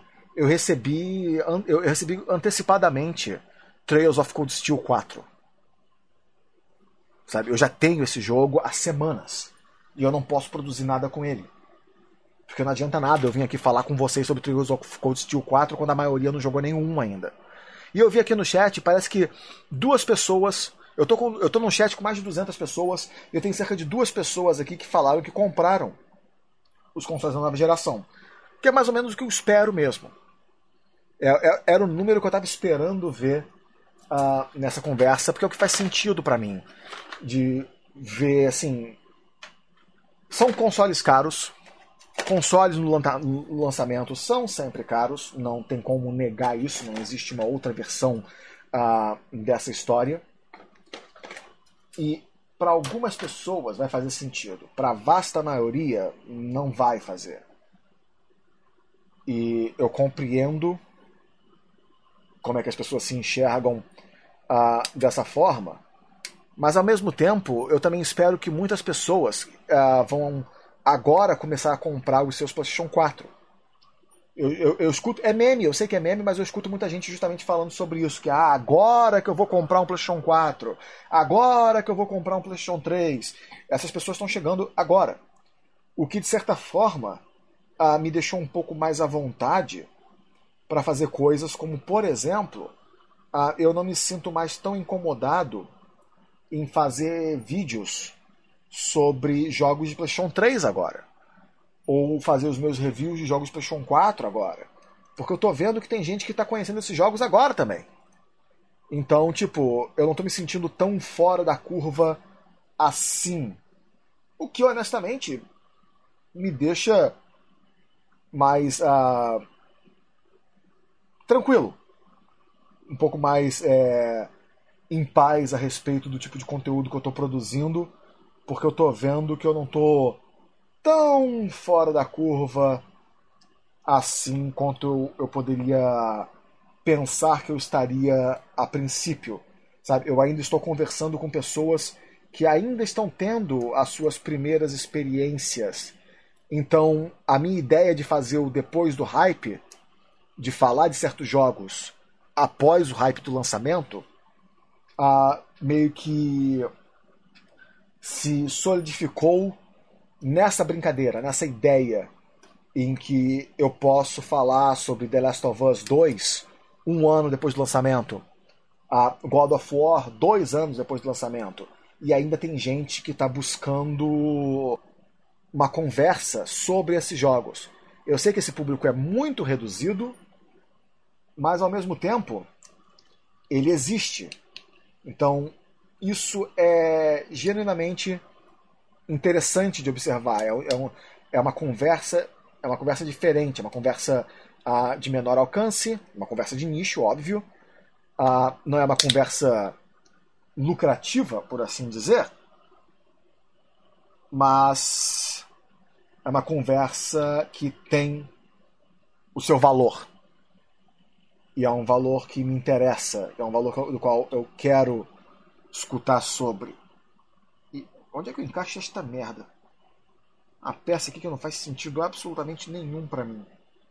antecipadamente Trails of Cold Steel 4. Sabe? Eu já tenho esse jogo há semanas e eu não posso produzir nada com ele. Porque não adianta nada eu vir aqui falar com vocês sobre Trails of Cold Steel 4 quando a maioria não jogou nenhum ainda. E eu vi aqui no chat, parece que 2 pessoas... Eu tô num chat com mais de 200 pessoas e eu tenho cerca de 2 pessoas aqui que falaram que compraram os consoles da nova geração. Que é mais ou menos o que eu espero mesmo. Era o número que eu estava esperando ver nessa conversa, porque é o que faz sentido para mim. De ver, assim... São consoles caros. Consoles no lançamento são sempre caros, não tem como negar isso, não existe uma outra versão dessa história. E para algumas pessoas vai fazer sentido, para a vasta maioria não vai fazer. E eu compreendo como é que as pessoas se enxergam dessa forma, mas ao mesmo tempo eu também espero que muitas pessoas vão agora começar a comprar os seus PlayStation 4. Eu escuto, é meme, eu sei que é meme, mas eu escuto muita gente justamente falando sobre isso, que agora que eu vou comprar um PlayStation 4, agora que eu vou comprar um PlayStation 3. Essas pessoas estão chegando agora. O que de certa forma me deixou um pouco mais à vontade para fazer coisas como, por exemplo, eu não me sinto mais tão incomodado em fazer vídeos sobre jogos de PlayStation 3 agora. Ou fazer os meus reviews de jogos de PlayStation 4 agora. Porque eu tô vendo que tem gente que tá conhecendo esses jogos agora também. Então, tipo, eu não tô me sentindo tão fora da curva assim. O que, honestamente, me deixa mais tranquilo. Um pouco mais em paz a respeito do tipo de conteúdo que eu tô produzindo. porque eu tô vendo que eu não tô tão fora da curva assim quanto eu poderia pensar que eu estaria a princípio. Sabe? Eu ainda estou conversando com pessoas que ainda estão tendo as suas primeiras experiências. Então, a minha ideia de fazer o depois do hype, de falar de certos jogos após o hype do lançamento, meio que se solidificou nessa brincadeira, nessa ideia em que eu posso falar sobre The Last of Us 2 um ano depois do lançamento, a God of War 2 anos depois do lançamento, e ainda tem gente que está buscando uma conversa sobre esses jogos. Eu sei que esse público é muito reduzido, mas ao mesmo tempo ele existe. Então isso é genuinamente interessante de observar. É uma conversa diferente, é uma conversa de menor alcance, uma conversa de nicho, óbvio. Não é uma conversa lucrativa, por assim dizer, mas é uma conversa que tem o seu valor. E é um valor que me interessa, é um valor do qual eu quero escutar sobre. E onde é que eu encaixo esta merda? A peça aqui que não faz sentido absolutamente nenhum pra mim.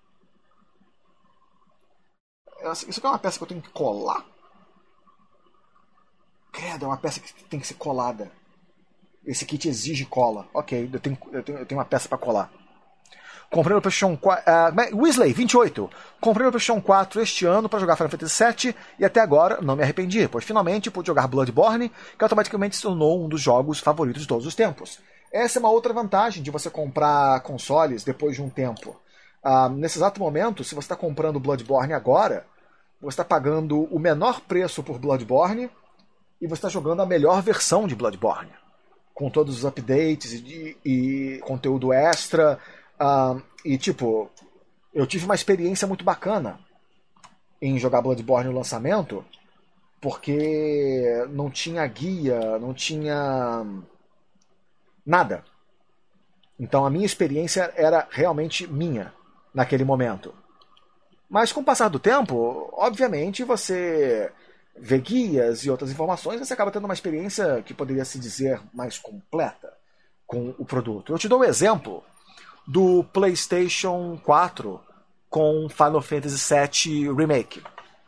Isso aqui é uma peça que eu tenho que colar? Credo, é uma peça que tem que ser colada. Esse kit exige cola. Ok, eu tenho uma peça pra colar. Comprei no PlayStation 4. Weasley, 28. Comprei no PlayStation 4 este ano para jogar Final Fantasy VII e até agora não me arrependi, pois finalmente pude jogar Bloodborne, que automaticamente se tornou um dos jogos favoritos de todos os tempos. Essa é uma outra vantagem de você comprar consoles depois de um tempo. Nesse exato momento, se você está comprando Bloodborne agora, você está pagando o menor preço por Bloodborne e você está jogando a melhor versão de Bloodborne, com todos os updates e conteúdo extra. E tipo, eu tive uma experiência muito bacana em jogar Bloodborne no lançamento, porque não tinha guia, não tinha nada. Então a minha experiência era realmente minha naquele momento. Mas com o passar do tempo, obviamente você vê guias e outras informações, você acaba tendo uma experiência que poderia se dizer mais completa com o produto. Eu te dou um exemplo do PlayStation 4 com Final Fantasy VII Remake.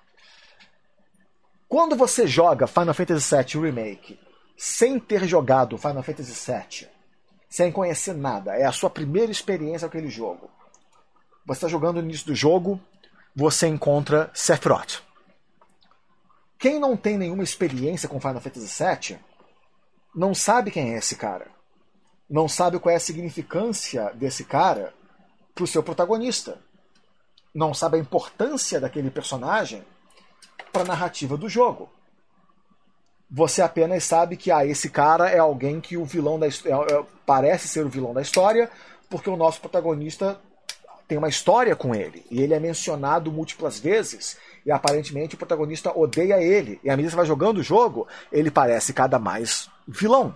Quando você joga Final Fantasy VII Remake sem ter jogado Final Fantasy VII, sem conhecer nada, é a sua primeira experiência com aquele jogo, você está jogando no início do jogo, você encontra Sephiroth. Quem não tem nenhuma experiência com Final Fantasy VII não sabe quem é esse cara. Não sabe qual é a significância desse cara para o seu protagonista. Não sabe a importância daquele personagem para a narrativa do jogo. Você apenas sabe que esse cara é alguém que o vilão da parece ser o vilão da história, porque o nosso protagonista tem uma história com ele, e ele é mencionado múltiplas vezes, e aparentemente o protagonista odeia ele, e à medida que você vai jogando o jogo, ele parece cada mais vilão.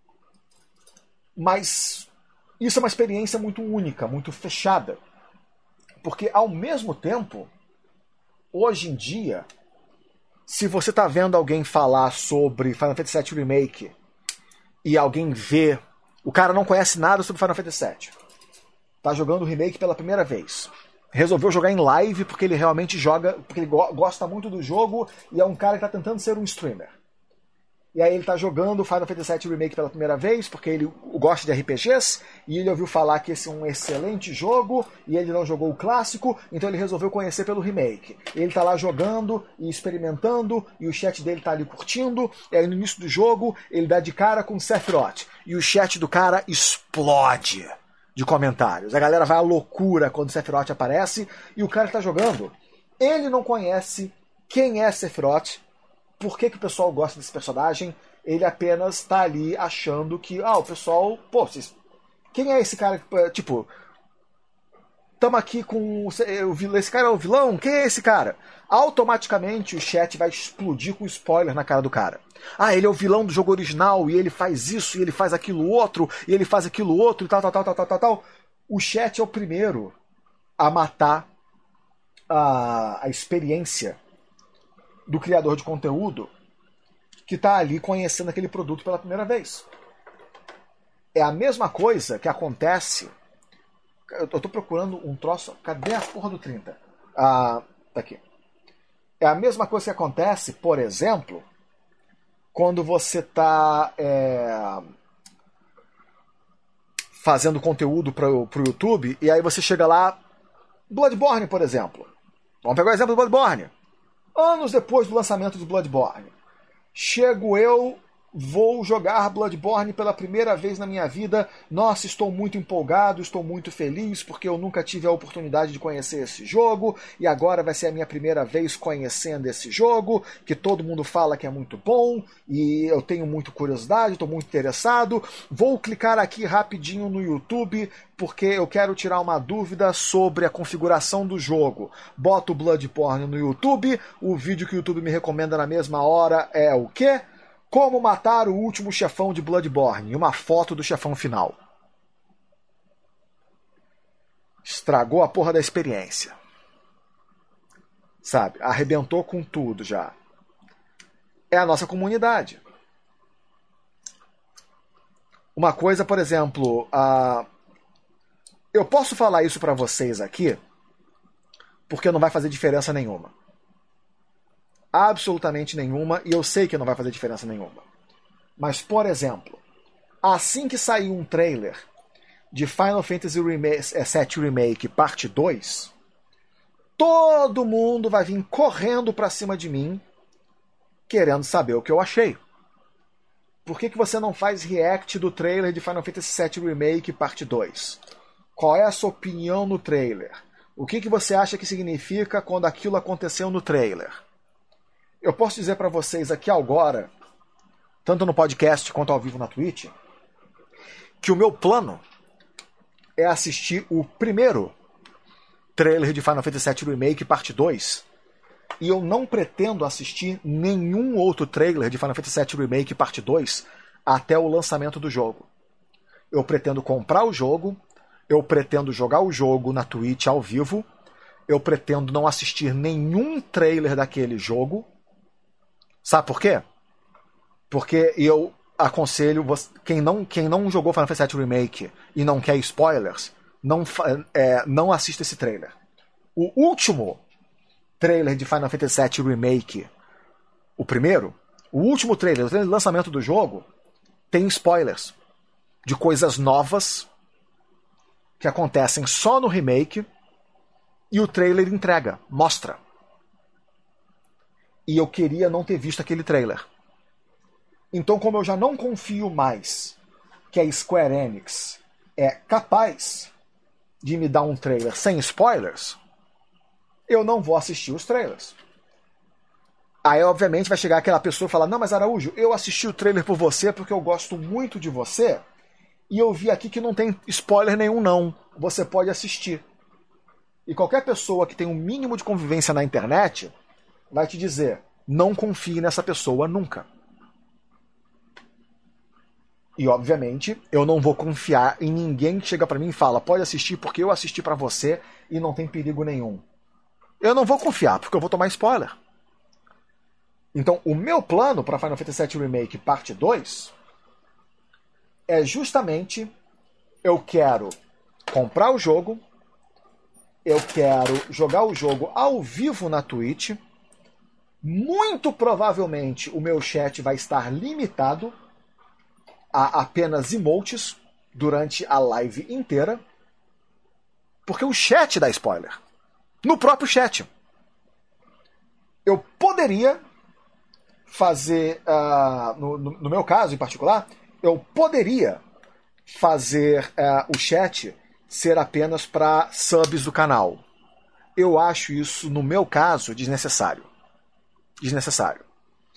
Mas isso é uma experiência muito única, muito fechada, porque ao mesmo tempo, hoje em dia, se você está vendo alguém falar sobre Final Fantasy VII Remake, e alguém vê, o cara não conhece nada sobre Final Fantasy VII, tá jogando o remake pela primeira vez. Resolveu jogar em live porque ele realmente joga, porque ele gosta muito do jogo e é um cara que tá tentando ser um streamer. E aí ele tá jogando Final Fantasy VII Remake pela primeira vez porque ele gosta de RPGs e ele ouviu falar que esse é um excelente jogo e ele não jogou o clássico, então ele resolveu conhecer pelo remake. Ele tá lá jogando e experimentando e o chat dele tá ali curtindo, e aí no início do jogo ele dá de cara com Sephiroth e o chat do cara explode de comentários. A galera vai à loucura quando Sephiroth aparece e o cara que tá jogando, ele não conhece quem é Sephiroth, por que o pessoal gosta desse personagem, ele apenas tá ali achando que, o pessoal, quem é esse cara? Tipo, tamo aqui com esse cara é o vilão, quem é esse cara? Automaticamente o chat vai explodir com spoiler na cara do cara. Ah, ele é o vilão do jogo original, e ele faz isso, e ele faz aquilo outro, e ele faz aquilo outro, e tal. O chat é o primeiro a matar a experiência do criador de conteúdo que está ali conhecendo aquele produto pela primeira vez. É a mesma coisa que acontece... Eu tô procurando um troço... Cadê a porra do 30? Tá aqui. É a mesma coisa que acontece, por exemplo, quando você está fazendo conteúdo para o YouTube, e aí você chega lá... Bloodborne, por exemplo. Vamos pegar o exemplo do Bloodborne. Anos depois do lançamento de Bloodborne. Chego eu, vou jogar Bloodborne pela primeira vez na minha vida. Nossa, estou muito empolgado, estou muito feliz, porque eu nunca tive a oportunidade de conhecer esse jogo, e agora vai ser a minha primeira vez conhecendo esse jogo, que todo mundo fala que é muito bom, e eu tenho muita curiosidade, estou muito interessado. Vou clicar aqui rapidinho no YouTube, porque eu quero tirar uma dúvida sobre a configuração do jogo. Boto o Bloodborne no YouTube, o vídeo que o YouTube me recomenda na mesma hora é o quê? Como matar o último chefão de Bloodborne, e uma foto do chefão final. Estragou a porra da experiência. Sabe? Arrebentou com tudo já. É a nossa comunidade. Uma coisa, por exemplo, eu posso falar isso pra vocês aqui, porque não vai fazer diferença nenhuma. Absolutamente nenhuma, e eu sei que não vai fazer diferença nenhuma. Mas, por exemplo, assim que sair um trailer de Final Fantasy VII Remake Parte 2, todo mundo vai vir correndo pra cima de mim, querendo saber o que eu achei. Por que você não faz react do trailer de Final Fantasy VII Remake Parte 2? Qual é a sua opinião no trailer? O que você acha que significa quando aquilo aconteceu no trailer? Eu posso dizer para vocês aqui agora, tanto no podcast quanto ao vivo na Twitch, que o meu plano é assistir o primeiro trailer de Final Fantasy VII Remake Parte 2, e eu não pretendo assistir nenhum outro trailer de Final Fantasy VII Remake Parte 2 até o lançamento do jogo. Eu pretendo comprar o jogo, eu pretendo jogar o jogo na Twitch ao vivo, eu pretendo não assistir nenhum trailer daquele jogo. Sabe por quê? Porque eu aconselho quem não jogou Final Fantasy VII Remake e não quer spoilers, não assista esse trailer. O último trailer de Final Fantasy VII Remake, o último trailer, o trailer de lançamento do jogo, tem spoilers de coisas novas que acontecem só no remake, e o trailer entrega, mostra. E eu queria não ter visto aquele trailer. Então, como eu já não confio mais que a Square Enix é capaz de me dar um trailer sem spoilers, eu não vou assistir os trailers. Aí, obviamente, vai chegar aquela pessoa e falar: não, mas Araújo, eu assisti o trailer por você porque eu gosto muito de você, e eu vi aqui que não tem spoiler nenhum, não. Você pode assistir. E qualquer pessoa que tem um mínimo de convivência na internet vai te dizer: não confie nessa pessoa nunca. E, obviamente, eu não vou confiar em ninguém que chega pra mim e fala: pode assistir porque eu assisti pra você e não tem perigo nenhum. Eu não vou confiar, porque eu vou tomar spoiler. Então, o meu plano para Final Fantasy VII Remake Parte 2 é justamente: eu quero comprar o jogo, eu quero jogar o jogo ao vivo na Twitch. Muito provavelmente o meu chat vai estar limitado a apenas emotes durante a live inteira, porque o chat dá spoiler. No próprio chat. Eu poderia fazer, no meu caso em particular, eu poderia fazer o chat ser apenas para subs do canal. Eu acho isso, no meu caso, desnecessário.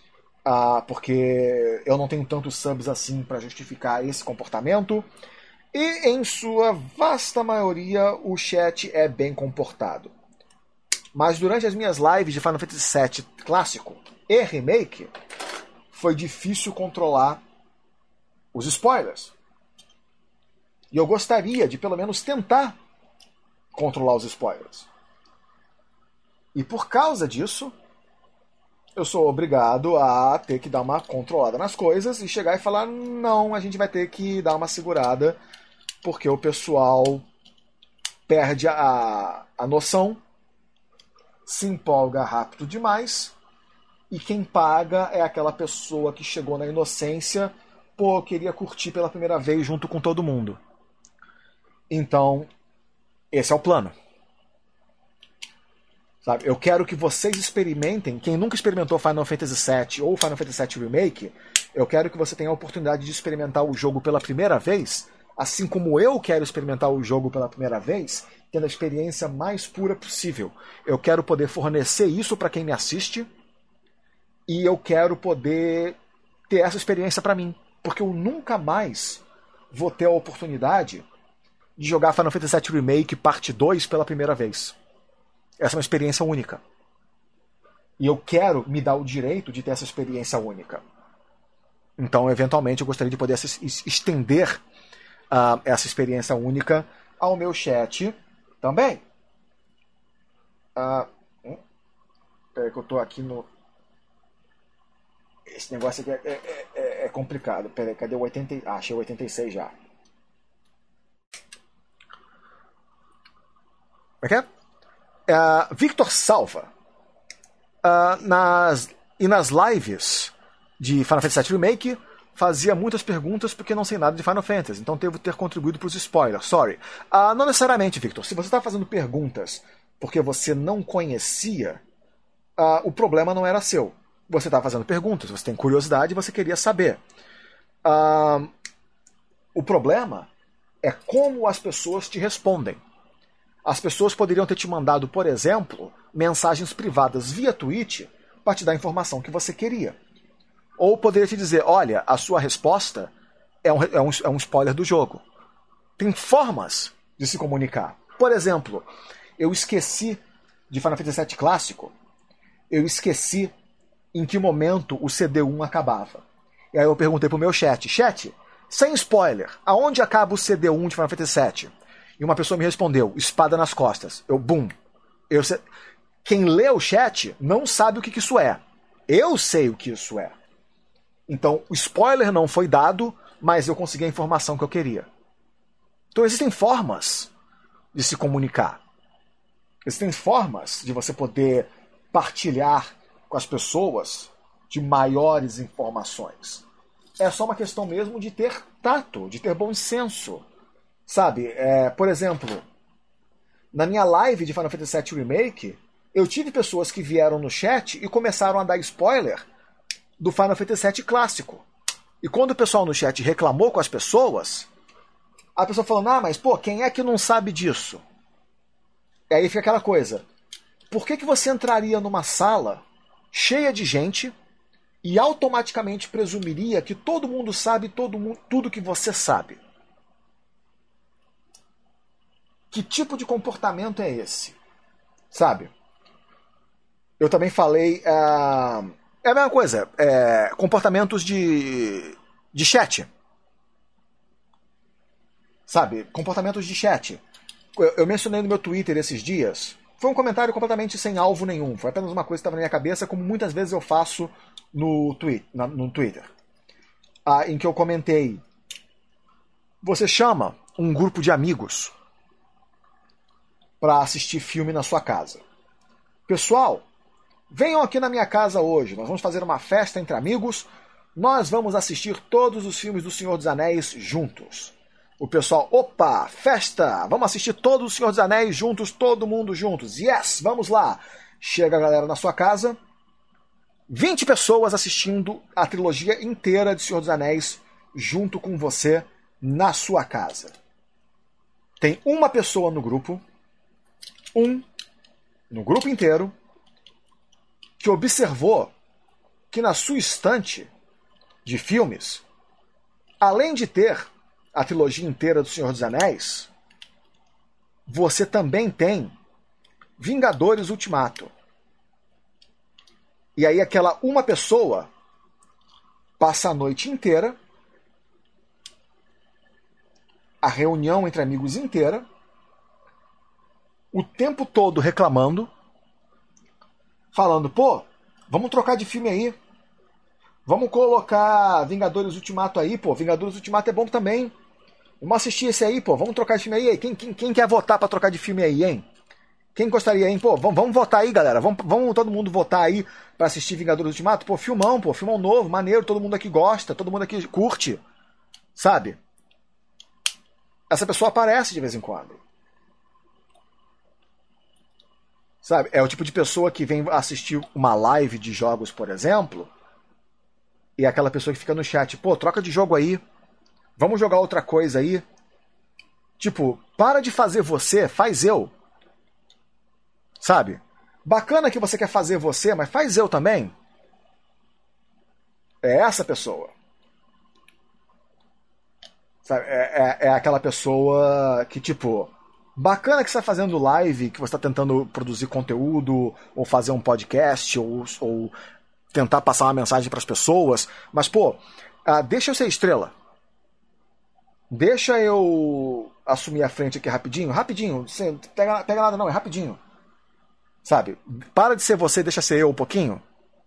Porque eu não tenho tantos subs assim para justificar esse comportamento. E em sua vasta maioria o chat é bem comportado. Mas durante as minhas lives de Final Fantasy VII Clássico e Remake, foi difícil controlar os spoilers. E eu gostaria de pelo menos tentar controlar os spoilers. E por causa disso, eu sou obrigado a ter que dar uma controlada nas coisas e chegar e falar, não, a gente vai ter que dar uma segurada, porque o pessoal perde a noção, se empolga rápido demais, e quem paga é aquela pessoa que chegou na inocência, pô, queria curtir pela primeira vez junto com todo mundo. Então, esse é o plano. Sabe? Eu quero que vocês experimentem, quem nunca experimentou Final Fantasy VII ou Final Fantasy VII Remake, eu quero que você tenha a oportunidade de experimentar o jogo pela primeira vez, assim como eu quero experimentar o jogo pela primeira vez, tendo a experiência mais pura possível. Eu quero poder fornecer isso para quem me assiste e eu quero poder ter essa experiência para mim, porque eu nunca mais vou ter a oportunidade de jogar Final Fantasy VII Remake Parte 2 pela primeira vez. Essa é uma experiência única. E eu quero me dar o direito de ter essa experiência única. Então, eventualmente, eu gostaria de poder estender essa experiência única ao meu chat também. Peraí que eu tô aqui no... Esse negócio aqui é complicado. Peraí, cadê o 80? Achei o 86 já. Como é que é? Victor Salva. Nas lives de Final Fantasy VII Remake, fazia muitas perguntas porque não sei nada de Final Fantasy, então devo ter contribuído para os spoilers. Sorry. Não necessariamente, Victor. Se você está fazendo perguntas porque você não conhecia, o problema não era seu. Você está fazendo perguntas, você tem curiosidade e você queria saber. O problema é como as pessoas te respondem. As pessoas poderiam ter te mandado, por exemplo, mensagens privadas via Twitch para te dar a informação que você queria. Ou poderia te dizer, olha, a sua resposta é um spoiler do jogo. Tem formas de se comunicar. Por exemplo, eu esqueci de Final Fantasy VII Clássico, eu esqueci em que momento o CD1 acabava. E aí eu perguntei pro meu chat, sem spoiler, aonde acaba o CD1 de Final Fantasy VII? E uma pessoa me respondeu, espada nas costas. Quem lê o chat não sabe o que isso é. Eu sei o que isso é. Então, o spoiler não foi dado, mas eu consegui a informação que eu queria. Então, existem formas de se comunicar. Existem formas de você poder partilhar com as pessoas de maiores informações. É só uma questão mesmo de ter tato, de ter bom senso. Sabe, por exemplo, na minha live de Final Fantasy VII Remake, eu tive pessoas que vieram no chat e começaram a dar spoiler do Final Fantasy VII Clássico. E quando o pessoal no chat reclamou com as pessoas, a pessoa falou, mas pô, quem é que não sabe disso? E aí fica aquela coisa, por que você entraria numa sala cheia de gente e automaticamente presumiria que todo mundo sabe tudo que você sabe? Que tipo de comportamento é esse? Sabe? Eu também falei... é a mesma coisa. Comportamentos de chat. Sabe? Comportamentos de chat. Eu mencionei no meu Twitter esses dias. Foi um comentário completamente sem alvo nenhum. Foi apenas uma coisa que estava na minha cabeça, como muitas vezes eu faço no Twitter. Em que eu comentei... Você chama um grupo de amigos para assistir filme na sua casa. Pessoal, venham aqui na minha casa hoje. Nós vamos fazer uma festa entre amigos. Nós vamos assistir todos os filmes do Senhor dos Anéis juntos. O pessoal, opa, festa! Vamos assistir todos os Senhor dos Anéis juntos, todo mundo juntos. Yes, vamos lá! Chega a galera na sua casa. 20 pessoas assistindo a trilogia inteira de Senhor dos Anéis junto com você na sua casa. Tem uma pessoa no grupo, no grupo inteiro, que observou que na sua estante de filmes, além de ter a trilogia inteira do Senhor dos Anéis, você também tem Vingadores Ultimato. E aí aquela uma pessoa passa a noite inteira, a reunião entre amigos inteira, o tempo todo reclamando, falando, pô, vamos trocar de filme aí. Vamos colocar Vingadores Ultimato aí, pô. Vingadores Ultimato é bom também. Vamos assistir esse aí, pô. Vamos trocar de filme aí. Quem quer votar pra trocar de filme aí, hein? Quem gostaria, hein? Pô, vamos votar aí, galera. Vamos todo mundo votar aí pra assistir Vingadores Ultimato. Pô, filmão novo, maneiro. Todo mundo aqui gosta, todo mundo aqui curte. Sabe? Essa pessoa aparece de vez em quando. Sabe? É o tipo de pessoa que vem assistir uma live de jogos, por exemplo, e é aquela pessoa que fica no chat, pô, troca de jogo aí, vamos jogar outra coisa aí. Tipo, para de fazer você, faz eu. Sabe? Bacana que você quer fazer você, mas faz eu também. É essa pessoa. Sabe? É aquela pessoa que, tipo, bacana que você está fazendo live, que você está tentando produzir conteúdo, ou fazer um podcast, ou tentar passar uma mensagem para as pessoas, mas, pô, deixa eu ser estrela. Deixa eu assumir a frente aqui rapidinho. Você pega nada não, é rapidinho. Sabe? Para de ser você, deixa ser eu um pouquinho.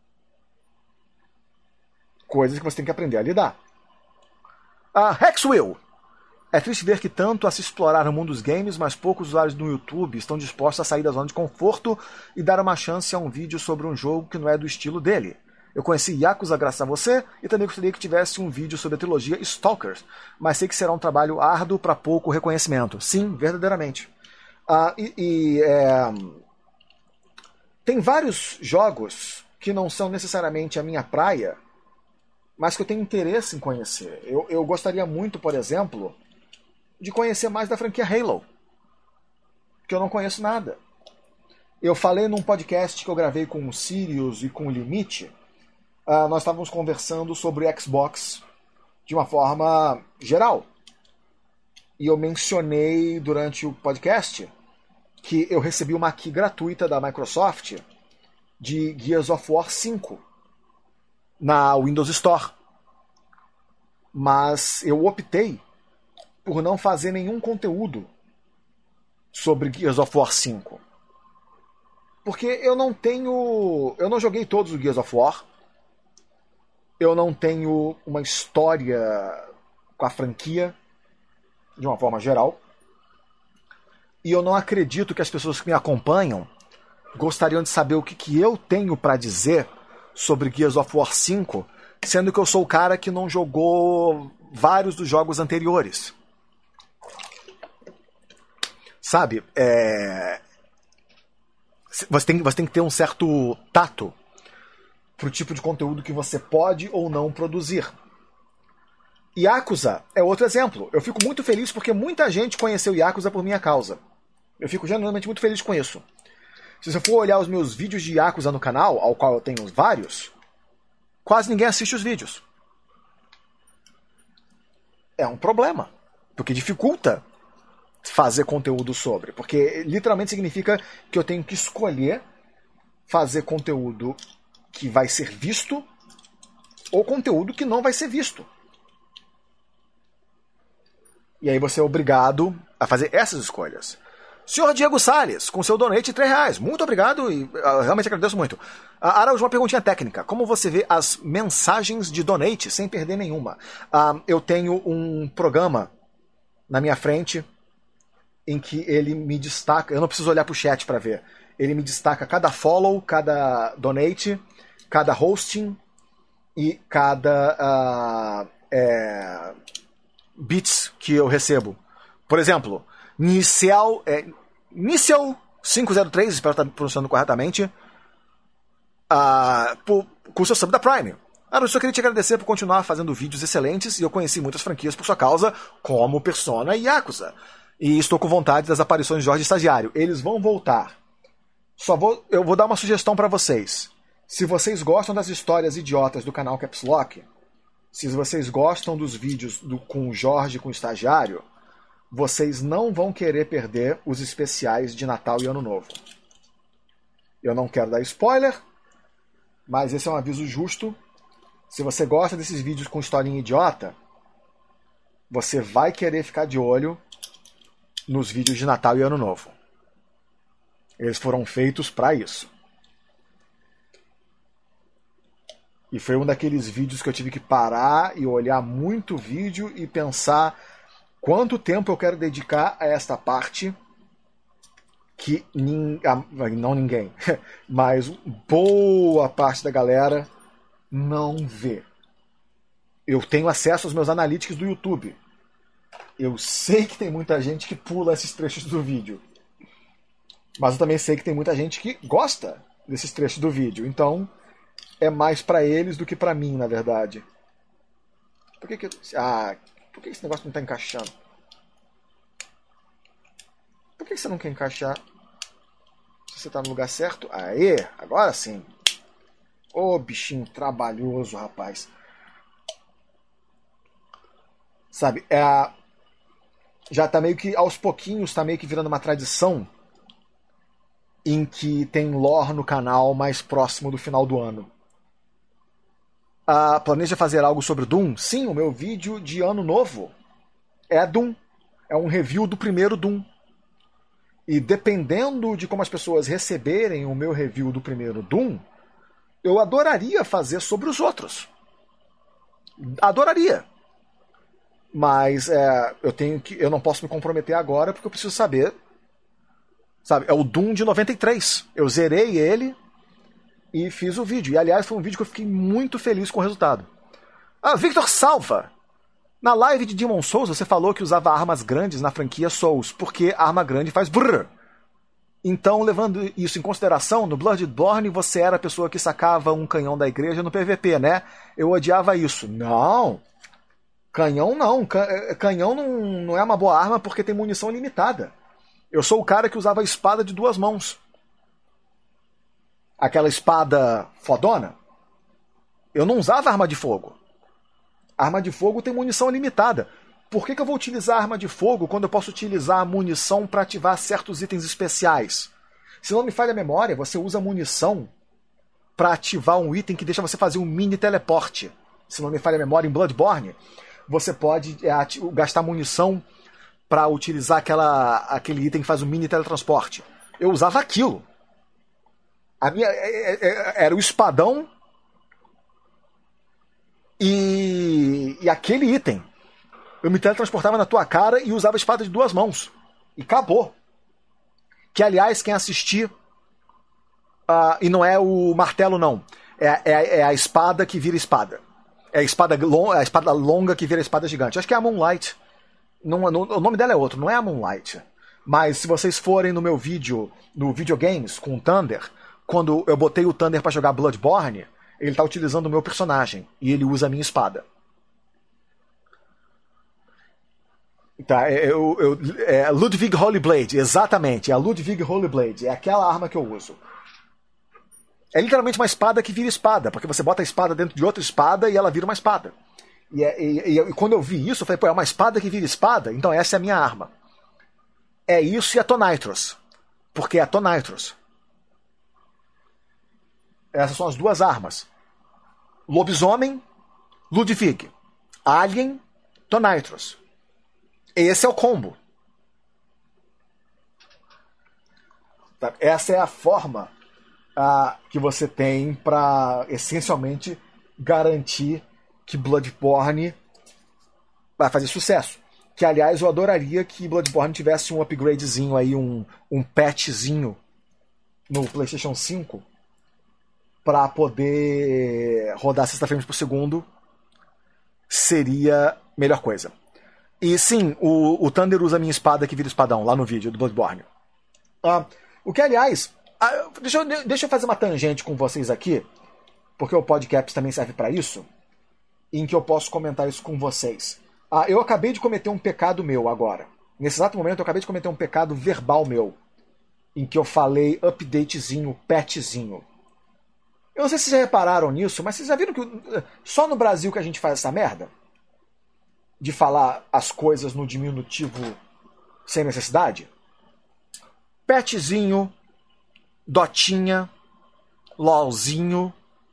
Coisas que você tem que aprender a lidar. Hexwill. É triste ver que tanto a se explorar no mundo dos games, mas poucos usuários do YouTube estão dispostos a sair da zona de conforto e dar uma chance a um vídeo sobre um jogo que não é do estilo dele. Eu conheci Yakuza graças a você e também gostaria que tivesse um vídeo sobre a trilogia Stalkers, mas sei que será um trabalho árduo para pouco reconhecimento. Sim, verdadeiramente. Tem vários jogos que não são necessariamente a minha praia, mas que eu tenho interesse em conhecer. Eu gostaria muito, por exemplo, de conhecer mais da franquia Halo, que eu não conheço nada. Eu falei num podcast que eu gravei com o Sirius e com o Limite, nós estávamos conversando sobre Xbox de uma forma geral. E eu mencionei durante o podcast que eu recebi uma key gratuita da Microsoft de Gears of War 5 na Windows Store. Mas eu optei por não fazer nenhum conteúdo sobre Gears of War 5. Porque eu não joguei todos os Gears of War. Eu não tenho uma história com a franquia, de uma forma geral. E eu não acredito que as pessoas que me acompanham gostariam de saber o que eu tenho para dizer sobre Gears of War 5, sendo que eu sou o cara que não jogou vários dos jogos anteriores. Sabe? Você tem que ter um certo tato pro tipo de conteúdo que você pode ou não produzir. Yakuza é outro exemplo. Eu fico muito feliz porque muita gente conheceu Yakuza por minha causa. Eu fico genuinamente muito feliz com isso. Se você for olhar os meus vídeos de Yakuza no canal, ao qual eu tenho vários, quase ninguém assiste os vídeos. É um problema, porque dificulta fazer conteúdo sobre. Porque literalmente significa que eu tenho que escolher fazer conteúdo que vai ser visto ou conteúdo que não vai ser visto. E aí você é obrigado a fazer essas escolhas. Senhor Diego Salles, com seu donate de R$3. Muito obrigado e realmente agradeço muito. Araújo, uma perguntinha técnica. Como você vê as mensagens de donate sem perder nenhuma? Eu tenho um programa na minha frente em que ele me destaca... Eu não preciso olhar pro chat para ver. Ele me destaca cada follow, cada donate, cada hosting e cada bits que eu recebo. Por exemplo... Inicial 503, espero estar pronunciando corretamente, com o seu sub da Prime. Eu só queria te agradecer por continuar fazendo vídeos excelentes e eu conheci muitas franquias por sua causa, como Persona e Yakuza. E estou com vontade das aparições de Jorge Estagiário. Eles vão voltar. Eu vou dar uma sugestão para vocês. Se vocês gostam das histórias idiotas do canal Caps Lock, Se vocês gostam dos vídeos com o Jorge, com o estagiário, vocês não vão querer perder os especiais de Natal e Ano Novo. Eu não quero dar spoiler, mas esse é um aviso justo. Se você gosta desses vídeos com historinha idiota, você vai querer ficar de olho nos vídeos de Natal e Ano Novo. Eles foram feitos para isso. E foi um daqueles vídeos que eu tive que parar e olhar muito o vídeo e pensar quanto tempo eu quero dedicar a esta parte que não ninguém, mas boa parte da galera não vê. Eu tenho acesso aos meus analytics do YouTube. Eu sei que tem muita gente que pula esses trechos do vídeo. Mas eu também sei que tem muita gente que gosta desses trechos do vídeo. Então, é mais pra eles do que pra mim, na verdade. Por que esse negócio não tá encaixando? Por que você não quer encaixar? Se você tá no lugar certo? Aê, agora sim. Ô, bichinho trabalhoso, rapaz. Sabe, já tá meio que, aos pouquinhos, tá meio que virando uma tradição em que tem lore no canal mais próximo do final do ano. Planeja fazer algo sobre Doom? Sim, o meu vídeo de ano novo é Doom. É um review do primeiro Doom. E dependendo de como as pessoas receberem o meu review do primeiro Doom, eu adoraria fazer sobre os outros. Adoraria. Mas eu não posso me comprometer agora porque eu preciso saber. Sabe, é o Doom de 93. Eu zerei ele e fiz o vídeo. E, aliás, foi um vídeo que eu fiquei muito feliz com o resultado. Victor Salva! Na live de Demon Souls, você falou que usava armas grandes na franquia Souls, porque a arma grande faz brrr. Então, levando isso em consideração, no Bloodborne você era a pessoa que sacava um canhão da igreja no PVP, né? Eu odiava isso. Não! Canhão não. Canhão não é uma boa arma porque tem munição limitada. Eu sou o cara que usava a espada de 2 mãos. Aquela espada fodona. Eu não usava arma de fogo. Arma de fogo tem munição limitada. Por que eu vou utilizar arma de fogo quando eu posso utilizar a munição para ativar certos itens especiais? Se não me falha a memória, você usa munição para ativar um item que deixa você fazer um mini teleporte. Se não me falha a memória, em Bloodborne, você pode gastar munição para utilizar aquele item que faz um mini teletransporte. Eu usava aquilo. Era o espadão e aquele item. Eu me teletransportava na tua cara e usava a espada de 2 mãos. E acabou. Que, aliás, quem assistir... e não é o martelo, não. É a espada que vira espada. É a espada longa que vira espada gigante. Acho que é a Moonlight. Não, o nome dela é outro, não é a Moonlight. Mas se vocês forem no meu vídeo, no Videogames, com o Thunder, quando eu botei o Thunder pra jogar Bloodborne, ele tá utilizando o meu personagem. E ele usa a minha espada. Tá, Ludwig Holyblade, exatamente. É a Ludwig Holyblade. É aquela arma que eu uso. É literalmente uma espada que vira espada, porque você bota a espada dentro de outra espada e ela vira uma espada. E quando eu vi isso, eu falei, pô, é uma espada que vira espada? Então essa é a minha arma. É isso e a Tonitros. Porque é a Tonitros. Essas são as 2 armas. Lobisomem, Ludwig. Alien, Tonitros. Esse é o combo. Essa é a forma que você tem para, essencialmente, garantir que Bloodborne vai fazer sucesso. Que, aliás, eu adoraria que Bloodborne tivesse um upgradezinho aí, um patchzinho no PlayStation 5 para poder rodar 60 frames por segundo. Seria a melhor coisa. E sim, o Thunder usa a minha espada que vira espadão lá no vídeo do Bloodborne. O que, aliás, deixa eu fazer uma tangente com vocês aqui, porque o podcast também serve para isso, em que eu posso comentar isso com vocês. Eu acabei de cometer um pecado meu agora. Nesse exato momento eu acabei de cometer um pecado verbal meu, em que eu falei updatezinho, patchzinho. Eu não sei se vocês já repararam nisso, mas vocês já viram que só no Brasil que a gente faz essa merda? De falar as coisas no diminutivo sem necessidade? Petzinho, Dotinha, LOLzinho.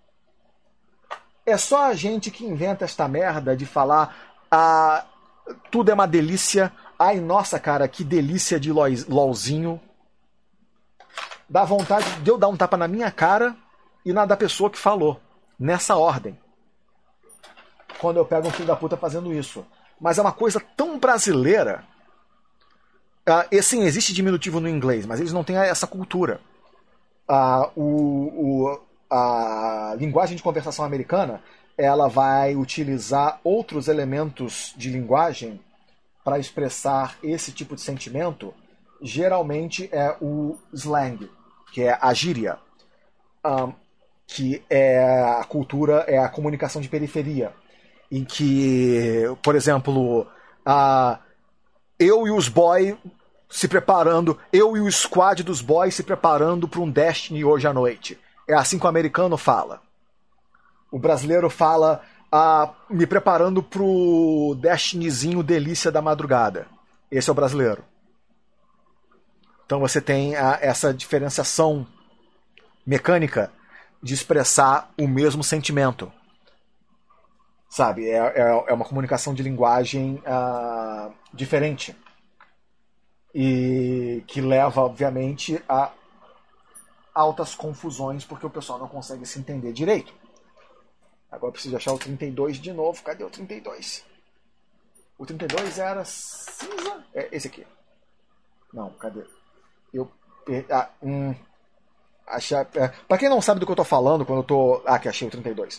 É só a gente que inventa esta merda de falar tudo é uma delícia. Ai, nossa, cara, que delícia de LOLzinho. Dá vontade de eu dar um tapa na minha cara e na da pessoa que falou. Nessa ordem. Quando eu pego um filho da puta fazendo isso. Mas é uma coisa tão brasileira. Sim, existe diminutivo no inglês, mas eles não têm essa cultura. A linguagem de conversação americana, ela vai utilizar outros elementos de linguagem para expressar esse tipo de sentimento. Geralmente é o slang, que é a gíria, que é a cultura, é a comunicação de periferia, em que, por exemplo, eu e os boys se preparando, eu e o squad dos boys se preparando para um Destiny hoje à noite. É assim que o americano fala. O brasileiro fala me preparando pro Destinyzinho delícia da madrugada. Esse é o brasileiro. Então você tem essa diferenciação mecânica de expressar o mesmo sentimento. Sabe? É uma comunicação de linguagem diferente. E que leva, obviamente, a altas confusões, porque o pessoal não consegue se entender direito. Agora eu preciso achar o 32 de novo. Cadê o 32? O 32 era cinza? É esse aqui. Não, cadê? Pra quem não sabe do que eu tô falando, quando eu tô... Aqui, achei o 32.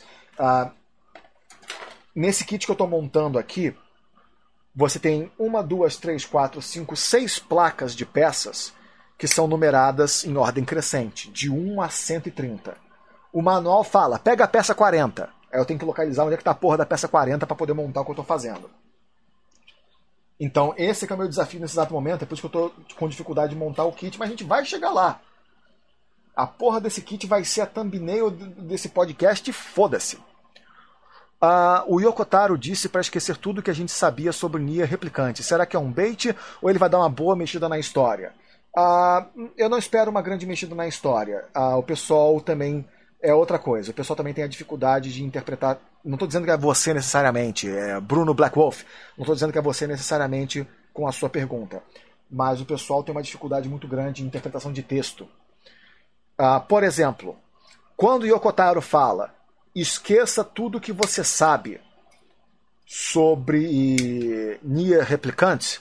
Nesse kit que eu tô montando aqui, você tem 1, 2, 3, 4, 5, 6 placas de peças que são numeradas em ordem crescente, de 1 a 130. O manual fala, pega a peça 40. Aí eu tenho que localizar onde é que tá a porra da peça 40 para poder montar o que eu tô fazendo. Então esse que é o meu desafio nesse exato momento, é por isso que eu tô com dificuldade de montar o kit, mas a gente vai chegar lá. A porra desse kit vai ser a thumbnail desse podcast e foda-se. O Yokotaro disse para esquecer tudo que a gente sabia sobre Nier Replicante. Será que é um bait ou ele vai dar uma boa mexida na história? Eu não espero uma grande mexida na história. O pessoal também é outra coisa. O pessoal também tem a dificuldade de interpretar. Não estou dizendo que é você necessariamente, é Bruno Blackwolf. Não estou dizendo que é você necessariamente com a sua pergunta. Mas o pessoal tem uma dificuldade muito grande em interpretação de texto. Por exemplo, quando o Yokotaro fala esqueça tudo que você sabe sobre Nier Replicante,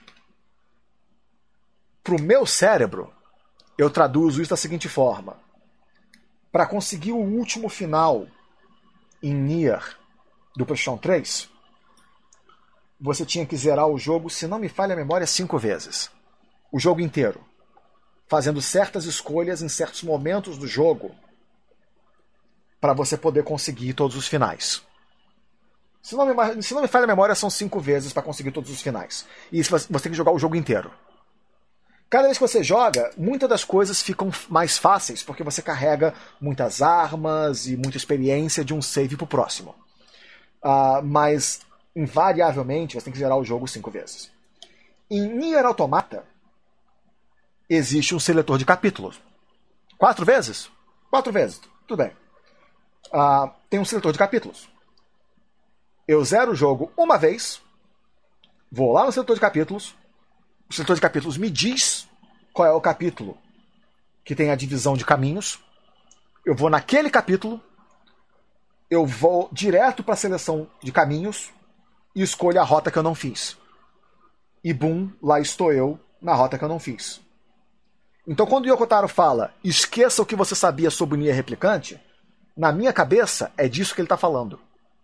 para o meu cérebro, eu traduzo isso da seguinte forma. Para conseguir o último final em Nier do PlayStation 3, você tinha que zerar o jogo, se não me falha a memória, 5 vezes. O jogo inteiro. Fazendo certas escolhas em certos momentos do jogo para você poder conseguir todos os finais. Se não me falha a memória, são 5 vezes para conseguir todos os finais. E isso você tem que jogar o jogo inteiro. Cada vez que você joga, muitas das coisas ficam mais fáceis, porque você carrega muitas armas e muita experiência de um save pro próximo. Mas, invariavelmente, você tem que zerar o jogo 5 vezes. Em Nier Automata, existe um seletor de capítulos. 4 vezes? 4 vezes, tudo bem. Tem um seletor de capítulos. Eu zero o jogo uma vez, vou lá no seletor de capítulos, o seletor de capítulos me diz qual é o capítulo que tem a divisão de caminhos, eu vou naquele capítulo, eu vou direto para a seleção de caminhos e escolho a rota que eu não fiz. E bum, lá estou eu na rota que eu não fiz. Então quando o Yokotaro fala esqueça o que você sabia sobre o Nier Replicante, na minha cabeça é disso que ele está falando.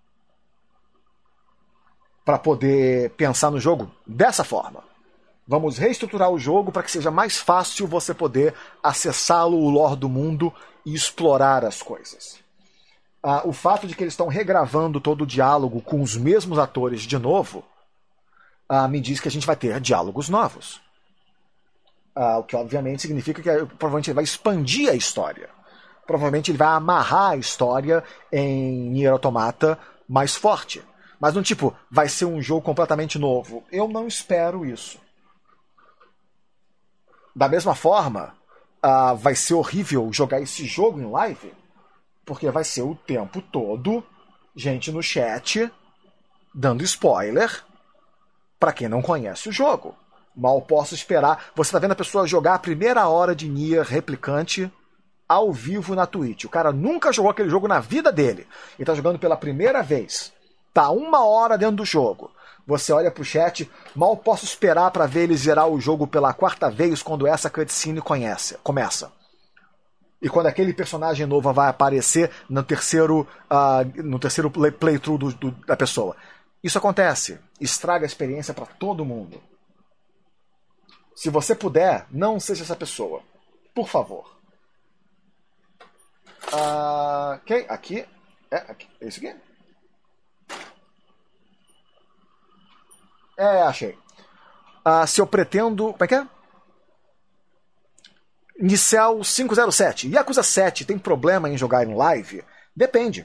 Para poder pensar no jogo dessa forma. Vamos reestruturar o jogo para que seja mais fácil você poder acessá-lo, o lore do mundo e explorar as coisas. O fato de que eles estão regravando todo o diálogo com os mesmos atores de novo me diz que a gente vai ter diálogos novos. O que obviamente significa que provavelmente vai expandir a história. Provavelmente ele vai amarrar a história em Nier Automata mais forte. Mas não tipo, vai ser um jogo completamente novo. Eu não espero isso. Da mesma forma, vai ser horrível jogar esse jogo em live, porque vai ser o tempo todo gente no chat dando spoiler pra quem não conhece o jogo. Mal posso esperar. Você tá vendo a pessoa jogar a primeira hora de Nier Replicante ao vivo na Twitch. O cara nunca jogou aquele jogo na vida dele. Ele tá jogando pela primeira vez. Tá 1 hora dentro do jogo. Você olha pro chat, mal posso esperar pra ver ele zerar o jogo pela 4ª vez quando essa cutscene começa. E quando aquele personagem novo vai aparecer no terceiro playthrough da pessoa. Isso acontece. Estraga a experiência pra todo mundo. Se você puder, não seja essa pessoa. Por favor. Ok, aqui. Aqui. É isso aqui? Achei. Se eu pretendo... Como é que é? Nicel 507. Yakuza 7 tem problema em jogar em live? Depende.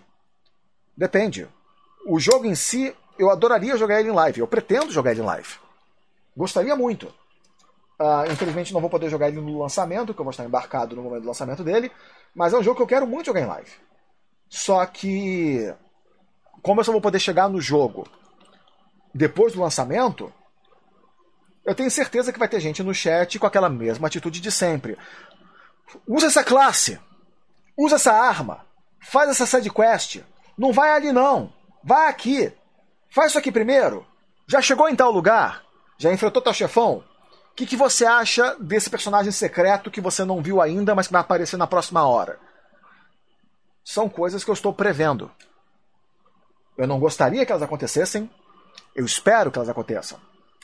O jogo em si, eu adoraria jogar ele em live. Eu pretendo jogar ele em live. Gostaria muito. Infelizmente não vou poder jogar ele no lançamento, porque eu vou estar embarcado no momento do lançamento dele. Mas é um jogo que eu quero muito jogar em live. Só que... como eu só vou poder chegar no jogo depois do lançamento, eu tenho certeza que vai ter gente no chat com aquela mesma atitude de sempre. Usa essa classe. Usa essa arma. Faz essa side quest. Não vai ali não. Vai aqui. Faz isso aqui primeiro. Já chegou em tal lugar? Já enfrentou tal chefão? O que você acha desse personagem secreto que você não viu ainda, mas que vai aparecer na próxima hora? São coisas que eu estou prevendo. Eu não gostaria que elas acontecessem. Eu espero que elas aconteçam.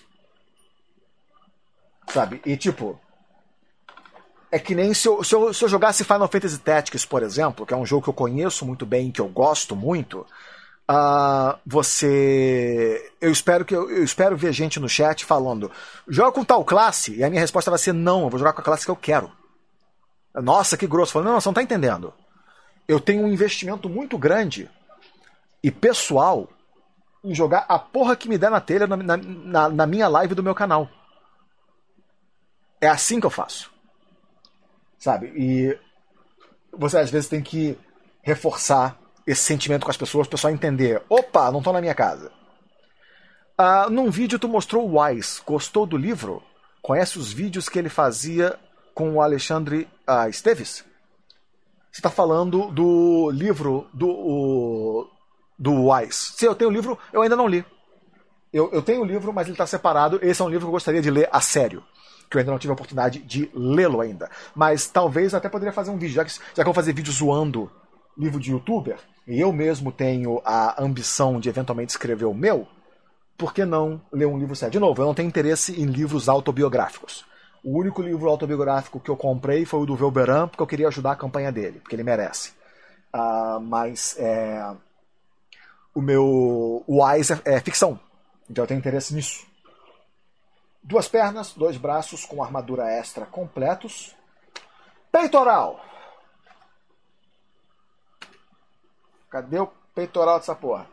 Sabe? E tipo... é que nem se eu jogasse Final Fantasy Tactics, por exemplo, que é um jogo que eu conheço muito bem, que eu gosto muito... eu espero ver gente no chat falando: joga com tal classe? E a minha resposta vai ser: não, eu vou jogar com a classe que eu quero. Nossa, que grosso. Falando, não, você não tá entendendo. Eu tenho um investimento muito grande e pessoal em jogar a porra que me der na telha na minha live do meu canal. É assim que eu faço. Sabe? E você às vezes tem que reforçar esse sentimento com as pessoas, o pessoal entender. Opa, não estão na minha casa. Num vídeo tu mostrou o Wise. Gostou do livro? Conhece os vídeos que ele fazia com o Alexandre Esteves? Você está falando do livro do Wise. Se eu tenho o livro, eu ainda não li. Eu tenho o livro, mas ele está separado. Esse é um livro que eu gostaria de ler a sério, que eu ainda não tive a oportunidade de lê-lo ainda. Mas talvez eu até poderia fazer um vídeo, já que eu vou fazer vídeo zoando livro de youtuber, e eu mesmo tenho a ambição de eventualmente escrever o meu, por que não ler um livro sério? De novo, eu não tenho interesse em livros autobiográficos. O único livro autobiográfico que eu comprei foi o do Velberan, porque eu queria ajudar a campanha dele, porque ele merece. Mas o Wise é ficção, então eu tenho interesse nisso. 2 pernas, 2 braços com armadura extra completos. Peitoral! Cadê o peitoral dessa porra?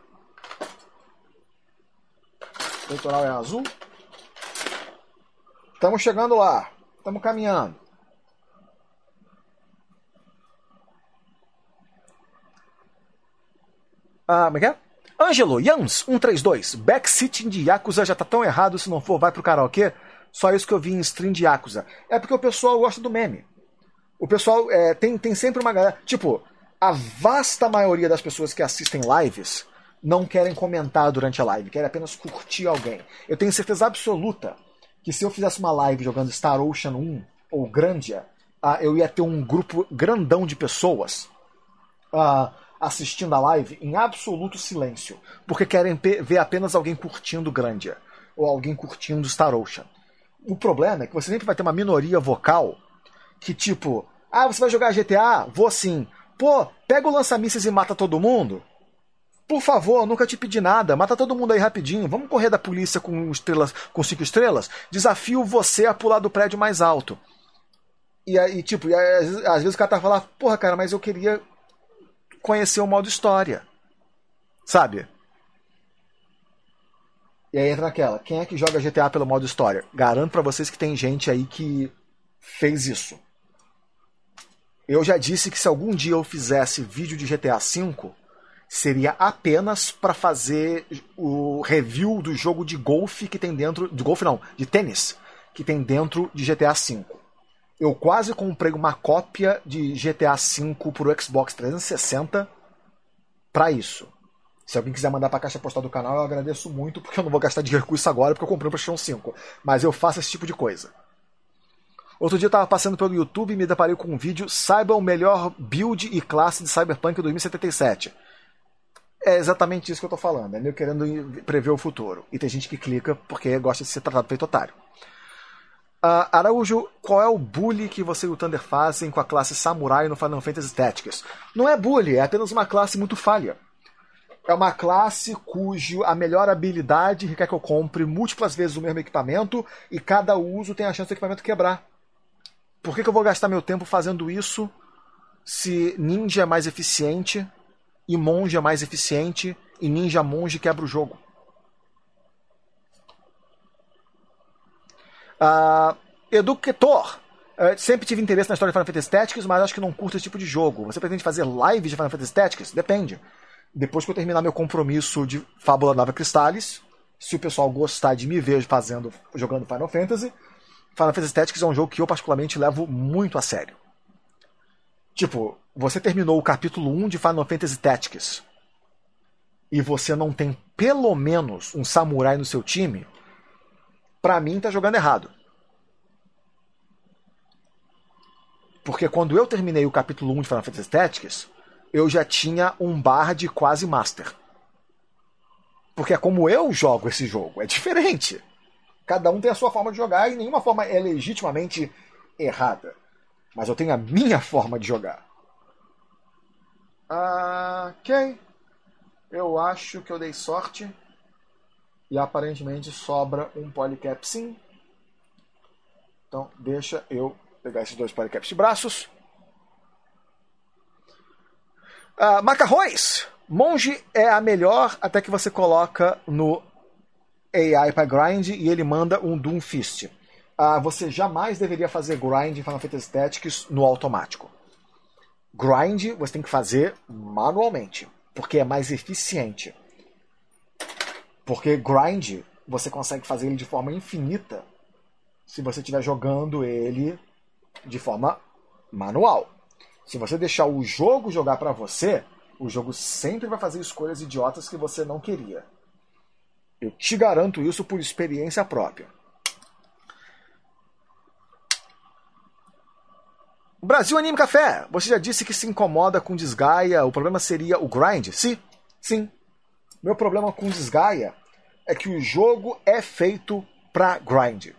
Peitoral é azul. Estamos chegando lá. Estamos caminhando. Como é que é? Ângelo, Jans, 132. Backseating de Yakuza já tá tão errado, se não for, vai pro karaokê. Só isso que eu vi em stream de Yakuza. É porque o pessoal gosta do meme. O pessoal tem sempre uma galera... Tipo, a vasta maioria das pessoas que assistem lives não querem comentar durante a live, querem apenas curtir alguém. Eu tenho certeza absoluta que se eu fizesse uma live jogando Star Ocean 1 ou Grandia, eu ia ter um grupo grandão de pessoas assistindo a live em absoluto silêncio, porque querem ver apenas alguém curtindo Grandia ou alguém curtindo Star Ocean. O problema é que você sempre vai ter uma minoria vocal que tipo, você vai jogar GTA? Vou sim. Pô, pega o lança-mísseis e mata todo mundo? Por favor, nunca te pedi nada. Mata todo mundo aí rapidinho. Vamos correr da polícia com 5 estrelas? Desafio você a pular do prédio mais alto. E aí, tipo, às vezes o cara tá falando, porra, cara, mas eu queria conhecer o modo história. Sabe? E aí entra naquela, quem é que joga GTA pelo modo história? Garanto pra vocês que tem gente aí que fez isso. Eu já disse que se algum dia eu fizesse vídeo de GTA V, seria apenas para fazer o review do jogo de golfe que tem dentro... De golfe não, de tênis, que tem dentro de GTA V. Eu quase comprei uma cópia de GTA V pro Xbox 360 para isso. Se alguém quiser mandar pra caixa postal do canal, eu agradeço muito, porque eu não vou gastar dinheiro com isso agora, porque eu comprei o PlayStation 5. Mas eu faço esse tipo de coisa. Outro dia eu tava passando pelo YouTube e me deparei com um vídeo Saiba o melhor build e classe de Cyberpunk 2077. É exatamente isso que eu tô falando. É meio querendo prever o futuro. E tem gente que clica porque gosta de ser tratado feito otário. Araújo, qual é o bully que você e o Thunder fazem com a classe Samurai no Final Fantasy Tactics? Não é bully, é apenas uma classe muito falha. É uma classe cujo a melhor habilidade requer que eu compre múltiplas vezes o mesmo equipamento e cada uso tem a chance do equipamento quebrar. Por que eu vou gastar meu tempo fazendo isso se ninja é mais eficiente e monge é mais eficiente e ninja monge quebra o jogo? Educator. Sempre tive interesse na história de Final Fantasy Tactics, mas acho que não curto esse tipo de jogo. Você pretende fazer live de Final Fantasy Tactics? Depende. Depois que eu terminar meu compromisso de Fábula Nova Crystallis, se o pessoal gostar de me ver jogando Final Fantasy Tactics é um jogo que eu particularmente levo muito a sério. Tipo, você terminou o capítulo 1 de Final Fantasy Tactics e você não tem pelo menos um samurai no seu time, pra mim tá jogando errado. Porque quando eu terminei o capítulo 1 de Final Fantasy Tactics, eu já tinha um Bard quase Master. Porque é como eu jogo esse jogo, é diferente. Cada um tem a sua forma de jogar e nenhuma forma é legitimamente errada. Mas eu tenho a minha forma de jogar. Ok. Eu acho que eu dei sorte. E aparentemente sobra um polycap sim. Então deixa eu pegar esses dois polycaps de braços. Macarrões! Monge é a melhor até que você coloca no AI para grind e ele manda um Doom Fist. Você jamais deveria fazer grind em Final Fantasy Tactics no automático. Grind você tem que fazer manualmente, porque é mais eficiente. Porque grind você consegue fazer ele de forma infinita se você estiver jogando ele de forma manual. Se você deixar o jogo jogar para você, o jogo sempre vai fazer escolhas idiotas que você não queria. Eu te garanto isso por experiência própria. Brasil Anime Café, você já disse que se incomoda com Desgaia, o problema seria o grind? Sim. Meu problema com Desgaia é que o jogo é feito pra grind.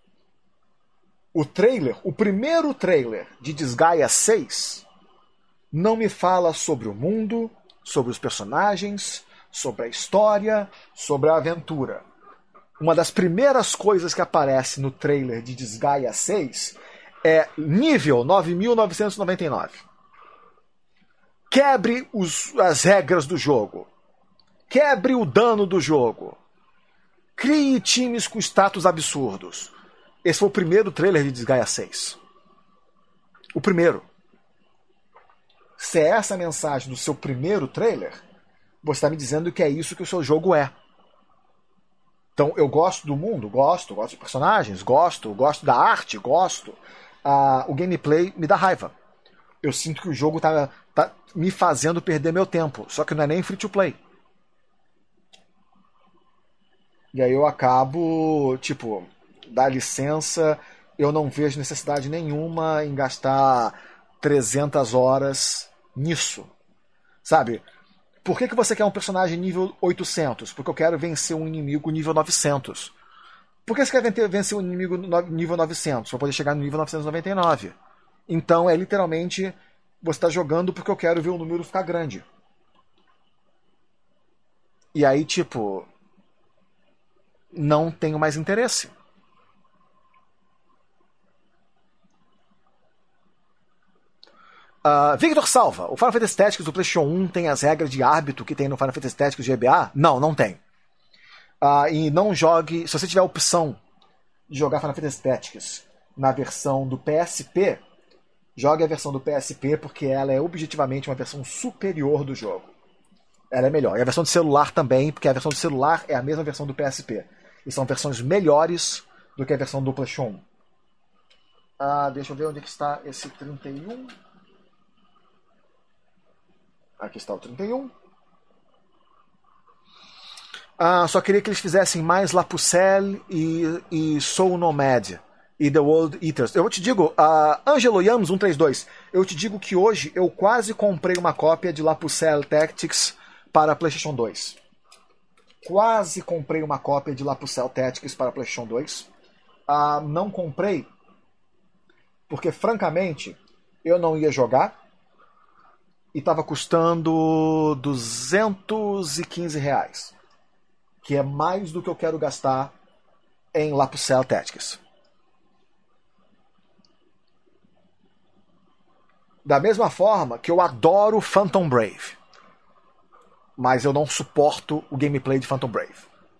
O primeiro trailer de Desgaia 6 não me fala sobre o mundo, sobre os personagens, sobre a história, sobre a aventura. Uma das primeiras coisas que aparece no trailer de Desgaia 6 é nível 9.999. Quebre as regras do jogo. Quebre o dano do jogo. Crie times com status absurdos. Esse foi o primeiro trailer de Desgaia 6. O primeiro. Se é essa a mensagem do seu primeiro trailer, você está me dizendo que é isso que o seu jogo é. Então, eu gosto do mundo? Gosto de personagens? Gosto da arte? Gosto. O gameplay me dá raiva. Eu sinto que o jogo tá me fazendo perder meu tempo. Só que não é nem free to play. E aí eu acabo, dá licença, eu não vejo necessidade nenhuma em gastar 300 horas nisso. Sabe? Por que você quer um personagem nível 800? Porque eu quero vencer um inimigo nível 900. Por que você quer vencer um inimigo nível 900? Para poder chegar no nível 999. Então é literalmente você está jogando porque eu quero ver o número ficar grande. E aí, não tenho mais interesse. Victor Salva, o Final Fantasy Tactics do PlayStation 1 tem as regras de árbitro que tem no Final Fantasy Tactics GBA? Não, não tem. E não jogue... Se você tiver a opção de jogar Final Fantasy Tactics na versão do PSP, jogue a versão do PSP porque ela é objetivamente uma versão superior do jogo. Ela é melhor. E a versão de celular também, porque a versão de celular é a mesma versão do PSP. E são versões melhores do que a versão do PlayStation 1. Deixa eu ver onde está esse 31. Aqui está o 31. Só queria que eles fizessem mais Lapucelle e Soul Nomad e The World Eaters. Eu te digo, Angelo Yams 132, eu te digo que hoje eu quase comprei uma cópia de Lapucelle Tactics para PlayStation 2. Quase comprei uma cópia de Lapucelle Tactics para PlayStation 2. Não comprei porque, francamente, eu não ia jogar e estava custando R$215. Que é mais do que eu quero gastar em Lapucelle Tactics. Da mesma forma que eu adoro Phantom Brave. Mas eu não suporto o gameplay de Phantom Brave.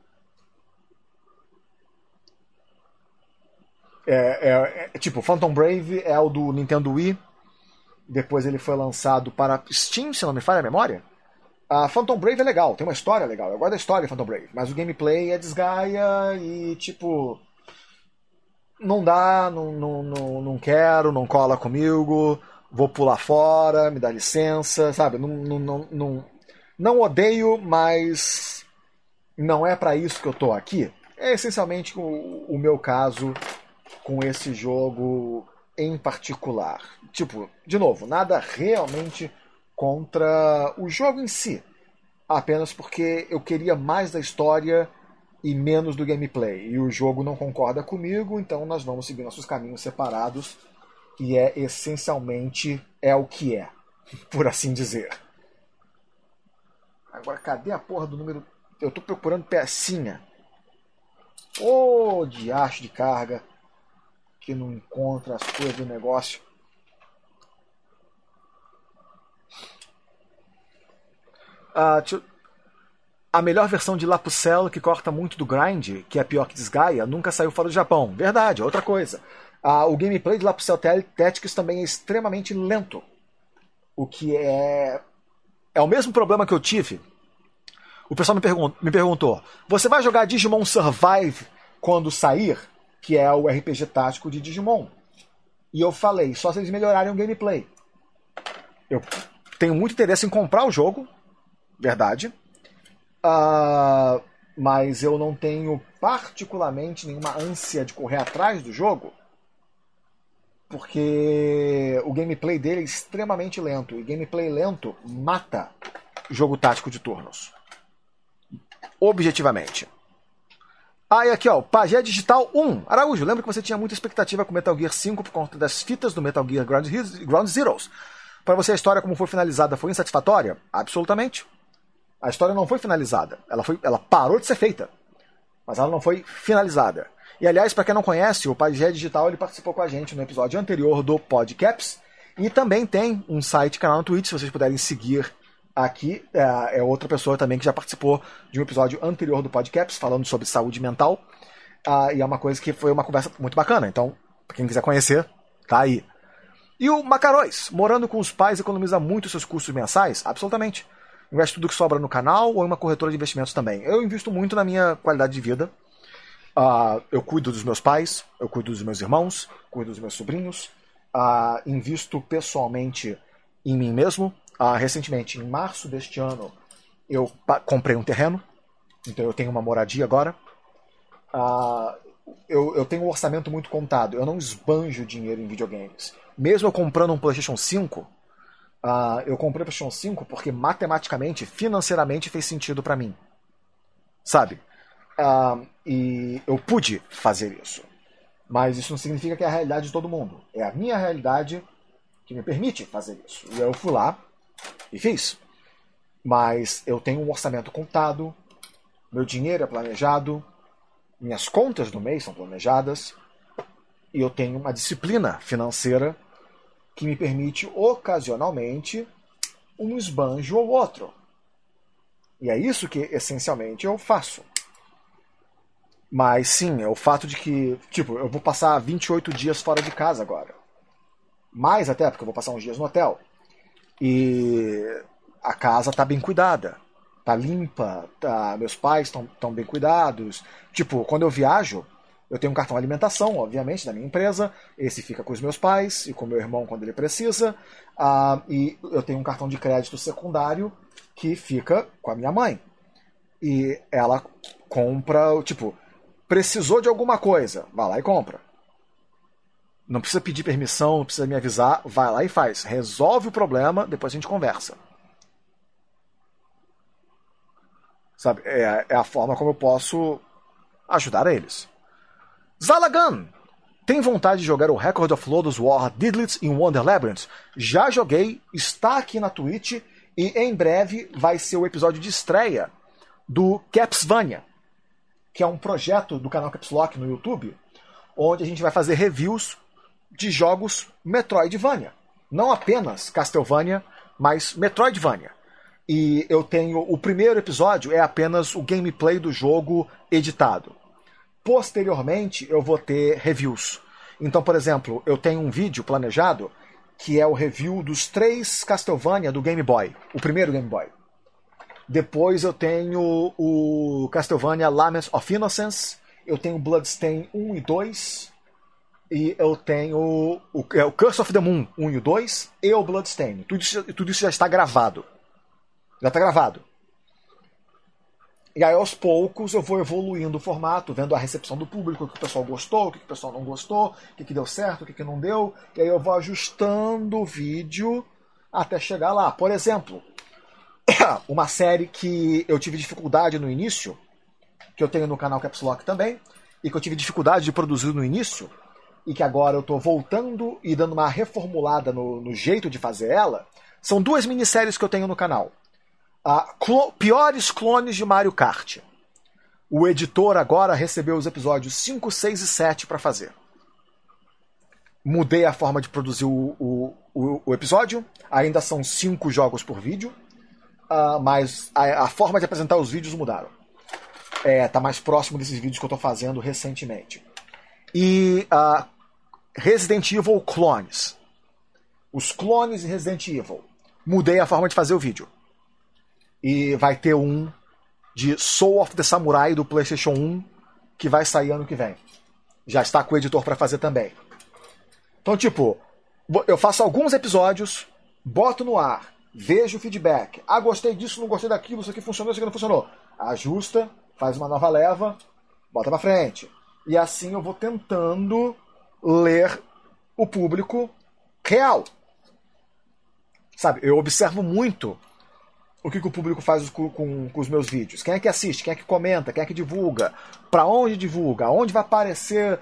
Tipo, Phantom Brave é o do Nintendo Wii. Depois ele foi lançado para Steam, se não me falha a memória. Phantom Brave é legal, tem uma história legal. Eu gosto da história de Phantom Brave, mas o gameplay é desgaia e, tipo, não dá, não quero, não cola comigo, vou pular fora, me dá licença, sabe? Não odeio, mas não é pra isso que eu tô aqui. É essencialmente o meu caso com esse jogo em particular. Tipo, de novo, nada realmente contra o jogo em si, apenas porque eu queria mais da história e menos do gameplay, e o jogo não concorda comigo, então nós vamos seguir nossos caminhos separados, e essencialmente o que é, por assim dizer. Agora, cadê a porra do número? Eu tô procurando pecinha. Diacho de carga que não encontra as coisas do negócio. A melhor versão de Lapucelle, que corta muito do grind, que é pior que desgaia, nunca saiu fora do Japão. Verdade, outra coisa. O gameplay de Lapucelle Tactics também é extremamente lento. O que é o mesmo problema que eu tive. O pessoal me perguntou: você vai jogar Digimon Survive quando sair? Que é o RPG tático de Digimon. E eu falei, só se eles melhorarem o gameplay. Eu tenho muito interesse em comprar o jogo, verdade. Mas eu não tenho particularmente nenhuma ânsia de correr atrás do jogo, porque o gameplay dele é extremamente lento. E gameplay lento mata jogo tático de turnos. Objetivamente. E aqui, ó, Pajé Digital 1. Araújo, lembra que você tinha muita expectativa com Metal Gear 5 por conta das fitas do Metal Gear Ground Zeroes. Para você, a história como foi finalizada foi insatisfatória? Absolutamente. A história não foi finalizada. Ela parou de ser feita. Mas ela não foi finalizada. E, aliás, para quem não conhece, o Pajé Digital ele participou com a gente no episódio anterior do Podcaps. E também tem um site, canal no Twitch, se vocês puderem seguir aqui. É outra pessoa também que já participou de um episódio anterior do Podcaps, falando sobre saúde mental. E é uma coisa que foi uma conversa muito bacana. Então, para quem quiser conhecer, tá aí. E o Macarões, morando com os pais, economiza muito seus custos mensais? Absolutamente. Investe tudo que sobra no canal ou em uma corretora de investimentos também. Eu invisto muito na minha qualidade de vida. Eu cuido dos meus pais, eu cuido dos meus irmãos, cuido dos meus sobrinhos. Invisto pessoalmente em mim mesmo. Recentemente, em março deste ano, eu comprei um terreno. Então eu tenho uma moradia agora. Eu tenho um orçamento muito contado. Eu não esbanjo dinheiro em videogames. Mesmo eu comprando um PlayStation 5, eu comprei o PlayStation 5 porque matematicamente, financeiramente fez sentido pra mim. Sabe? E eu pude fazer isso. Mas isso não significa que é a realidade de todo mundo. É a minha realidade que me permite fazer isso. E eu fui lá e fiz. Mas eu tenho um orçamento contado, meu dinheiro é planejado, minhas contas do mês são planejadas, e eu tenho uma disciplina financeira que me permite, ocasionalmente, um esbanjo ou outro. E é isso que, essencialmente, eu faço. Mas, sim, é o fato de que, tipo, eu vou passar 28 dias fora de casa agora. Mais até, porque eu vou passar uns dias no hotel. E a casa tá bem cuidada. Tá limpa, meus pais estão bem cuidados. Tipo, quando eu viajo, eu tenho um cartão alimentação, obviamente, da minha empresa. Esse fica com os meus pais e com meu irmão quando ele precisa. E eu tenho um cartão de crédito secundário que fica com a minha mãe. E ela compra, tipo, precisou de alguma coisa, vai lá e compra. Não precisa pedir permissão, não precisa me avisar, vai lá e faz. Resolve o problema, depois a gente conversa. Sabe? É a forma como eu posso ajudar eles. Zalagan! Tem vontade de jogar o Record of Lodoss War Deedlitz in Wonder Labyrinth? Já joguei, está aqui na Twitch e em breve vai ser o episódio de estreia do Capsvania, que é um projeto do canal Caps Lock no YouTube, onde a gente vai fazer reviews de jogos Metroidvania. Não apenas Castlevania, mas Metroidvania. E eu tenho... O primeiro episódio é apenas o gameplay do jogo editado. Posteriormente, eu vou ter reviews. Então, por exemplo, eu tenho um vídeo planejado que é o review dos 3 Castlevania do Game Boy. O primeiro Game Boy. Depois eu tenho o Castlevania Lament of Innocence. Eu tenho Bloodstain 1 e 2. E eu tenho o Curse of the Moon 1 e 2 e o Bloodstain. Tudo isso já está gravado. Já está gravado. E aí, aos poucos, eu vou evoluindo o formato, vendo a recepção do público, o que o pessoal gostou, o que o pessoal não gostou, o que deu certo, o que não deu. E aí eu vou ajustando o vídeo até chegar lá. Por exemplo, uma série que eu tive dificuldade no início, que eu tenho no canal Caps Lock também, e que eu tive dificuldade de produzir no início, e que agora eu estou voltando e dando uma reformulada no jeito de fazer ela, são 2 minisséries que eu tenho no canal. Piores clones de Mario Kart. O editor agora recebeu os episódios 5, 6 e 7 para fazer. Mudei a forma de produzir o episódio. Ainda são 5 jogos por vídeo. Mas a forma de apresentar os vídeos mudaram. Tá mais próximo desses vídeos que eu estou fazendo recentemente. E Resident Evil Clones. Os clones de Resident Evil. Mudei a forma de fazer o vídeo. E vai ter um de Soul of the Samurai do PlayStation 1 que vai sair ano que vem. Já está com o editor para fazer também. Então, tipo, eu faço alguns episódios, boto no ar, vejo o feedback. Gostei disso, não gostei daquilo, isso aqui funcionou, isso aqui não funcionou. Ajusta, faz uma nova leva, bota pra frente. E assim eu vou tentando ler o público real. Sabe, eu observo muito o que o público faz com os meus vídeos. Quem é que assiste, quem é que comenta, quem é que divulga, para onde divulga, onde vai aparecer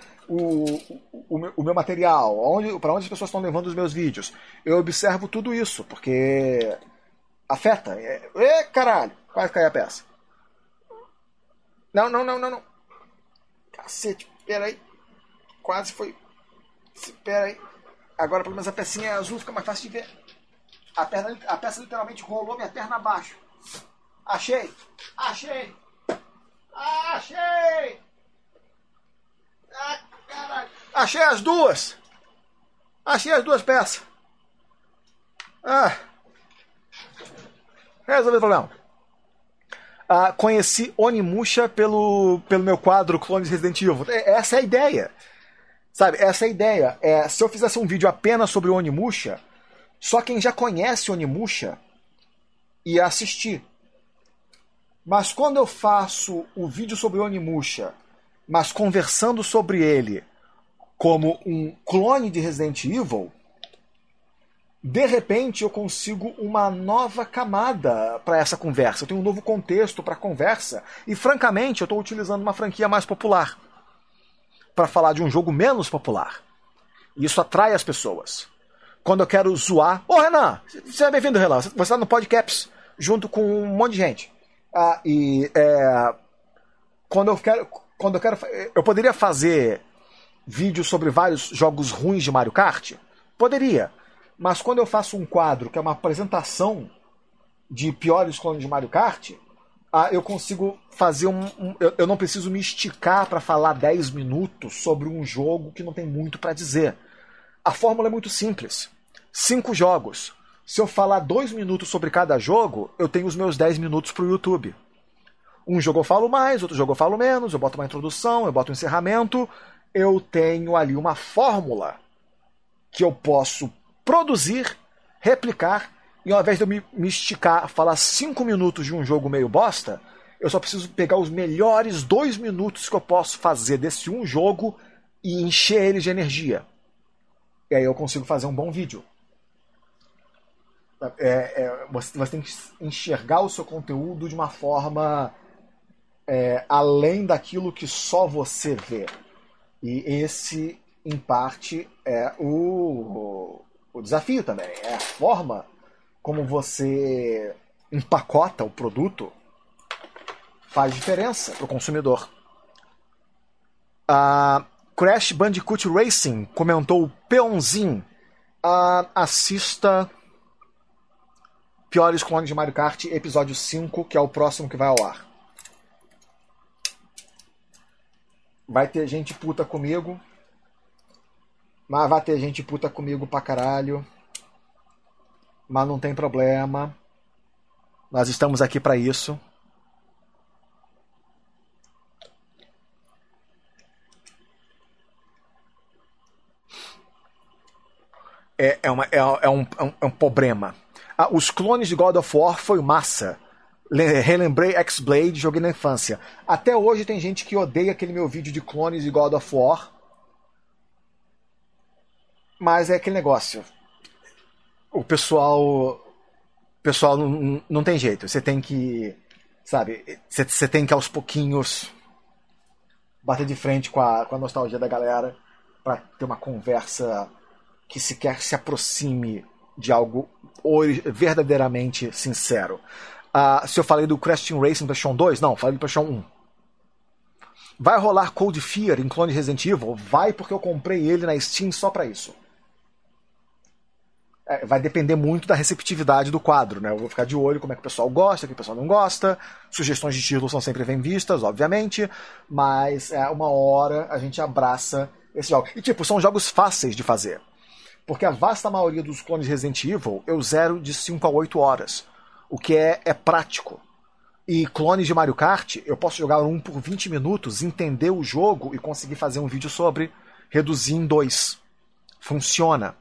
o meu material, para onde as pessoas estão levando os meus vídeos. Eu observo tudo isso, porque afeta. Caralho, quase caiu a peça. Não. Cacete, peraí. Quase foi. Peraí. Agora pelo menos a pecinha é azul, fica mais fácil de ver. A peça literalmente rolou minha perna abaixo. Achei! Caralho! Achei as duas peças. Resolvi o problema. Conheci Onimusha pelo meu quadro Clones Resident Evil. Essa é a ideia. Sabe, essa é a ideia. Se eu fizesse um vídeo apenas sobre Onimusha, só quem já conhece Onimusha ia assistir. Mas quando eu faço o vídeo sobre Onimusha, mas conversando sobre ele como um clone de Resident Evil, de repente eu consigo uma nova camada para essa conversa. Eu tenho um novo contexto para a conversa. E francamente eu estou utilizando uma franquia mais popular para falar de um jogo menos popular. E isso atrai as pessoas. Quando eu quero zoar... Renan! Seja bem-vindo, Renan. Você está no Podcaps junto com um monte de gente. Quando eu quero... Eu poderia fazer vídeos sobre vários jogos ruins de Mario Kart? Poderia. Mas quando eu faço um quadro que é uma apresentação de piores clones de Mario Kart, eu consigo fazer eu não preciso me esticar para falar 10 minutos sobre um jogo que não tem muito para dizer. A fórmula é muito simples. 5 jogos. Se eu falar 2 minutos sobre cada jogo, eu tenho os meus 10 minutos pro YouTube. Um jogo eu falo mais, outro jogo eu falo menos, eu boto uma introdução, eu boto um encerramento. Eu tenho ali uma fórmula que eu posso produzir, replicar, e ao invés de eu me esticar, falar 5 minutos de um jogo meio bosta, eu só preciso pegar os melhores 2 minutos que eu posso fazer desse um jogo e encher ele de energia. E aí eu consigo fazer um bom vídeo. Você tem que enxergar o seu conteúdo de uma forma além daquilo que só você vê. E esse, em parte, é o desafio também. É a forma como você empacota o produto faz diferença para o consumidor. Crash Bandicoot Racing comentou: Peãozinho, assista Piores Clones de Mario Kart, episódio 5, que é o próximo que vai ao ar. Vai ter gente puta comigo, mas vai ter gente puta comigo pra caralho. Mas não tem problema. Nós estamos aqui pra isso. É um problema. Os clones de God of War foi massa. Relembrei X-Blade, joguei na infância. Até hoje tem gente que odeia aquele meu vídeo de clones de God of War. Mas é aquele negócio. O pessoal não tem jeito. Você tem que, sabe, você tem que aos pouquinhos bater de frente com a nostalgia da galera para ter uma conversa que sequer se aproxime de algo verdadeiramente sincero. Se eu falei do Crash Team Racing PlayStation 2, não, falei do PlayStation 1. Vai rolar Cold Fear em clone de Resident Evil? Vai, porque eu comprei ele na Steam só pra isso. Vai depender muito da receptividade do quadro, né? Eu vou ficar de olho como é que o pessoal gosta, o que o pessoal não gosta. Sugestões de título são sempre bem vistas, obviamente, mas uma hora a gente abraça esse jogo. E tipo, são jogos fáceis de fazer. Porque a vasta maioria dos clones de Resident Evil eu zero de 5 a 8 horas. O que é prático. E clones de Mario Kart, eu posso jogar um por 20 minutos, entender o jogo e conseguir fazer um vídeo sobre, reduzir em 2. Funciona.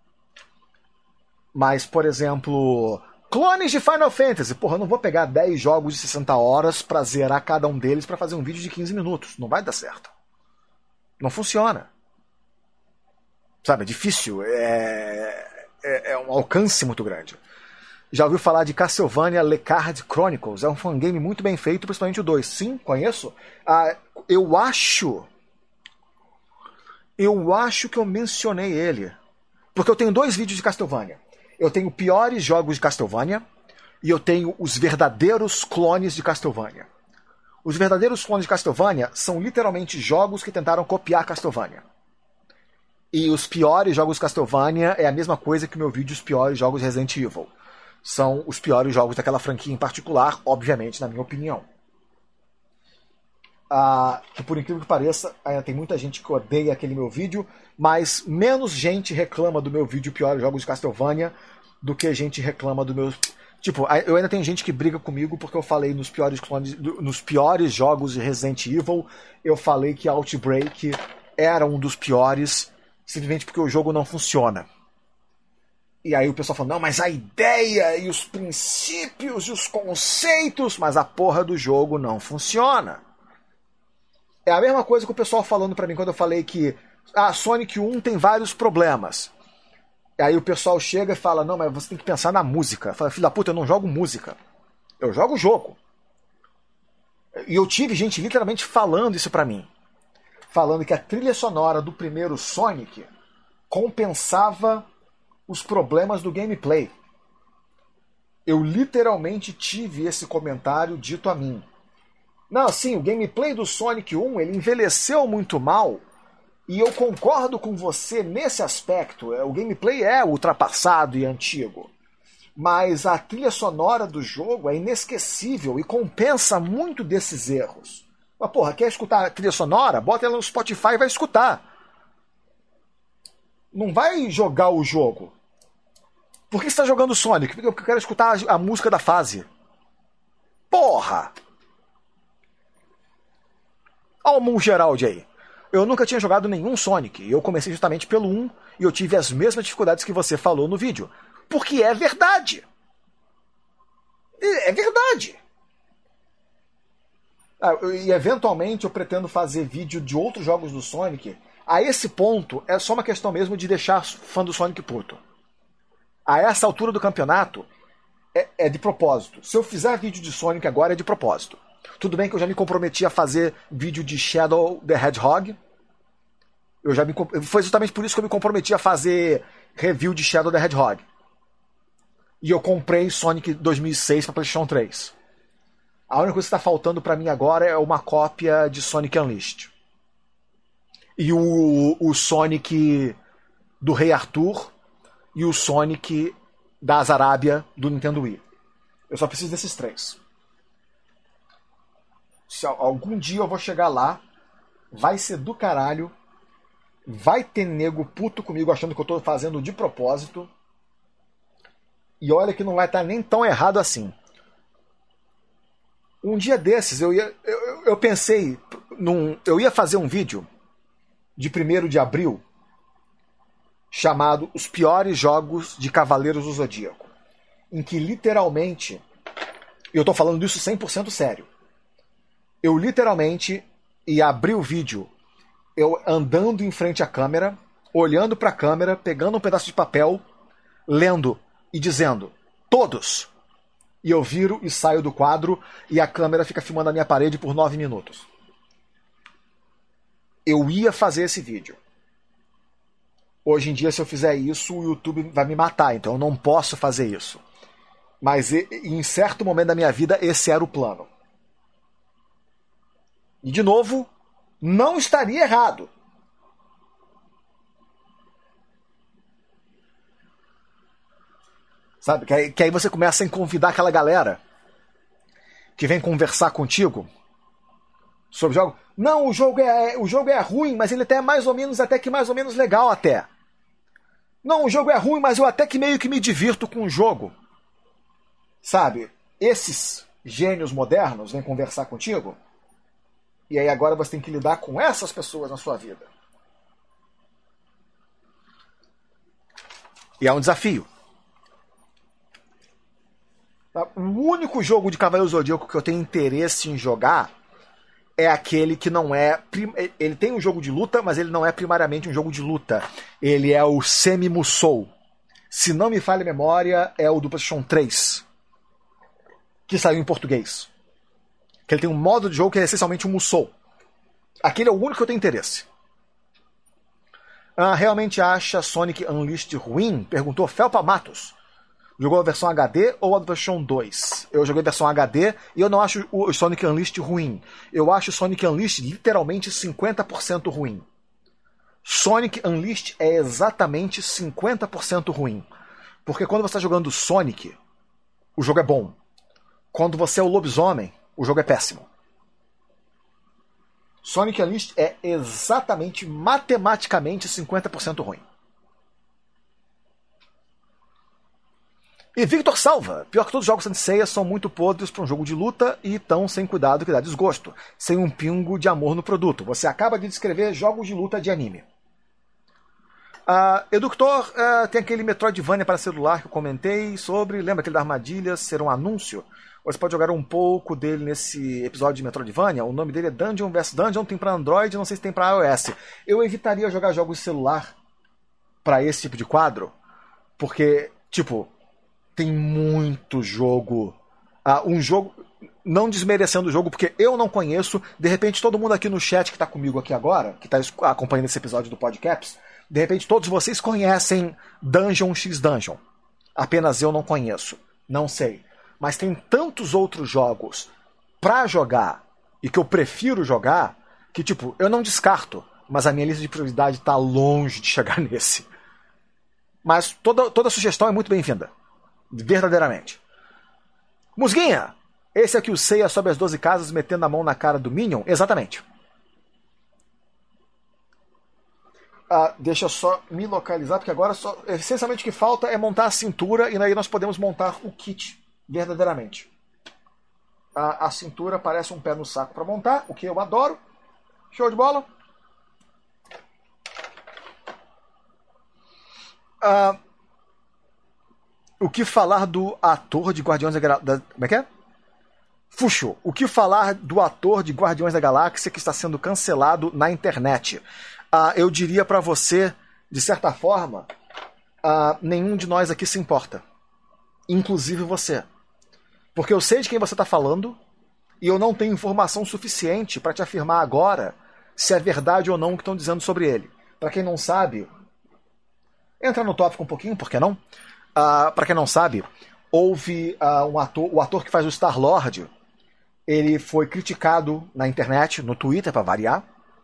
Mas, por exemplo, clones de Final Fantasy. Porra, eu não vou pegar 10 jogos de 60 horas pra zerar cada um deles pra fazer um vídeo de 15 minutos. Não vai dar certo. Não funciona. Sabe, é difícil. É um alcance muito grande. Já ouviu falar de Castlevania Lecard Chronicles? É um fangame muito bem feito, principalmente o 2. Sim, conheço. Eu acho que eu mencionei ele. Porque eu tenho 2 vídeos de Castlevania. Eu tenho piores jogos de Castlevania e eu tenho os verdadeiros clones de Castlevania. Os verdadeiros clones de Castlevania são literalmente jogos que tentaram copiar Castlevania. E os piores jogos de Castlevania é a mesma coisa que o meu vídeo Os Piores Jogos de Resident Evil. São os piores jogos daquela franquia em particular, obviamente, na minha opinião. Que por incrível que pareça, tem muita gente que odeia aquele meu vídeo, mas menos gente reclama do meu vídeo Piores Jogos de Castlevania do que gente reclama do meu... Tipo, eu ainda tenho gente que briga comigo porque eu falei nos piores jogos de Resident Evil, eu falei que Outbreak era um dos piores, simplesmente porque o jogo não funciona. E aí o pessoal fala, não, mas a ideia e os princípios e os conceitos, mas a porra do jogo não funciona. É a mesma coisa que o pessoal falando pra mim quando eu falei que Sonic 1 tem vários problemas. E aí o pessoal chega e fala, não, mas você tem que pensar na música. Fala, filho da puta, eu não jogo música. Eu jogo jogo. E eu tive gente literalmente falando isso pra mim. Falando que a trilha sonora do primeiro Sonic compensava os problemas do gameplay. Eu literalmente tive esse comentário dito a mim. Não, sim, o gameplay do Sonic 1 ele envelheceu muito mal E eu concordo com você nesse aspecto. O gameplay é ultrapassado e antigo. Mas a trilha sonora do jogo é inesquecível e compensa muito desses erros. Mas, porra, quer escutar a trilha sonora? Bota ela no Spotify e vai escutar. Não vai jogar o jogo. Por que você está jogando Sonic? Porque eu quero escutar a música da fase. Porra! Olha o Moon Gerald aí. Eu nunca tinha jogado nenhum Sonic. Eu comecei justamente pelo 1 e eu tive as mesmas dificuldades que você falou no vídeo. Porque é verdade. É verdade. E eventualmente eu pretendo fazer vídeo de outros jogos do Sonic. A esse ponto é só uma questão mesmo de deixar fã do Sonic puto. A essa altura do campeonato é de propósito. Se eu fizer vídeo de Sonic agora é de propósito. Tudo bem que eu já me comprometi a fazer vídeo de Shadow the Hedgehog. Foi justamente por isso que eu me comprometi a fazer review de Shadow the Hedgehog. E eu comprei Sonic 2006 para PlayStation 3. A única coisa que está faltando para mim agora é uma cópia de Sonic Unleashed. E o Sonic do Rei Arthur e o Sonic da Arábia do Nintendo Wii. Eu só preciso desses 3. Se algum dia eu vou chegar lá, vai ser do caralho, vai ter nego puto comigo achando que eu tô fazendo de propósito, e olha que não vai estar nem tão errado assim. Um dia desses eu pensei, eu ia fazer um vídeo de 1º de abril chamado Os Piores Jogos de Cavaleiros do Zodíaco, em que literalmente, eu tô falando isso 100% sério, eu literalmente ia abrir o vídeo eu andando em frente à câmera, olhando para a câmera, pegando um pedaço de papel, lendo e dizendo, todos! E eu viro e saio do quadro e a câmera fica filmando a minha parede por 9 minutos. Eu ia fazer esse vídeo. Hoje em dia, se eu fizer isso, o YouTube vai me matar, então eu não posso fazer isso. Mas em certo momento da minha vida, esse era o plano. E, de novo, não estaria errado. Sabe? Que aí você começa a convidar aquela galera que vem conversar contigo sobre o jogo. Não, o jogo é ruim, mas ele até é mais ou menos legal até. Não, o jogo é ruim, mas eu até que meio que me divirto com o jogo. Sabe? Esses gênios modernos vêm conversar contigo. E aí agora você tem que lidar com essas pessoas na sua vida. E é um desafio. O único jogo de Cavaleiro Zodíaco que eu tenho interesse em jogar é aquele que não é... Ele tem um jogo de luta, mas ele não é primariamente um jogo de luta. Ele é o Semi-Musou. Se não me falha a memória, é o do PlayStation 3. Que saiu em português. Que ele tem um modo de jogo que é essencialmente um Musou. Aquele é o único que eu tenho interesse. Realmente acha Sonic Unleashed ruim? Perguntou Felpa Matos. Jogou a versão HD ou a do PlayStation 2? Eu joguei a versão HD e eu não acho o Sonic Unleashed ruim. Eu acho o Sonic Unleashed literalmente 50% ruim. Sonic Unleashed é exatamente 50% ruim. Porque quando você está jogando Sonic, o jogo é bom. Quando você é o lobisomem, o jogo é péssimo. Sonic Unleashed é exatamente, matematicamente, 50% ruim. E Victor Salva. Pior que todos os jogos Senseiya são muito podres para um jogo de luta e tão sem cuidado que dá desgosto. Sem um pingo de amor no produto. Você acaba de descrever jogos de luta de anime. Eductor, tem aquele Metroidvania para celular que eu comentei sobre. Lembra aquele da armadilha ser um anúncio? Você pode jogar um pouco dele nesse episódio de Metroidvania. O nome dele é Dungeon vs Dungeon. Tem para Android, não sei se tem para iOS. Eu evitaria jogar jogos de celular para esse tipo de quadro. Porque, tipo... Tem muito jogo. Um jogo. Não desmerecendo o jogo, porque eu não conheço. De repente, todo mundo aqui no chat que está comigo aqui agora, que está acompanhando esse episódio do Podcaps, de repente todos vocês conhecem Dungeon X Dungeon. Apenas eu não conheço. Não sei. Mas tem tantos outros jogos pra jogar e que eu prefiro jogar que, tipo, eu não descarto mas a minha lista de prioridade está longe de chegar nesse. Mas toda sugestão é muito bem-vinda. Verdadeiramente. Musguinha, esse aqui o Seiya sobe as 12 casas metendo a mão na cara do Minion? Exatamente. Deixa eu só me localizar, porque agora essencialmente o que falta é montar a cintura e aí nós podemos montar o kit verdadeiramente. A cintura parece um pé no saco para montar, o que eu adoro. Show de bola. O que falar do ator de Guardiões da Galáxia? Como é que é? Fuxo, o que falar do ator de Guardiões da Galáxia que está sendo cancelado na internet? Eu diria para você, de certa forma, nenhum de nós aqui se importa. Inclusive você. Porque eu sei de quem você está falando e eu não tenho informação suficiente para te afirmar agora se é verdade ou não o que estão dizendo sobre ele. Para quem não sabe, entra no tópico um pouquinho, por que não? Para quem não sabe, houve o ator que faz o Star-Lord, ele foi criticado na internet, no Twitter, para variar,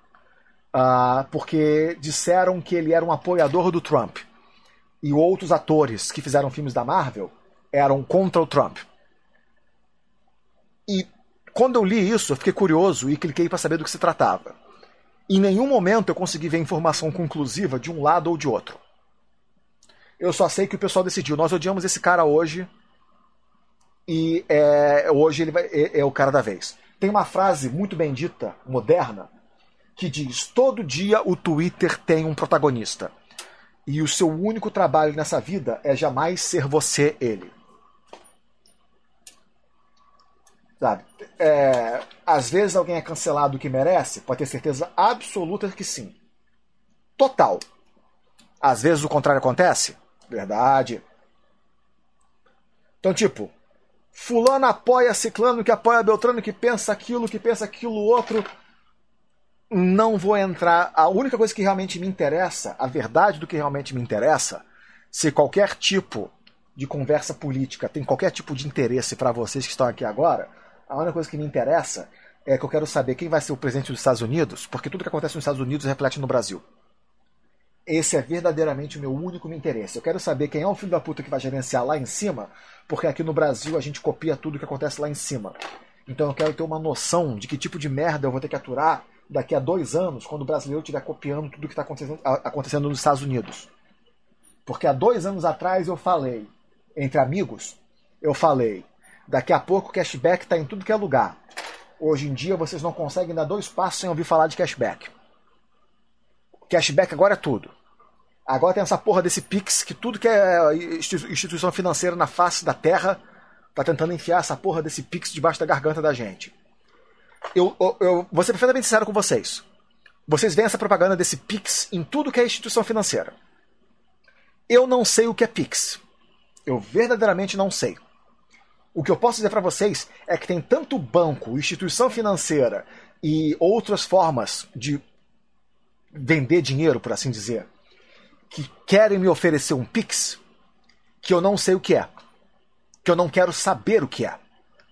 porque disseram que ele era um apoiador do Trump. E outros atores que fizeram filmes da Marvel eram contra o Trump. E quando eu li isso, eu fiquei curioso e cliquei para saber do que se tratava. Em nenhum momento eu consegui ver informação conclusiva de um lado ou de outro. Eu só sei que o pessoal decidiu, nós odiamos esse cara hoje e hoje ele é o cara da vez. Tem uma frase muito bem dita, moderna, que diz: todo dia o Twitter tem um protagonista. E o seu único trabalho nessa vida é jamais ser você ele. Sabe? Às vezes alguém é cancelado que merece, pode ter certeza absoluta que sim. Total. Às vezes o contrário acontece? Verdade. Então, tipo, fulano apoia ciclano, que apoia Beltrano, que pensa aquilo outro. Não vou entrar. A única coisa que realmente me interessa, a verdade do que realmente me interessa, se qualquer tipo de conversa política tem qualquer tipo de interesse para vocês que estão aqui agora, a única coisa que me interessa é que eu quero saber quem vai ser o presidente dos Estados Unidos, porque tudo que acontece nos Estados Unidos reflete no Brasil. Esse é verdadeiramente o meu único interesse. Eu quero saber quem é o filho da puta que vai gerenciar lá em cima, porque aqui no Brasil a gente copia tudo que acontece lá em cima. Então eu quero ter uma noção de que tipo de merda eu vou ter que aturar daqui a 2 anos, quando o brasileiro estiver copiando tudo que está acontecendo nos Estados Unidos. Porque há 2 anos atrás eu falei, entre amigos, daqui a pouco o cashback está em tudo que é lugar. Hoje em dia vocês não conseguem dar 2 passos sem ouvir falar de cashback. Cashback agora é tudo. Agora tem essa porra desse Pix, que tudo que é instituição financeira na face da terra tá tentando enfiar essa porra desse Pix debaixo da garganta da gente. Eu vou ser perfeitamente sincero com vocês. Vocês veem essa propaganda desse Pix em tudo que é instituição financeira. Eu não sei o que é Pix. Eu verdadeiramente não sei. O que eu posso dizer para vocês é que tem tanto banco, instituição financeira e outras formas de vender dinheiro, por assim dizer, que querem me oferecer um Pix, que eu não sei o que é. Que eu não quero saber o que é.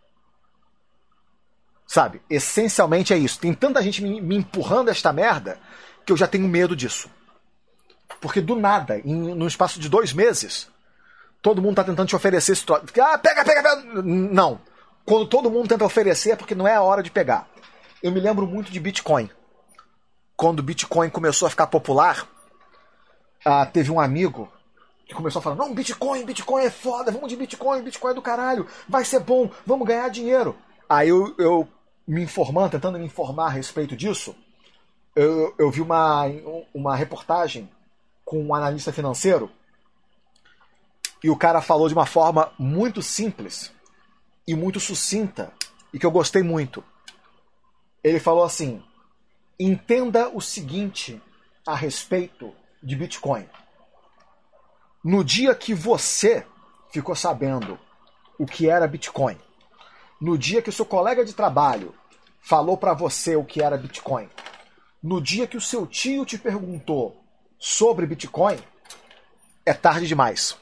Sabe? Essencialmente é isso. Tem tanta gente me empurrando esta merda que eu já tenho medo disso. Porque do nada, no espaço de 2 meses, todo mundo tá tentando te oferecer esse troço. Pega. Não. Quando todo mundo tenta oferecer é porque não é a hora de pegar. Eu me lembro muito de Bitcoin. Quando o Bitcoin começou a ficar popular, teve um amigo que começou a falar: não, Bitcoin é foda, vamos de Bitcoin é do caralho, vai ser bom, vamos ganhar dinheiro. Aí eu tentando me informar a respeito disso, eu vi uma reportagem com um analista financeiro e o cara falou de uma forma muito simples e muito sucinta e que eu gostei muito. Ele falou assim: entenda o seguinte a respeito de Bitcoin. No dia que você ficou sabendo o que era Bitcoin, no dia que o seu colega de trabalho falou para você o que era Bitcoin, no dia que o seu tio te perguntou sobre Bitcoin, é tarde demais.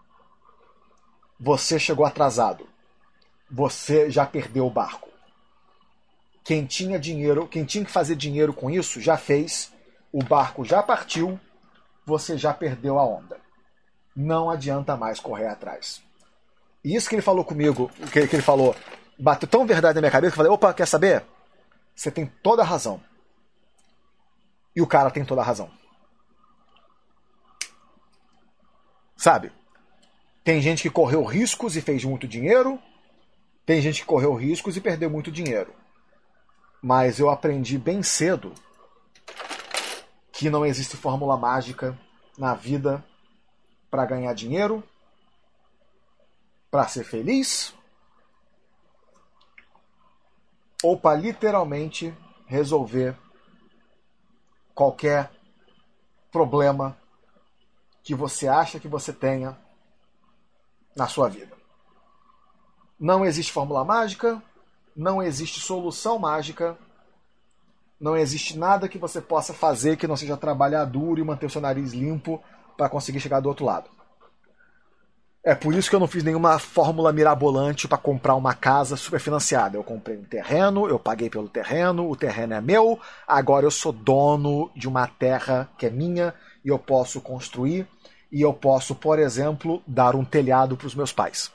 Você chegou atrasado. Você já perdeu o barco. Quem tinha dinheiro, quem tinha que fazer dinheiro com isso, já fez o barco já partiu, você já perdeu a onda. Não adianta mais correr atrás. E isso que ele falou comigo, que ele falou, bateu tão verdade na minha cabeça que eu falei, opa, quer saber? Você tem toda a razão. E o cara tem toda a razão. Sabe? Tem gente que correu riscos e fez muito dinheiro. Tem gente que correu riscos e perdeu muito dinheiro. Mas eu aprendi bem cedo que não existe fórmula mágica na vida para ganhar dinheiro, para ser feliz, ou para literalmente resolver qualquer problema que você acha que você tenha na sua vida. Não existe fórmula mágica, não existe solução mágica, não existe nada que você possa fazer que não seja trabalhar duro e manter o seu nariz limpo para conseguir chegar do outro lado. É por isso que eu não fiz nenhuma fórmula mirabolante para comprar uma casa superfinanciada. Eu comprei um terreno, eu paguei pelo terreno, o terreno é meu, agora eu sou dono de uma terra que é minha e eu posso construir e eu posso, por exemplo, dar um telhado para os meus pais.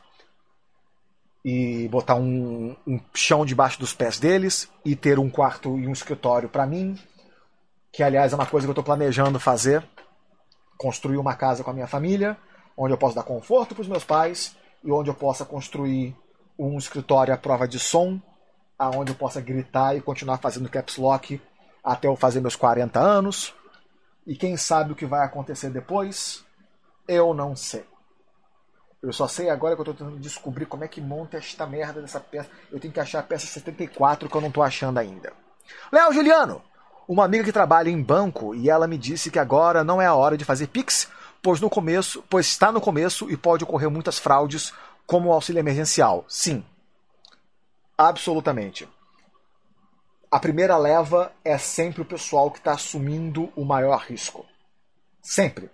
E botar um chão debaixo dos pés deles e ter um quarto e um escritório para mim, que aliás é uma coisa que eu estou planejando fazer, construir uma casa com a minha família, onde eu posso dar conforto para os meus pais e onde eu possa construir um escritório à prova de som, aonde eu possa gritar e continuar fazendo caps lock até eu fazer meus 40 anos. E quem sabe o que vai acontecer depois, eu não sei. Eu só sei agora que eu tô tentando descobrir como é que monta esta merda dessa peça. Eu tenho que achar a peça 74 que eu não tô achando ainda. Léo Juliano, uma amiga que trabalha em banco e ela me disse que agora não é a hora de fazer Pix, pois está no começo e pode ocorrer muitas fraudes, como o auxílio emergencial. Sim, absolutamente. A primeira leva é sempre o pessoal que está assumindo o maior risco. Sempre.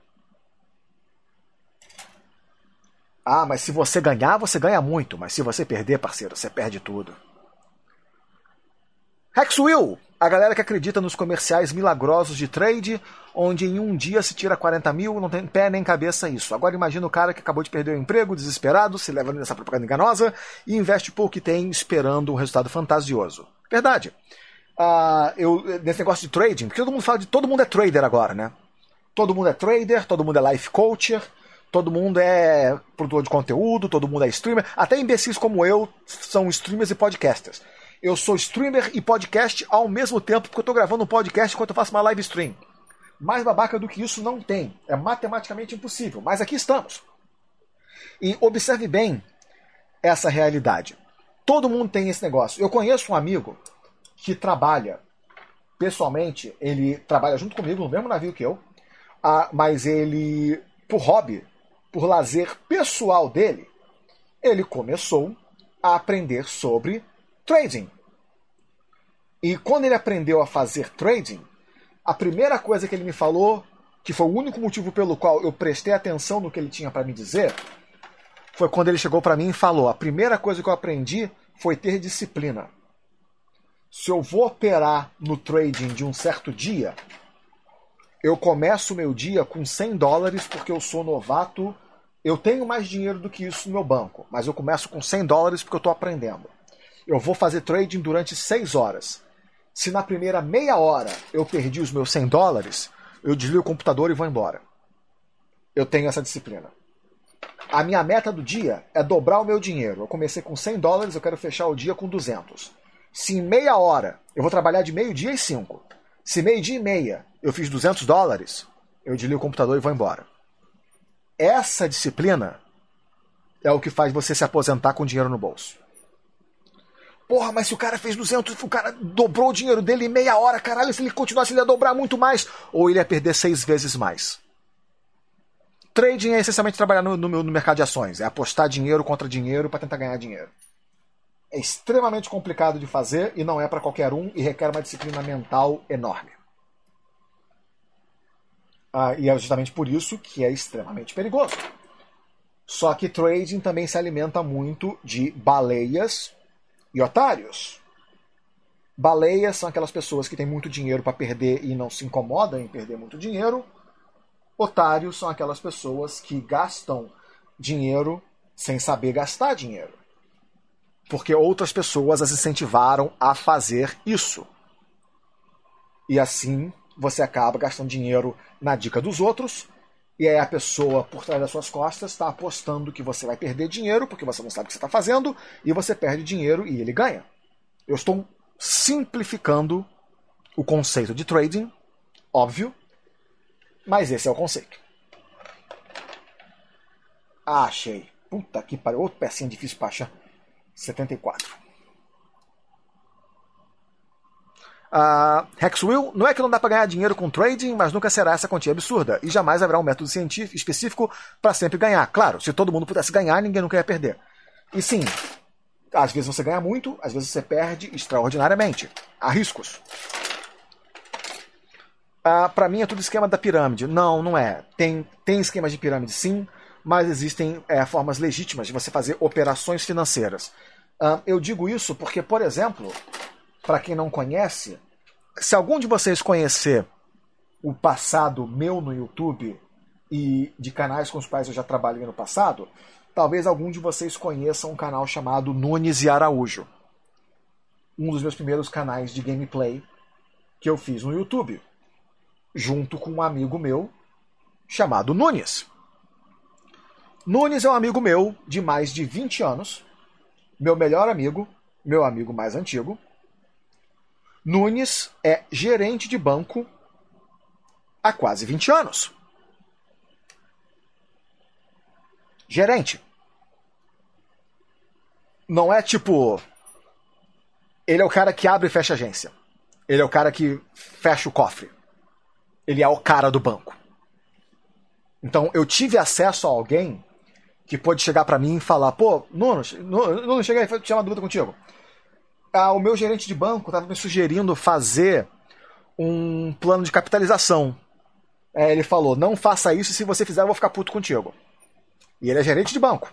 Ah, mas se você ganhar, você ganha muito. Mas se você perder, parceiro, você perde tudo. Rex Will, a galera que acredita nos comerciais milagrosos de trade, onde em um dia se tira 40 mil, não tem pé nem cabeça isso. Agora imagina o cara que acabou de perder o emprego, desesperado, se leva nessa propaganda enganosa e investe pouco que tem, esperando um resultado fantasioso. Verdade. Nesse negócio de trading, porque todo mundo fala de todo mundo é trader agora, né? Todo mundo é trader, todo mundo é life coacher, todo mundo é produtor de conteúdo, todo mundo é streamer. Até imbecis como eu são streamers e podcasters. Eu sou streamer e podcast ao mesmo tempo, porque eu estou gravando um podcast enquanto eu faço uma live stream. Mais babaca do que isso não tem. É matematicamente impossível. Mas aqui estamos. E observe bem essa realidade. Todo mundo tem esse negócio. Eu conheço um amigo que trabalha, pessoalmente, ele trabalha junto comigo no mesmo navio que eu, mas ele, por hobby, por lazer pessoal dele, ele começou a aprender sobre trading. E quando ele aprendeu a fazer trading, a primeira coisa que ele me falou, que foi o único motivo pelo qual eu prestei atenção no que ele tinha para me dizer, foi quando ele chegou para mim e falou: a primeira coisa que eu aprendi foi ter disciplina. Se eu vou operar no trading de um certo dia, eu começo o meu dia com $100 porque eu sou novato. Eu tenho mais dinheiro do que isso no meu banco, mas eu começo com $100 porque eu estou aprendendo. Eu vou fazer trading durante 6 horas. Se na primeira meia hora eu perdi os meus $100, eu desligo o computador e vou embora. Eu tenho essa disciplina. A minha meta do dia é dobrar o meu dinheiro. Eu comecei com $100, eu quero fechar o dia com 200. Se em meia hora eu vou trabalhar de meio-dia e 5, se meio-dia e meia eu fiz $200, eu desligo o computador e vou embora. Essa disciplina é o que faz você se aposentar com dinheiro no bolso. Porra, mas se o cara fez 200, o cara dobrou o dinheiro dele em meia hora, caralho, se ele continuasse, ele ia dobrar muito mais. Ou ele ia perder 6 vezes mais. Trading é essencialmente trabalhar no mercado de ações. É apostar dinheiro contra dinheiro para tentar ganhar dinheiro. É extremamente complicado de fazer e não é para qualquer um e requer uma disciplina mental enorme. E é justamente por isso que é extremamente perigoso. Só que trading também se alimenta muito de baleias e otários. Baleias são aquelas pessoas que têm muito dinheiro para perder e não se incomodam em perder muito dinheiro. Otários são aquelas pessoas que gastam dinheiro sem saber gastar dinheiro. Porque outras pessoas as incentivaram a fazer isso. E assim você acaba gastando dinheiro na dica dos outros, e aí a pessoa por trás das suas costas está apostando que você vai perder dinheiro, porque você não sabe o que você está fazendo, e você perde dinheiro e ele ganha. Eu estou simplificando o conceito de trading, óbvio, mas esse é o conceito. Ah, achei. Puta que pariu. Outra pecinha difícil para achar. 74. Hexwill, não é que não dá para ganhar dinheiro com trading, mas nunca será essa quantia absurda. E jamais haverá um método científico específico para sempre ganhar. Claro, se todo mundo pudesse ganhar, ninguém nunca ia perder. E sim, às vezes você ganha muito, às vezes você perde extraordinariamente. Há riscos. Para mim é tudo esquema da pirâmide. Não, não é. Tem esquemas de pirâmide sim, mas existem formas legítimas de você fazer operações financeiras. Eu digo isso porque, por exemplo, para quem não conhece, se algum de vocês conhecer o passado meu no YouTube e de canais com os quais eu já trabalhei no passado, talvez algum de vocês conheça um canal chamado Nunes e Araújo. Um dos meus primeiros canais de gameplay que eu fiz no YouTube, junto com um amigo meu chamado Nunes. Nunes é um amigo meu de mais de 20 anos, meu melhor amigo, meu amigo mais antigo. Nunes é gerente de banco há quase 20 anos. Gerente. Não é tipo... Ele é o cara que abre e fecha a agência. Ele é o cara que fecha o cofre. Ele é o cara do banco. Então eu tive acesso a alguém que pode chegar pra mim e falar: pô, Nunes, chega aí, deixa eu tirar uma dúvida contigo. O meu gerente de banco estava me sugerindo fazer um plano de capitalização. Ele falou: não faça isso, se você fizer eu vou ficar puto contigo. E ele é gerente de banco.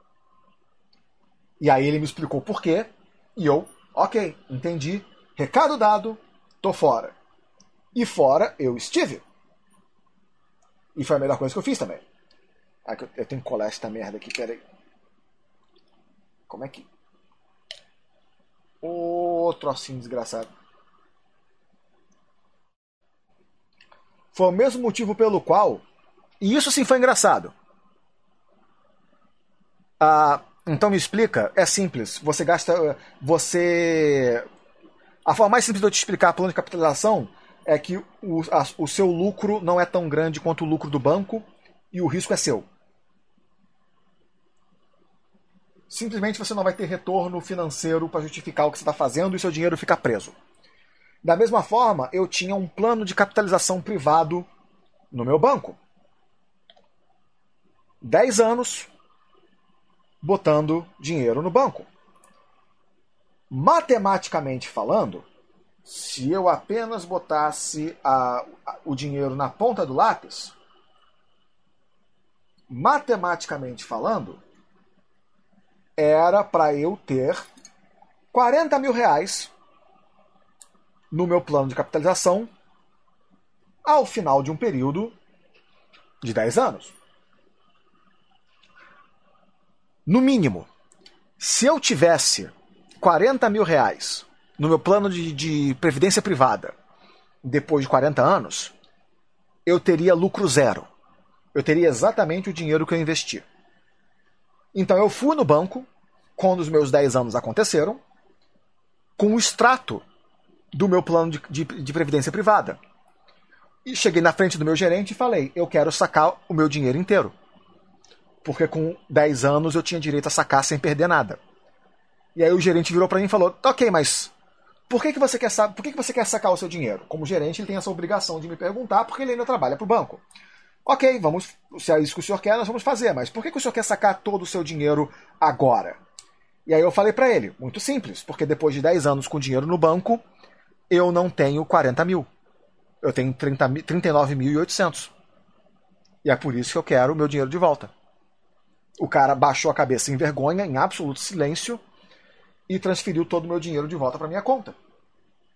E aí ele me explicou por quê, e eu, ok, entendi, recado dado, tô fora. E fora eu estive. E foi a melhor coisa que eu fiz também. Eu tenho que colar esta merda aqui, peraí. Como é que... Ô, trocinho desgraçado. Foi o mesmo motivo pelo qual... E isso sim foi engraçado. Então me explica. É simples. Você gasta... A forma mais simples de eu te explicar plano de capitalização é que o seu lucro não é tão grande quanto o lucro do banco e o risco é seu. Simplesmente você não vai ter retorno financeiro para justificar o que você está fazendo e seu dinheiro fica preso. Da mesma forma, eu tinha um plano de capitalização privado no meu banco. 10 anos botando dinheiro no banco. Matematicamente falando, se eu apenas botasse o dinheiro na ponta do lápis, matematicamente falando, era para eu ter 40 mil reais no meu plano de capitalização ao final de um período de 10 anos. No mínimo, se eu tivesse 40 mil reais no meu plano de previdência privada depois de 40 anos, eu teria lucro zero. Eu teria exatamente o dinheiro que eu investi. Então eu fui no banco, quando os meus 10 anos aconteceram, com o extrato do meu plano de previdência privada. E cheguei na frente do meu gerente e falei: eu quero sacar o meu dinheiro inteiro. Porque com 10 anos eu tinha direito a sacar sem perder nada. E aí o gerente virou para mim e falou: ok, mas por que você quer sacar o seu dinheiro? Como gerente ele tem essa obrigação de me perguntar, porque ele ainda trabalha para o banco. Ok, se é isso que o senhor quer, nós vamos fazer, mas por que o senhor quer sacar todo o seu dinheiro agora? E aí eu falei para ele: muito simples, porque depois de 10 anos com dinheiro no banco, eu não tenho 40 mil. Eu tenho 39.800. E é por isso que eu quero o meu dinheiro de volta. O cara baixou a cabeça em vergonha, em absoluto silêncio, e transferiu todo o meu dinheiro de volta para minha conta.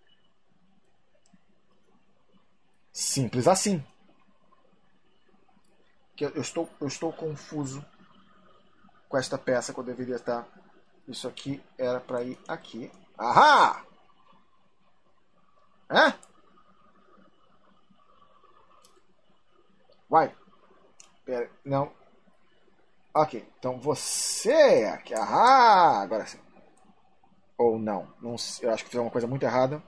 Simples assim. Eu estou confuso com esta peça que eu deveria estar. Isso aqui era para ir aqui. Ahá! Hã? Vai. Pera, não. Ok, então você é aqui. Ahá! Agora sim. Ou não. Não, eu acho que fiz alguma coisa muito errada.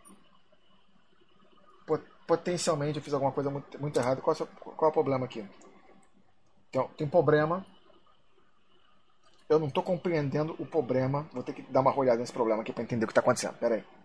Potencialmente eu fiz alguma coisa muito errada. Qual é o problema aqui? Então, tem um problema. Eu não estou compreendendo o problema. Vou ter que dar uma olhada nesse problema aqui para entender o que está acontecendo. Pera aí.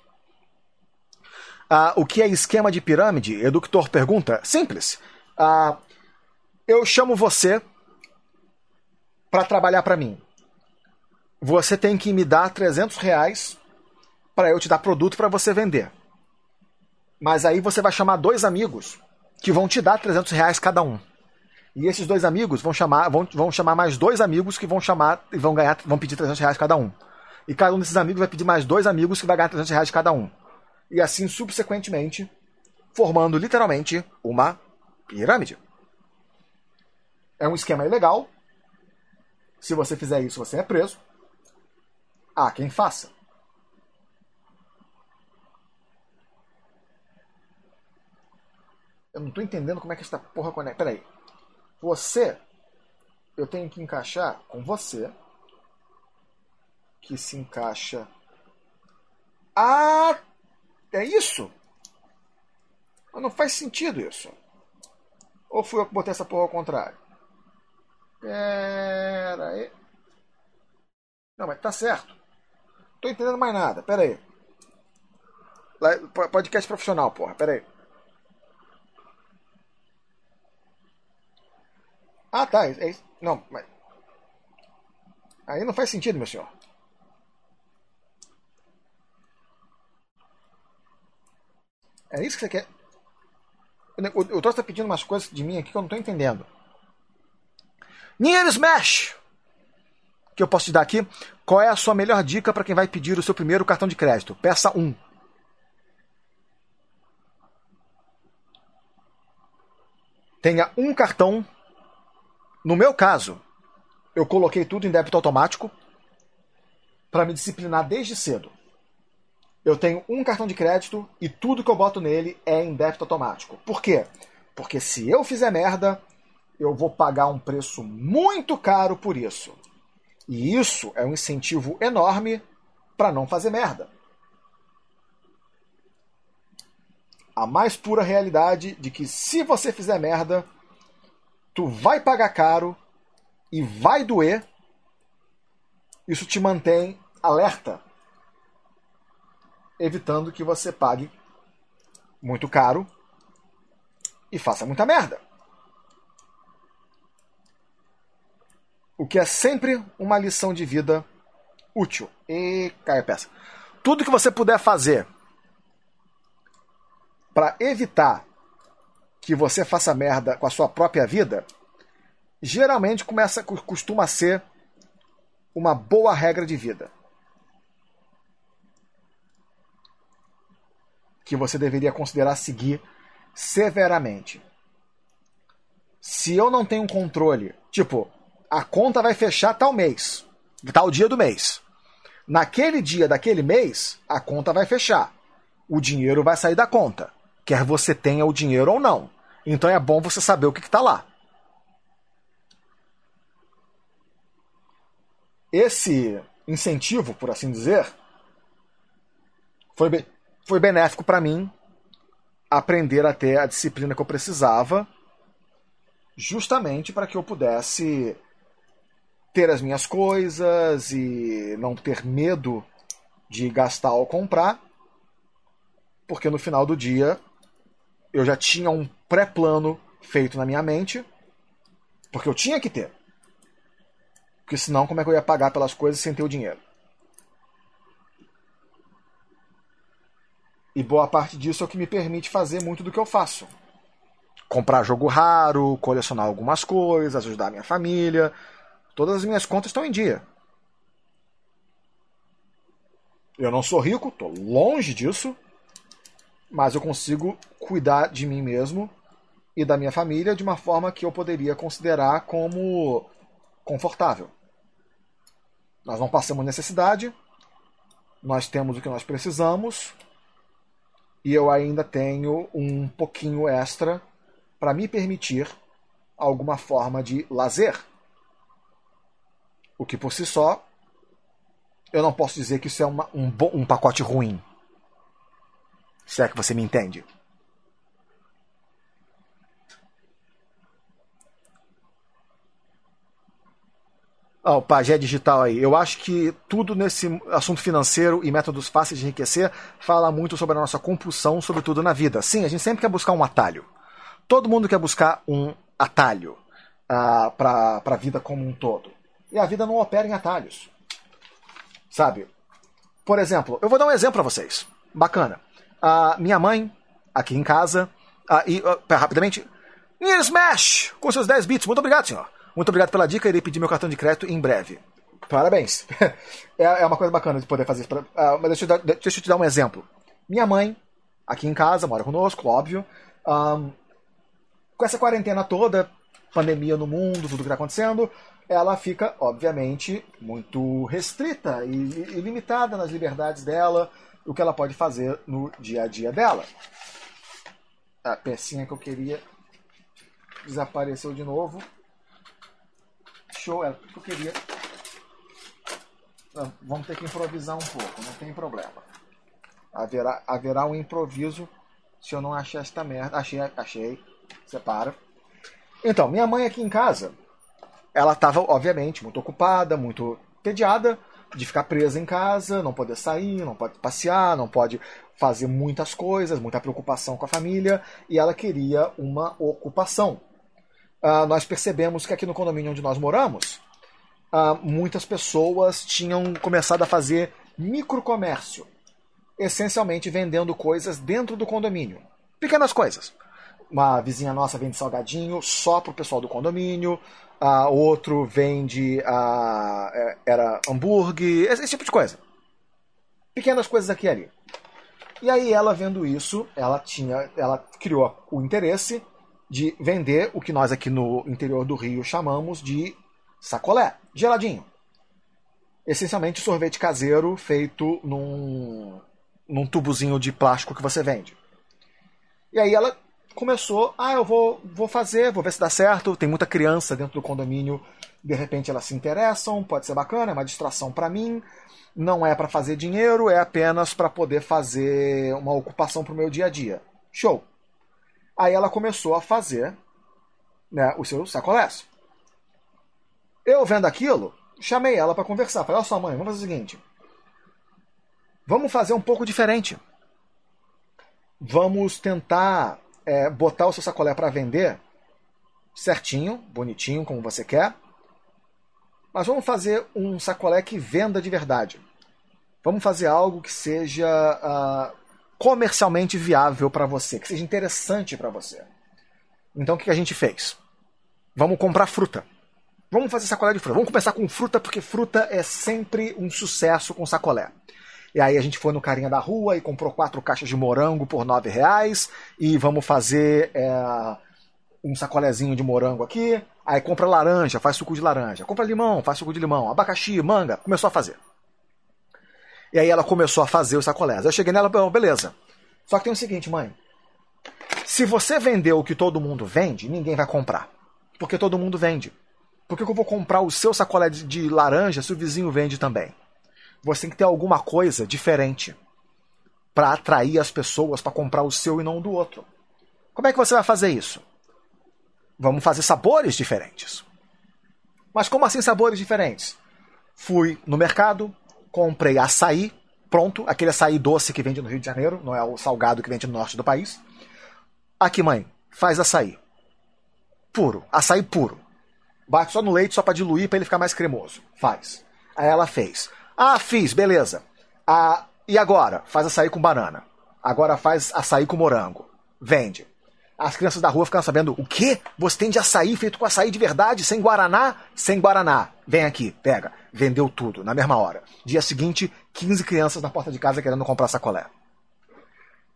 O que é esquema de pirâmide? Eductor pergunta. Simples. Eu chamo você para trabalhar para mim. Você tem que me dar R$300 para eu te dar produto para você vender. Mas aí você vai chamar 2 amigos que vão te dar R$300 cada um. E esses 2 amigos vão chamar mais 2 amigos que vão pedir R$300 cada um. E cada um desses amigos vai pedir mais 2 amigos que vai ganhar R$300 cada um. E assim subsequentemente, formando literalmente uma pirâmide. É um esquema ilegal. Se você fizer isso, você é preso. Há quem faça. Eu não estou entendendo como é que esta porra conecta. Peraí. Eu tenho que encaixar com você, que se encaixa. É isso? Mas não faz sentido isso. Ou fui eu que botei essa porra ao contrário? Pera aí. Não, mas tá certo. Não tô entendendo mais nada. Pera aí. Podcast profissional, porra. Pera aí. Tá. Não, mas... Aí não faz sentido, meu senhor. É isso que você quer? O troço tá pedindo umas coisas de mim aqui que eu não tô entendendo. Nier Smash! Que eu posso te dar aqui. Qual é a sua melhor dica para quem vai pedir o seu primeiro cartão de crédito? Peça 1. Tenha um cartão. No meu caso, eu coloquei tudo em débito automático para me disciplinar desde cedo. Eu tenho um cartão de crédito e tudo que eu boto nele é em débito automático. Por quê? Porque se eu fizer merda, eu vou pagar um preço muito caro por isso. E isso é um incentivo enorme para não fazer merda. A mais pura realidade de que se você fizer merda, tu vai pagar caro e vai doer. Isso te mantém alerta, evitando que você pague muito caro e faça muita merda. O que é sempre uma lição de vida útil. E cai a peça. Tudo que você puder fazer para evitar que você faça merda com a sua própria vida, geralmente costuma ser uma boa regra de vida. Que você deveria considerar seguir severamente. Se eu não tenho controle, tipo, a conta vai fechar tal mês, tal dia do mês. Naquele dia daquele mês, a conta vai fechar. O dinheiro vai sair da conta, quer você tenha o dinheiro ou não. Então é bom você saber o que está lá. Esse incentivo, por assim dizer, foi benéfico para mim aprender a ter a disciplina que eu precisava, justamente para que eu pudesse ter as minhas coisas e não ter medo de gastar ou comprar, porque no final do dia eu já tinha um pré-plano feito na minha mente, porque eu tinha que ter. Porque senão como é que eu ia pagar pelas coisas sem ter o dinheiro? E boa parte disso é o que me permite fazer muito do que eu faço. Comprar jogo raro, colecionar algumas coisas, ajudar a minha família. Todas as minhas contas estão em dia. Eu não sou rico, estou longe disso. mas eu consigo cuidar de mim mesmo e da minha família de uma forma que eu poderia considerar como confortável. Nós não passamos necessidade, nós temos o que nós precisamos e eu ainda tenho um pouquinho extra para me permitir alguma forma de lazer. O que por si só, eu não posso dizer que isso é um pacote ruim. Se é que você me entende. O Pajé Digital aí. Eu acho que tudo nesse assunto financeiro e métodos fáceis de enriquecer fala muito sobre a nossa compulsão, sobretudo na vida. Sim, a gente sempre quer buscar um atalho. Todo mundo quer buscar um atalho para a vida como um todo. E a vida não opera em atalhos. Sabe? Por exemplo, eu vou dar um exemplo para vocês. Bacana. Minha mãe, aqui em casa, rapidamente, Nier Smash, com seus 10 bits. Muito obrigado, senhor. Muito obrigado pela dica, irei pedir meu cartão de crédito em breve. Parabéns. É uma coisa bacana de poder fazer isso. Mas deixa eu te dar um exemplo. Minha mãe, aqui em casa, mora conosco, óbvio. Com essa quarentena toda, pandemia no mundo, tudo que está acontecendo, ela fica, obviamente, muito restrita e limitada nas liberdades dela, o que ela pode fazer no dia a dia dela. A pecinha que eu queria desapareceu de novo. Show, era tudo que eu queria. Vamos ter que improvisar um pouco, não tem problema. Haverá um improviso se eu não achar esta merda. Achei. Separa. Então, minha mãe aqui em casa, ela estava, obviamente, muito ocupada, muito entediada de ficar presa em casa, não poder sair, não pode passear, não pode fazer muitas coisas, muita preocupação com a família, e ela queria uma ocupação. Nós percebemos que aqui no condomínio onde nós moramos, muitas pessoas tinham começado a fazer microcomércio, essencialmente vendendo coisas dentro do condomínio. Pequenas coisas. Uma vizinha nossa vende salgadinho só para o pessoal do condomínio, outro vende era hambúrguer, esse tipo de coisa. Pequenas coisas aqui e ali. E aí ela vendo isso, ela criou o interesse de vender o que nós aqui no interior do Rio chamamos de sacolé, geladinho. Essencialmente sorvete caseiro feito num tubozinho de plástico que você vende. E aí ela começou, eu vou ver se dá certo, tem muita criança dentro do condomínio, de repente elas se interessam, pode ser bacana, é uma distração para mim, não é para fazer dinheiro, é apenas para poder fazer uma ocupação para o meu dia a dia. Show! Aí ela começou a fazer, né, os seus sacolés. Eu vendo aquilo, chamei ela para conversar. Falei, olha só mãe, vamos fazer o seguinte. Vamos fazer um pouco diferente. Vamos tentar botar o seu sacolé para vender certinho, bonitinho, como você quer. Mas vamos fazer um sacolé que venda de verdade. Vamos fazer algo que seja comercialmente viável para você, que seja interessante para você. Então o que a gente fez? Vamos comprar fruta. Vamos fazer sacolé de fruta. Vamos começar com fruta, porque fruta é sempre um sucesso com sacolé. E aí a gente foi no carinha da rua e comprou 4 caixas de morango por R$9. E vamos fazer um sacolézinho de morango aqui. Aí compra laranja, faz suco de laranja. Compra limão, faz suco de limão. Abacaxi, manga. Começou a fazer. E aí ela começou a fazer os sacolés. Eu cheguei nela e falei, beleza. Só que tem o seguinte, mãe. Se você vender o que todo mundo vende, ninguém vai comprar. Porque todo mundo vende. Por que eu vou comprar o seu sacolé de laranja se o vizinho vende também? Você tem que ter alguma coisa diferente para atrair as pessoas para comprar o seu e não o do outro. Como é que você vai fazer isso? Vamos fazer sabores diferentes. Mas como assim sabores diferentes? Fui no mercado, comprei açaí, pronto, aquele açaí doce que vende no Rio de Janeiro, não é o salgado que vende no norte do país. Aqui, mãe, faz açaí. Puro, açaí puro. Bate só no leite, só para diluir, para ele ficar mais cremoso. Faz. Aí ela fez. Fiz, beleza. E agora? Faz açaí com banana. Agora faz açaí com morango. Vende. As crianças da rua ficam sabendo, o quê? Você tem de açaí feito com açaí de verdade, sem guaraná? Sem guaraná. Vem aqui, pega. Vendeu tudo, na mesma hora. Dia seguinte, 15 crianças na porta de casa querendo comprar sacolé.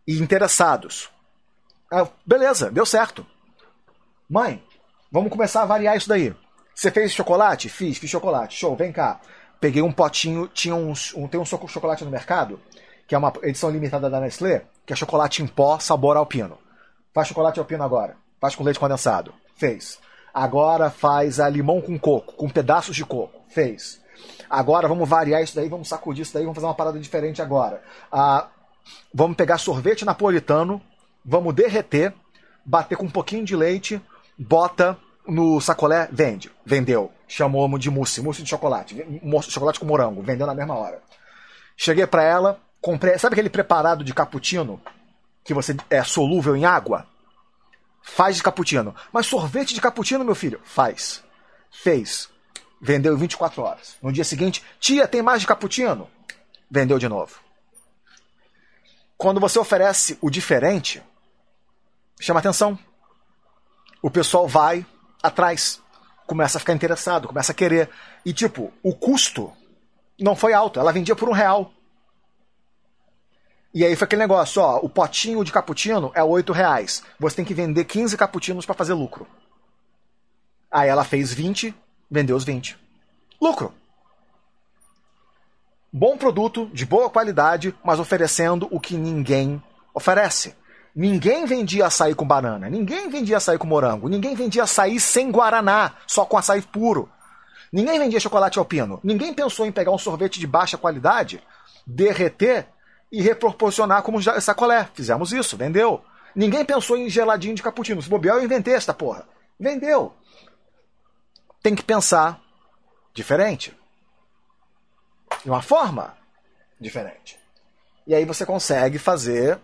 e interessados. Beleza, deu certo. Mãe, vamos começar a variar isso daí. Você fez chocolate? Fiz chocolate. Show, vem cá. Peguei um potinho, tem um chocolate no mercado, que é uma edição limitada da Nestlé, que é chocolate em pó, sabor alpino. Faz chocolate alpino agora. Faz com leite condensado. Fez. Agora faz a limão com coco, com pedaços de coco. Fez. Agora vamos variar isso daí, vamos sacudir isso daí, vamos fazer uma parada diferente agora. Vamos pegar sorvete napolitano, vamos derreter, bater com um pouquinho de leite, bota no sacolé, vende. Vendeu. Chamou de mousse de chocolate. Chocolate com morango. Vendeu na mesma hora. Cheguei pra ela, comprei. Sabe aquele preparado de cappuccino? Que você é solúvel em água? Faz de cappuccino. Mas sorvete de cappuccino, meu filho? Faz. Fez. Vendeu em 24 horas. No dia seguinte, tia, tem mais de cappuccino? Vendeu de novo. Quando você oferece o diferente, chama atenção. O pessoal vai atrás. Começa a ficar interessado, começa a querer. E tipo, o custo não foi alto. Ela vendia por R$1. E aí foi aquele negócio, ó, o potinho de cappuccino é R$8. Você tem que vender 15 cappuccinos para fazer lucro. Aí ela fez 20, vendeu os 20. Lucro. Bom produto, de boa qualidade, mas oferecendo o que ninguém oferece. Ninguém vendia açaí com banana, ninguém vendia açaí com morango, ninguém vendia açaí sem guaraná, só com açaí puro. Ninguém vendia chocolate alpino. Ninguém pensou em pegar um sorvete de baixa qualidade, derreter e reproporcionar como sacolé. Fizemos isso, vendeu. Ninguém pensou em geladinho de cappuccino. Se bobear, eu inventei esta porra. Vendeu. Tem que pensar diferente. De uma forma diferente. E aí você consegue fazer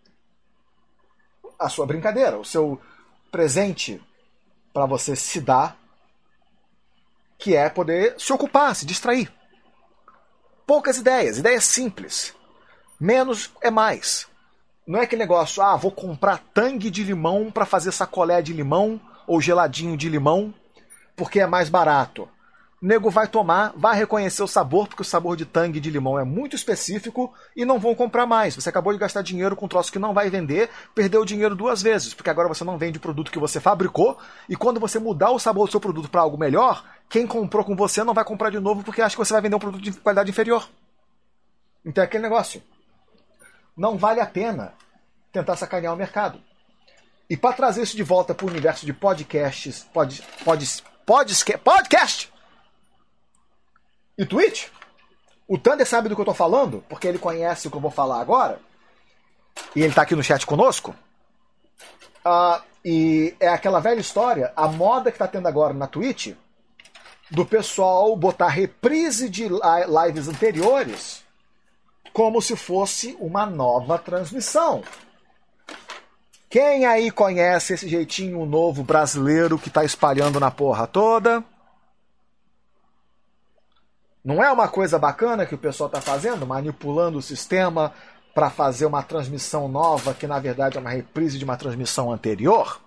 a sua brincadeira, o seu presente para você se dar, que é poder se ocupar, se distrair. Poucas ideias simples. Menos é mais. Não é aquele negócio, vou comprar tangue de limão para fazer sacolé de limão ou geladinho de limão, porque é mais barato. O nego vai tomar, vai reconhecer o sabor, porque o sabor de tangue de limão é muito específico e não vão comprar mais. Você acabou de gastar dinheiro com um troço que não vai vender, perdeu o dinheiro 2 vezes, porque agora você não vende o produto que você fabricou e quando você mudar o sabor do seu produto para algo melhor, quem comprou com você não vai comprar de novo porque acha que você vai vender um produto de qualidade inferior. Então é aquele negócio. Não vale a pena tentar sacanear o mercado. E para trazer isso de volta para o universo de podcasts, podcast e Twitch, o Thunder sabe do que eu tô falando, porque ele conhece o que eu vou falar agora, e ele tá aqui no chat conosco. E é aquela velha história, a moda que tá tendo agora na Twitch, do pessoal botar reprise de lives anteriores como se fosse uma nova transmissão. Quem aí conhece esse jeitinho novo brasileiro que tá espalhando na porra toda? Não é uma coisa bacana que o pessoal está fazendo? Manipulando o sistema para fazer uma transmissão nova que na verdade é uma reprise de uma transmissão anterior?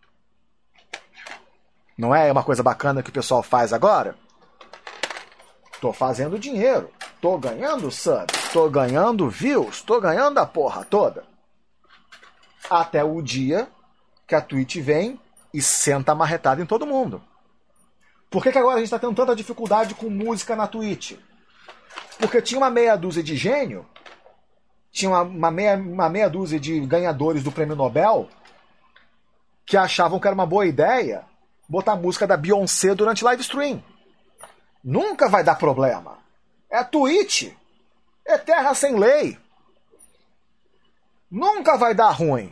Não é uma coisa bacana que o pessoal faz agora? Tô fazendo dinheiro, tô ganhando subs, tô ganhando views, tô ganhando a porra toda. Até o dia que a Twitch vem e senta amarretada em todo mundo. Por que agora a gente está tendo tanta dificuldade com música na Twitch? Porque tinha uma meia dúzia de gênio, tinha uma meia dúzia de ganhadores do Prêmio Nobel que achavam que era uma boa ideia botar a música da Beyoncé durante live stream. Nunca vai dar problema. É a Twitch. É terra sem lei. Nunca vai dar ruim.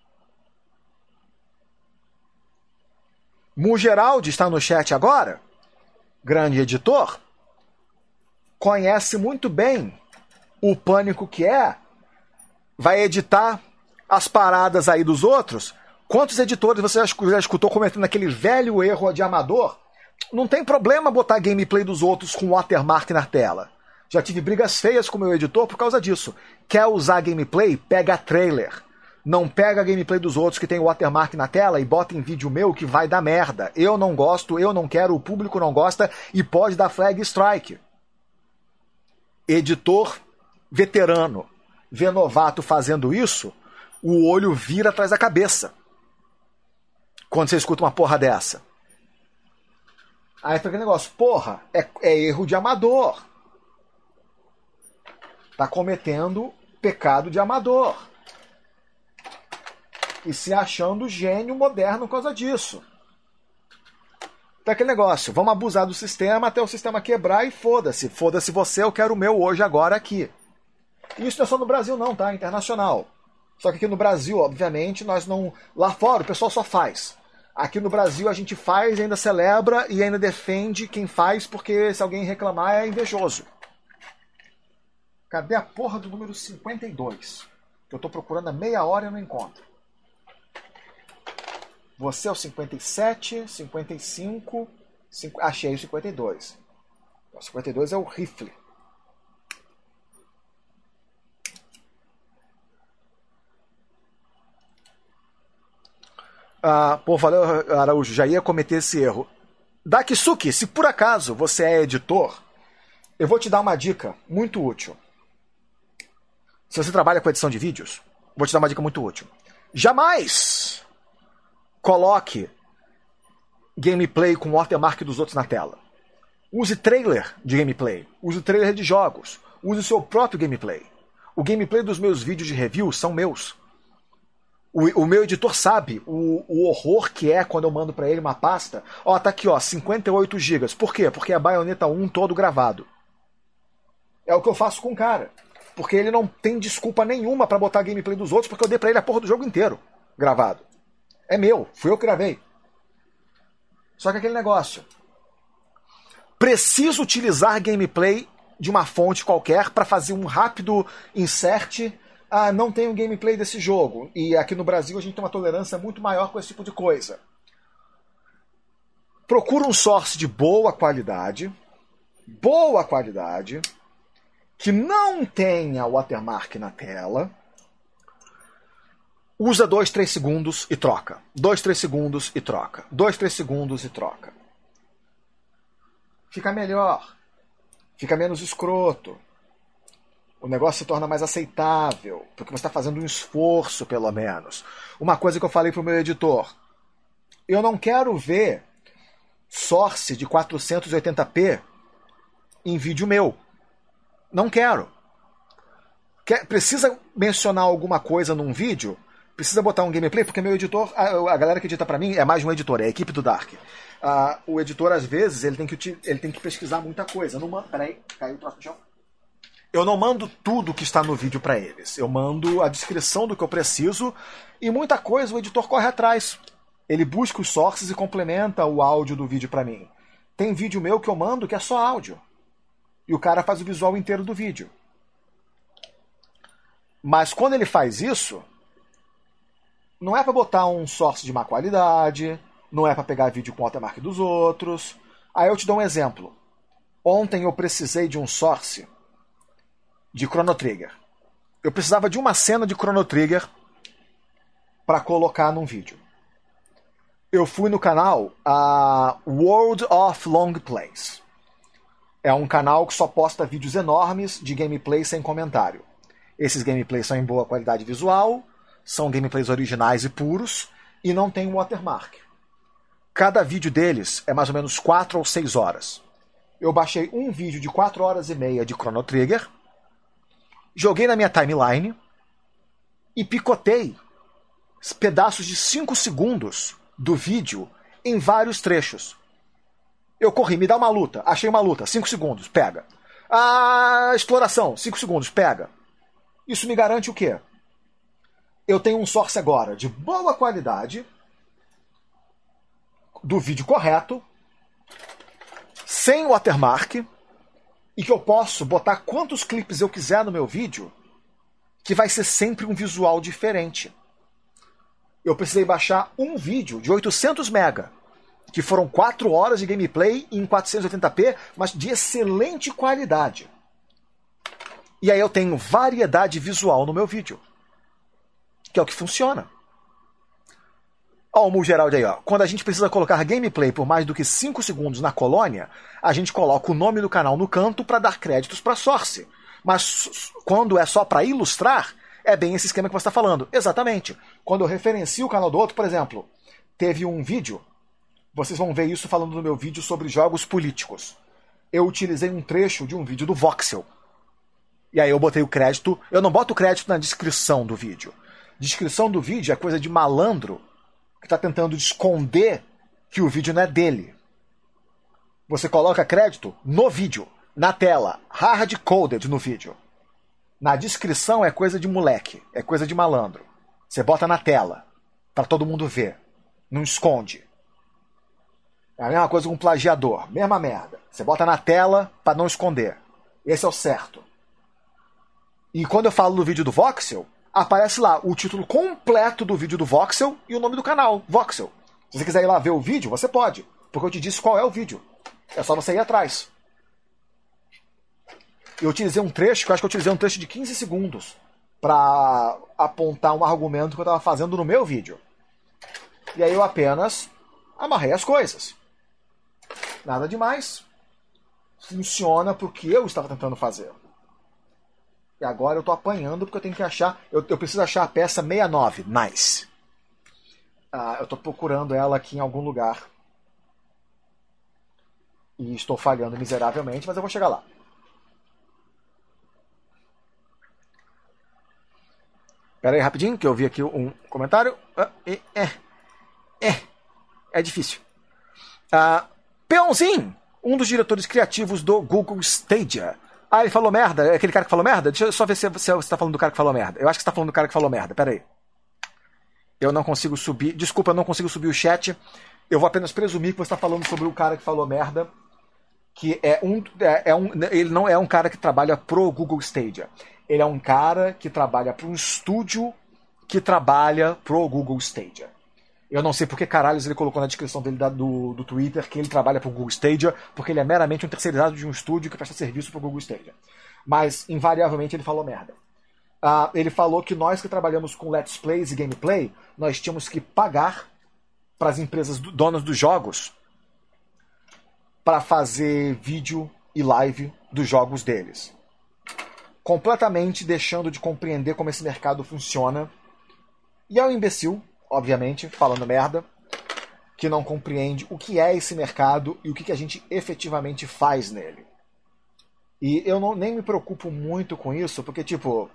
Mugeraldi está no chat agora, grande editor, conhece muito bem o pânico que é, vai editar as paradas aí dos outros. Quantos editores você já escutou cometendo aquele velho erro de amador? Não tem problema botar gameplay dos outros com watermark na tela. Já tive brigas feias com o meu editor por causa disso. Quer usar gameplay? Pega trailer. Não pega a gameplay dos outros que tem o watermark na tela e bota em vídeo meu que vai dar merda. Eu não gosto, eu não quero, o público não gosta e pode dar flag strike. Editor veterano, vê novato fazendo isso, o olho vira atrás da cabeça quando você escuta uma porra dessa. Aí fica aquele negócio, porra, é erro de amador. Tá cometendo pecado de amador. E se achando gênio moderno por causa disso. Tá aquele negócio, vamos abusar do sistema até o sistema quebrar e foda-se. Foda-se você, eu quero o meu hoje, agora, aqui. E isso não é só no Brasil não, tá? É internacional. Só que aqui no Brasil, obviamente, nós não... Lá fora o pessoal só faz. Aqui no Brasil a gente faz, ainda celebra e ainda defende quem faz, porque se alguém reclamar é invejoso. Cadê a porra do número 52? Que eu tô procurando há meia hora e eu não encontro. Você é o 57, 55... Achei o 52. O 52 é o rifle. Pô, valeu, Araújo, já ia cometer esse erro. Dakisuki, se por acaso você é editor, eu vou te dar uma dica muito útil. Se você trabalha com edição de vídeos, vou te dar uma dica muito útil. Jamais coloque gameplay com watermark dos outros na tela. Use trailer de gameplay, use trailer de jogos, use o seu próprio gameplay. O gameplay dos meus vídeos de review são meus. O meu editor sabe o horror que é quando eu mando pra ele uma pasta. Ó, tá aqui, ó, 58 GB. Por quê? Porque é Bayonetta 1 todo gravado. É o que eu faço com o cara. Porque ele não tem desculpa nenhuma pra botar gameplay dos outros, porque eu dei pra ele a porra do jogo inteiro gravado. É meu, fui eu que gravei. Só que aquele negócio. Preciso utilizar gameplay de uma fonte qualquer pra fazer um rápido insert. Não tem um gameplay desse jogo. E aqui no Brasil a gente tem uma tolerância muito maior com esse tipo de coisa. Procura um source de boa qualidade, que não tenha watermark na tela. Usa 2, 3 segundos e troca. 2, 3 segundos e troca. 2, 3 segundos e troca. Fica melhor. Fica menos escroto. O negócio se torna mais aceitável, porque você está fazendo um esforço, pelo menos. Uma coisa que eu falei para o meu editor. Eu não quero ver source de 480p em vídeo meu. Não quero. Precisa mencionar alguma coisa num vídeo? Precisa botar um gameplay? Porque meu editor, a galera que edita para mim é mais de um editor, é a equipe do Dark. O editor, às vezes, ele tem que pesquisar muita coisa. Peraí, caiu o troço no chão. Eu não mando tudo que está no vídeo para eles. Eu mando a descrição do que eu preciso e muita coisa o editor corre atrás. Ele busca os sources e complementa o áudio do vídeo para mim. Tem vídeo meu que eu mando que é só áudio. E o cara faz o visual inteiro do vídeo. Mas quando ele faz isso, não é para botar um source de má qualidade, não é para pegar vídeo com watermark dos outros. Aí eu te dou um exemplo. Ontem eu precisei de um source de Chrono Trigger. Eu precisava de uma cena de Chrono Trigger para colocar num vídeo. Eu fui no canal World of Long Plays. É um canal que só posta vídeos enormes de gameplay sem comentário. Esses gameplays são em boa qualidade visual, são gameplays originais e puros, e não tem watermark. Cada vídeo deles é mais ou menos 4 ou 6 horas. Eu baixei um vídeo de 4 horas e meia de Chrono Trigger, joguei na minha timeline e picotei pedaços de 5 segundos do vídeo em vários trechos. Eu corri, me dá uma luta, achei uma luta, 5 segundos, pega. Exploração, 5 segundos, pega. Isso me garante o quê? Eu tenho um source agora de boa qualidade, do vídeo correto, sem watermark, e que eu posso botar quantos clipes eu quiser no meu vídeo, que vai ser sempre um visual diferente. Eu precisei baixar um vídeo de 800 MB, que foram 4 horas de gameplay em 480p, mas de excelente qualidade. E aí eu tenho variedade visual no meu vídeo, que é o que funciona. Ó, o Mu Geraldo aí, ó. Quando a gente precisa colocar gameplay por mais do que 5 segundos na colônia, a gente coloca o nome do canal no canto para dar créditos para source. Mas quando é só para ilustrar, É bem esse esquema que você está falando. Exatamente. Quando eu referencio o canal do outro, por exemplo, teve um vídeo, vocês vão ver isso falando no meu vídeo sobre jogos políticos. Eu utilizei um trecho de um vídeo do Voxel. E aí eu botei o crédito. Eu não boto o crédito na descrição do vídeo. Descrição do vídeo é coisa de malandro que está tentando esconder que o vídeo não é dele. Você coloca crédito no vídeo, na tela, hard-coded no vídeo. Na descrição é coisa de moleque, é coisa de malandro. Você bota na tela, para todo mundo ver. Não esconde. É a mesma coisa com um plagiador, mesma merda. Você bota na tela para não esconder. Esse é o certo. E quando eu falo do vídeo do Voxel, aparece lá o título completo do vídeo do Voxel e o nome do canal, Voxel. Se você quiser ir lá ver o vídeo, você pode, porque eu te disse qual é o vídeo. É só você ir atrás. Eu utilizei um trecho, que eu acho que eu utilizei um trecho de 15 segundos para apontar um argumento que eu estava fazendo no meu vídeo. E aí eu apenas amarrei as coisas. Nada demais. Funciona pro que eu estava tentando fazer. E agora eu estou apanhando porque eu tenho que achar... Eu preciso achar a peça 69. Nice. Eu estou procurando ela aqui em algum lugar. E estou falhando miseravelmente, mas eu vou chegar lá. Pera aí rapidinho, que eu vi aqui um comentário. É difícil. Peãozinho, um dos diretores criativos do Google Stadia. Ele falou merda? É aquele cara que falou merda? Deixa eu só ver se você está falando do cara que falou merda. Eu acho que você está falando do cara que falou merda. Pera aí. Eu não consigo subir. Desculpa, eu não consigo subir o chat. Eu vou apenas presumir que você está falando sobre o cara que falou merda. Que ele não é um cara que trabalha pro Google Stadia. Ele é um cara que trabalha para um estúdio que trabalha pro Google Stadia. Eu não sei por que caralhos ele colocou na descrição dele do Twitter que ele trabalha pro Google Stadia, porque ele é meramente um terceirizado de um estúdio que presta serviço pro Google Stadia. Mas, invariavelmente, ele falou merda. Ele falou que nós que trabalhamos com Let's Plays e Gameplay, nós tínhamos que pagar para as empresas donas dos jogos para fazer vídeo e live dos jogos deles. Completamente deixando de compreender como esse mercado funciona. E é um imbecil, obviamente, falando merda, que não compreende o que é esse mercado e o que a gente efetivamente faz nele. E eu nem me preocupo muito com isso, porque, tipo,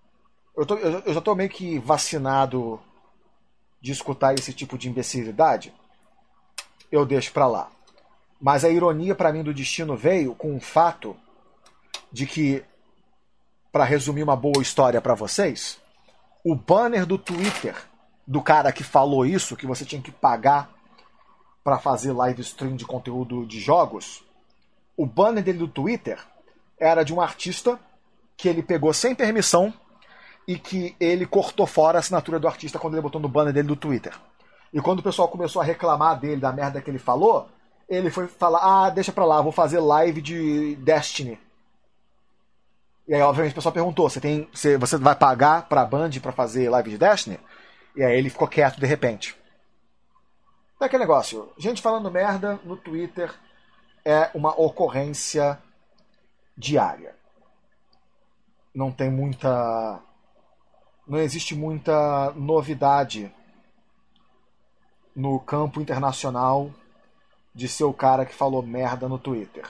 eu já tô meio que vacinado de escutar esse tipo de imbecilidade. Eu deixo pra lá. Mas a ironia pra mim do destino veio com o fato de que, pra resumir uma boa história pra vocês, o banner do Twitter do cara que falou isso, que você tinha que pagar pra fazer live stream de conteúdo de jogos, o banner dele do Twitter era de um artista que ele pegou sem permissão e que ele cortou fora a assinatura do artista quando ele botou no banner dele do Twitter. E quando o pessoal começou a reclamar dele, da merda que ele falou, ele foi falar, deixa pra lá, vou fazer live de Destiny. E aí, obviamente, o pessoal perguntou, você vai pagar pra Band pra fazer live de Destiny? E aí ele ficou quieto de repente. É aquele negócio, gente falando merda no Twitter é uma ocorrência diária. Não existe muita novidade no campo internacional de ser o cara que falou merda no Twitter.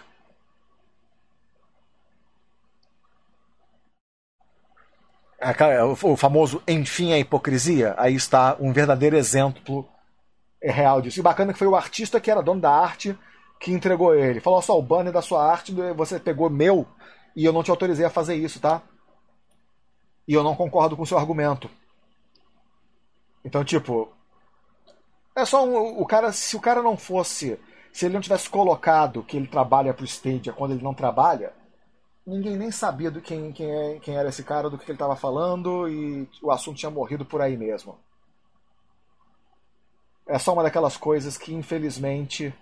O famoso enfim a hipocrisia, aí está um verdadeiro exemplo real disso. E bacana que foi o artista que era dono da arte que entregou ele. Falou só, o banner da sua arte você pegou meu e eu não te autorizei a fazer isso, tá? E eu não concordo com o seu argumento. Então, tipo, é só o cara, se o cara não fosse, se ele não tivesse colocado que ele trabalha pro Stadia quando ele não trabalha, ninguém nem sabia do quem era esse cara, do que ele estava falando, e o assunto tinha morrido por aí mesmo. É só uma daquelas coisas que, infelizmente,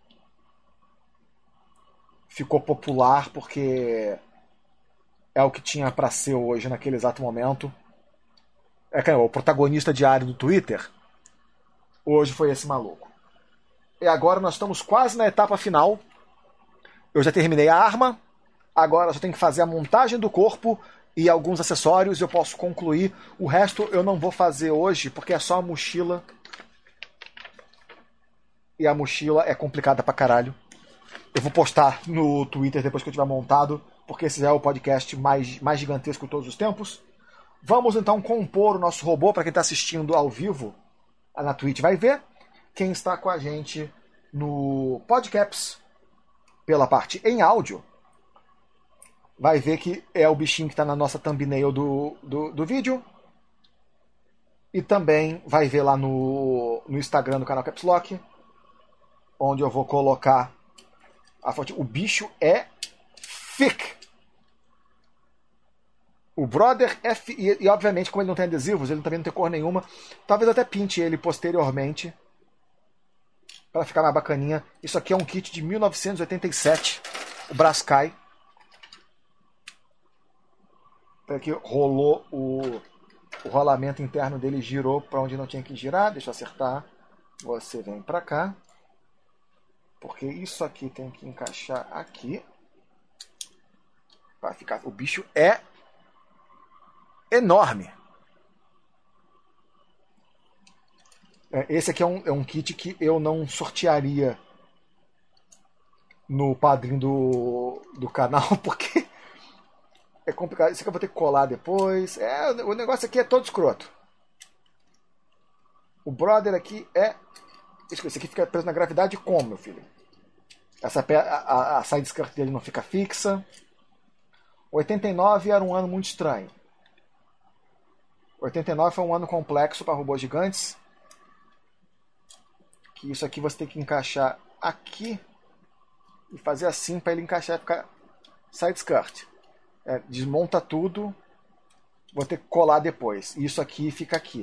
ficou popular porque é o que tinha para ser hoje, naquele exato momento. O protagonista diário do Twitter hoje foi esse maluco. E agora nós estamos quase na etapa final. Eu já terminei a arma. Agora só tem que fazer a montagem do corpo e alguns acessórios, eu posso concluir. O resto eu não vou fazer hoje, porque é só a mochila. E a mochila é complicada pra caralho. Eu vou postar no Twitter depois que eu tiver montado, porque esse é o podcast mais gigantesco de todos os tempos. Vamos então compor o nosso robô. Para quem está assistindo ao vivo na Twitch vai ver. Quem está com a gente no Podcaps pela parte em áudio vai ver que é o bichinho que está na nossa thumbnail do vídeo. E também vai ver lá no Instagram do canal Caps Lock, onde eu vou colocar a foto. O bicho é thick. O brother é e obviamente, como ele não tem adesivos, ele também não tem cor nenhuma. Talvez eu até pinte ele posteriormente para ficar mais bacaninha. Isso aqui é um kit de 1987, o Braskai. Aqui rolou o rolamento interno dele, girou para onde não tinha que girar. Deixa eu acertar. Você vem para cá, porque isso aqui tem que encaixar aqui para ficar. O bicho é enorme. Esse aqui é um kit que eu não sortearia no padrinho do canal, porque é complicado. Isso aqui eu vou ter que colar depois. O negócio aqui é todo escroto. O brother aqui é... Esse aqui fica preso na gravidade como, meu filho? A side skirt dele não fica fixa. 89 era um ano muito estranho. 89 foi um ano complexo para robôs gigantes. Que isso aqui você tem que encaixar aqui e fazer assim para ele encaixar e ficar side skirt. Desmonta tudo. Vou ter que colar depois. Isso aqui fica aqui.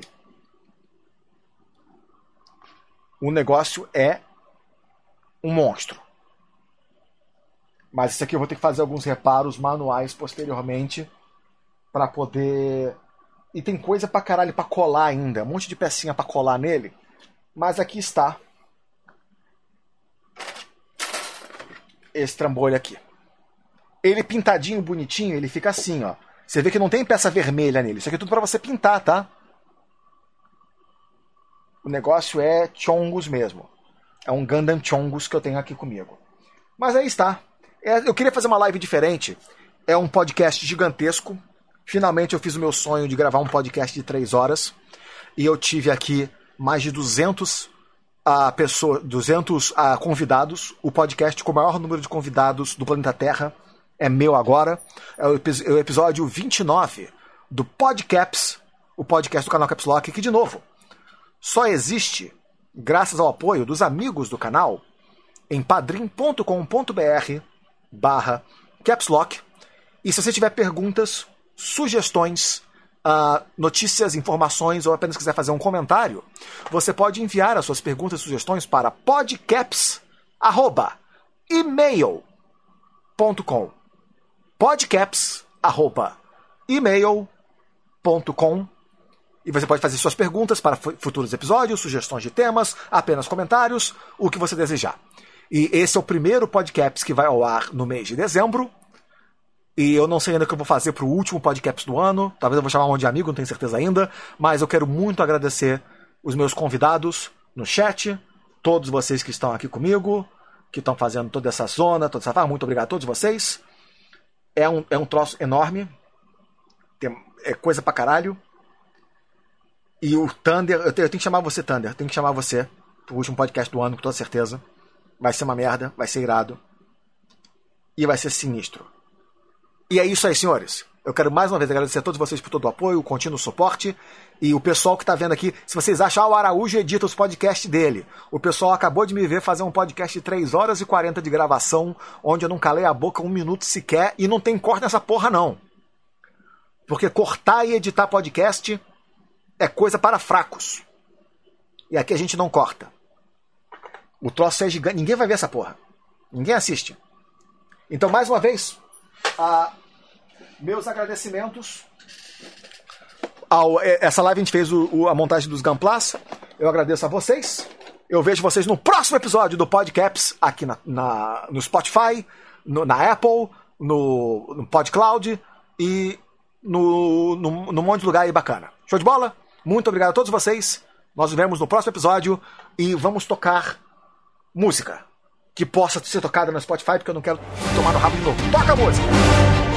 O negócio é um monstro. Mas isso aqui eu vou ter que fazer alguns reparos manuais posteriormente para poder... E tem coisa pra caralho pra colar ainda. Um monte de pecinha pra colar nele. Mas aqui está esse trambolho aqui. Ele pintadinho, bonitinho, ele fica assim, ó. Você vê que não tem peça vermelha nele. Isso aqui é tudo pra você pintar, tá? O negócio é Chongus mesmo. É um Gundam Chongus que eu tenho aqui comigo. Mas aí está. Eu queria fazer uma live diferente. É um podcast gigantesco. Finalmente eu fiz o meu sonho de gravar um podcast de 3 horas. E eu tive aqui mais de 200 convidados. O podcast com o maior número de convidados do planeta Terra é meu agora. É o episódio 29 do Podcaps, o podcast do canal Caps Lock, que, de novo, só existe graças ao apoio dos amigos do canal em padrim.com.br/capslock. E se você tiver perguntas, sugestões, notícias, informações ou apenas quiser fazer um comentário, você pode enviar as suas perguntas e sugestões para podcaps@email.com podcaps@email.com. E você pode fazer suas perguntas para futuros episódios, sugestões de temas, apenas comentários, o que você desejar. E esse é o primeiro podcast que vai ao ar no mês de dezembro. E eu não sei ainda o que eu vou fazer para o último podcast do ano. Talvez eu vou chamar um de amigo, não tenho certeza ainda. Mas eu quero muito agradecer os meus convidados no chat, todos vocês que estão aqui comigo, que estão fazendo toda essa zona, toda essa farra. Muito obrigado a todos vocês. É um troço enorme. É coisa pra caralho. E o Thunder, eu tenho que chamar você, Thunder. Eu tenho que chamar você pro último podcast do ano, com toda certeza. Vai ser uma merda, vai ser irado. E vai ser sinistro. E é isso aí, senhores. Eu quero mais uma vez agradecer a todos vocês por todo o apoio, o contínuo suporte. E o pessoal que está vendo aqui, se vocês acham, o Araújo edita os podcasts dele. O pessoal acabou de me ver fazer um podcast de 3 horas e 40 de gravação, onde eu não calei a boca 1 minuto sequer, e não tem corte nessa porra, não. Porque cortar e editar podcast é coisa para fracos. E aqui a gente não corta. O troço é gigante. Ninguém vai ver essa porra. Ninguém assiste. Então, mais uma vez, meus agradecimentos. Essa live a gente fez a montagem dos Gunplas. Eu agradeço a vocês. Eu vejo vocês no próximo episódio do Podcaps, aqui no Spotify, na Apple, no PodCloud e num monte de lugar aí bacana. Show de bola? Muito obrigado a todos vocês. Nós nos vemos no próximo episódio e vamos tocar música que possa ser tocada no Spotify, porque eu não quero tomar no rabo de novo. Toca a música!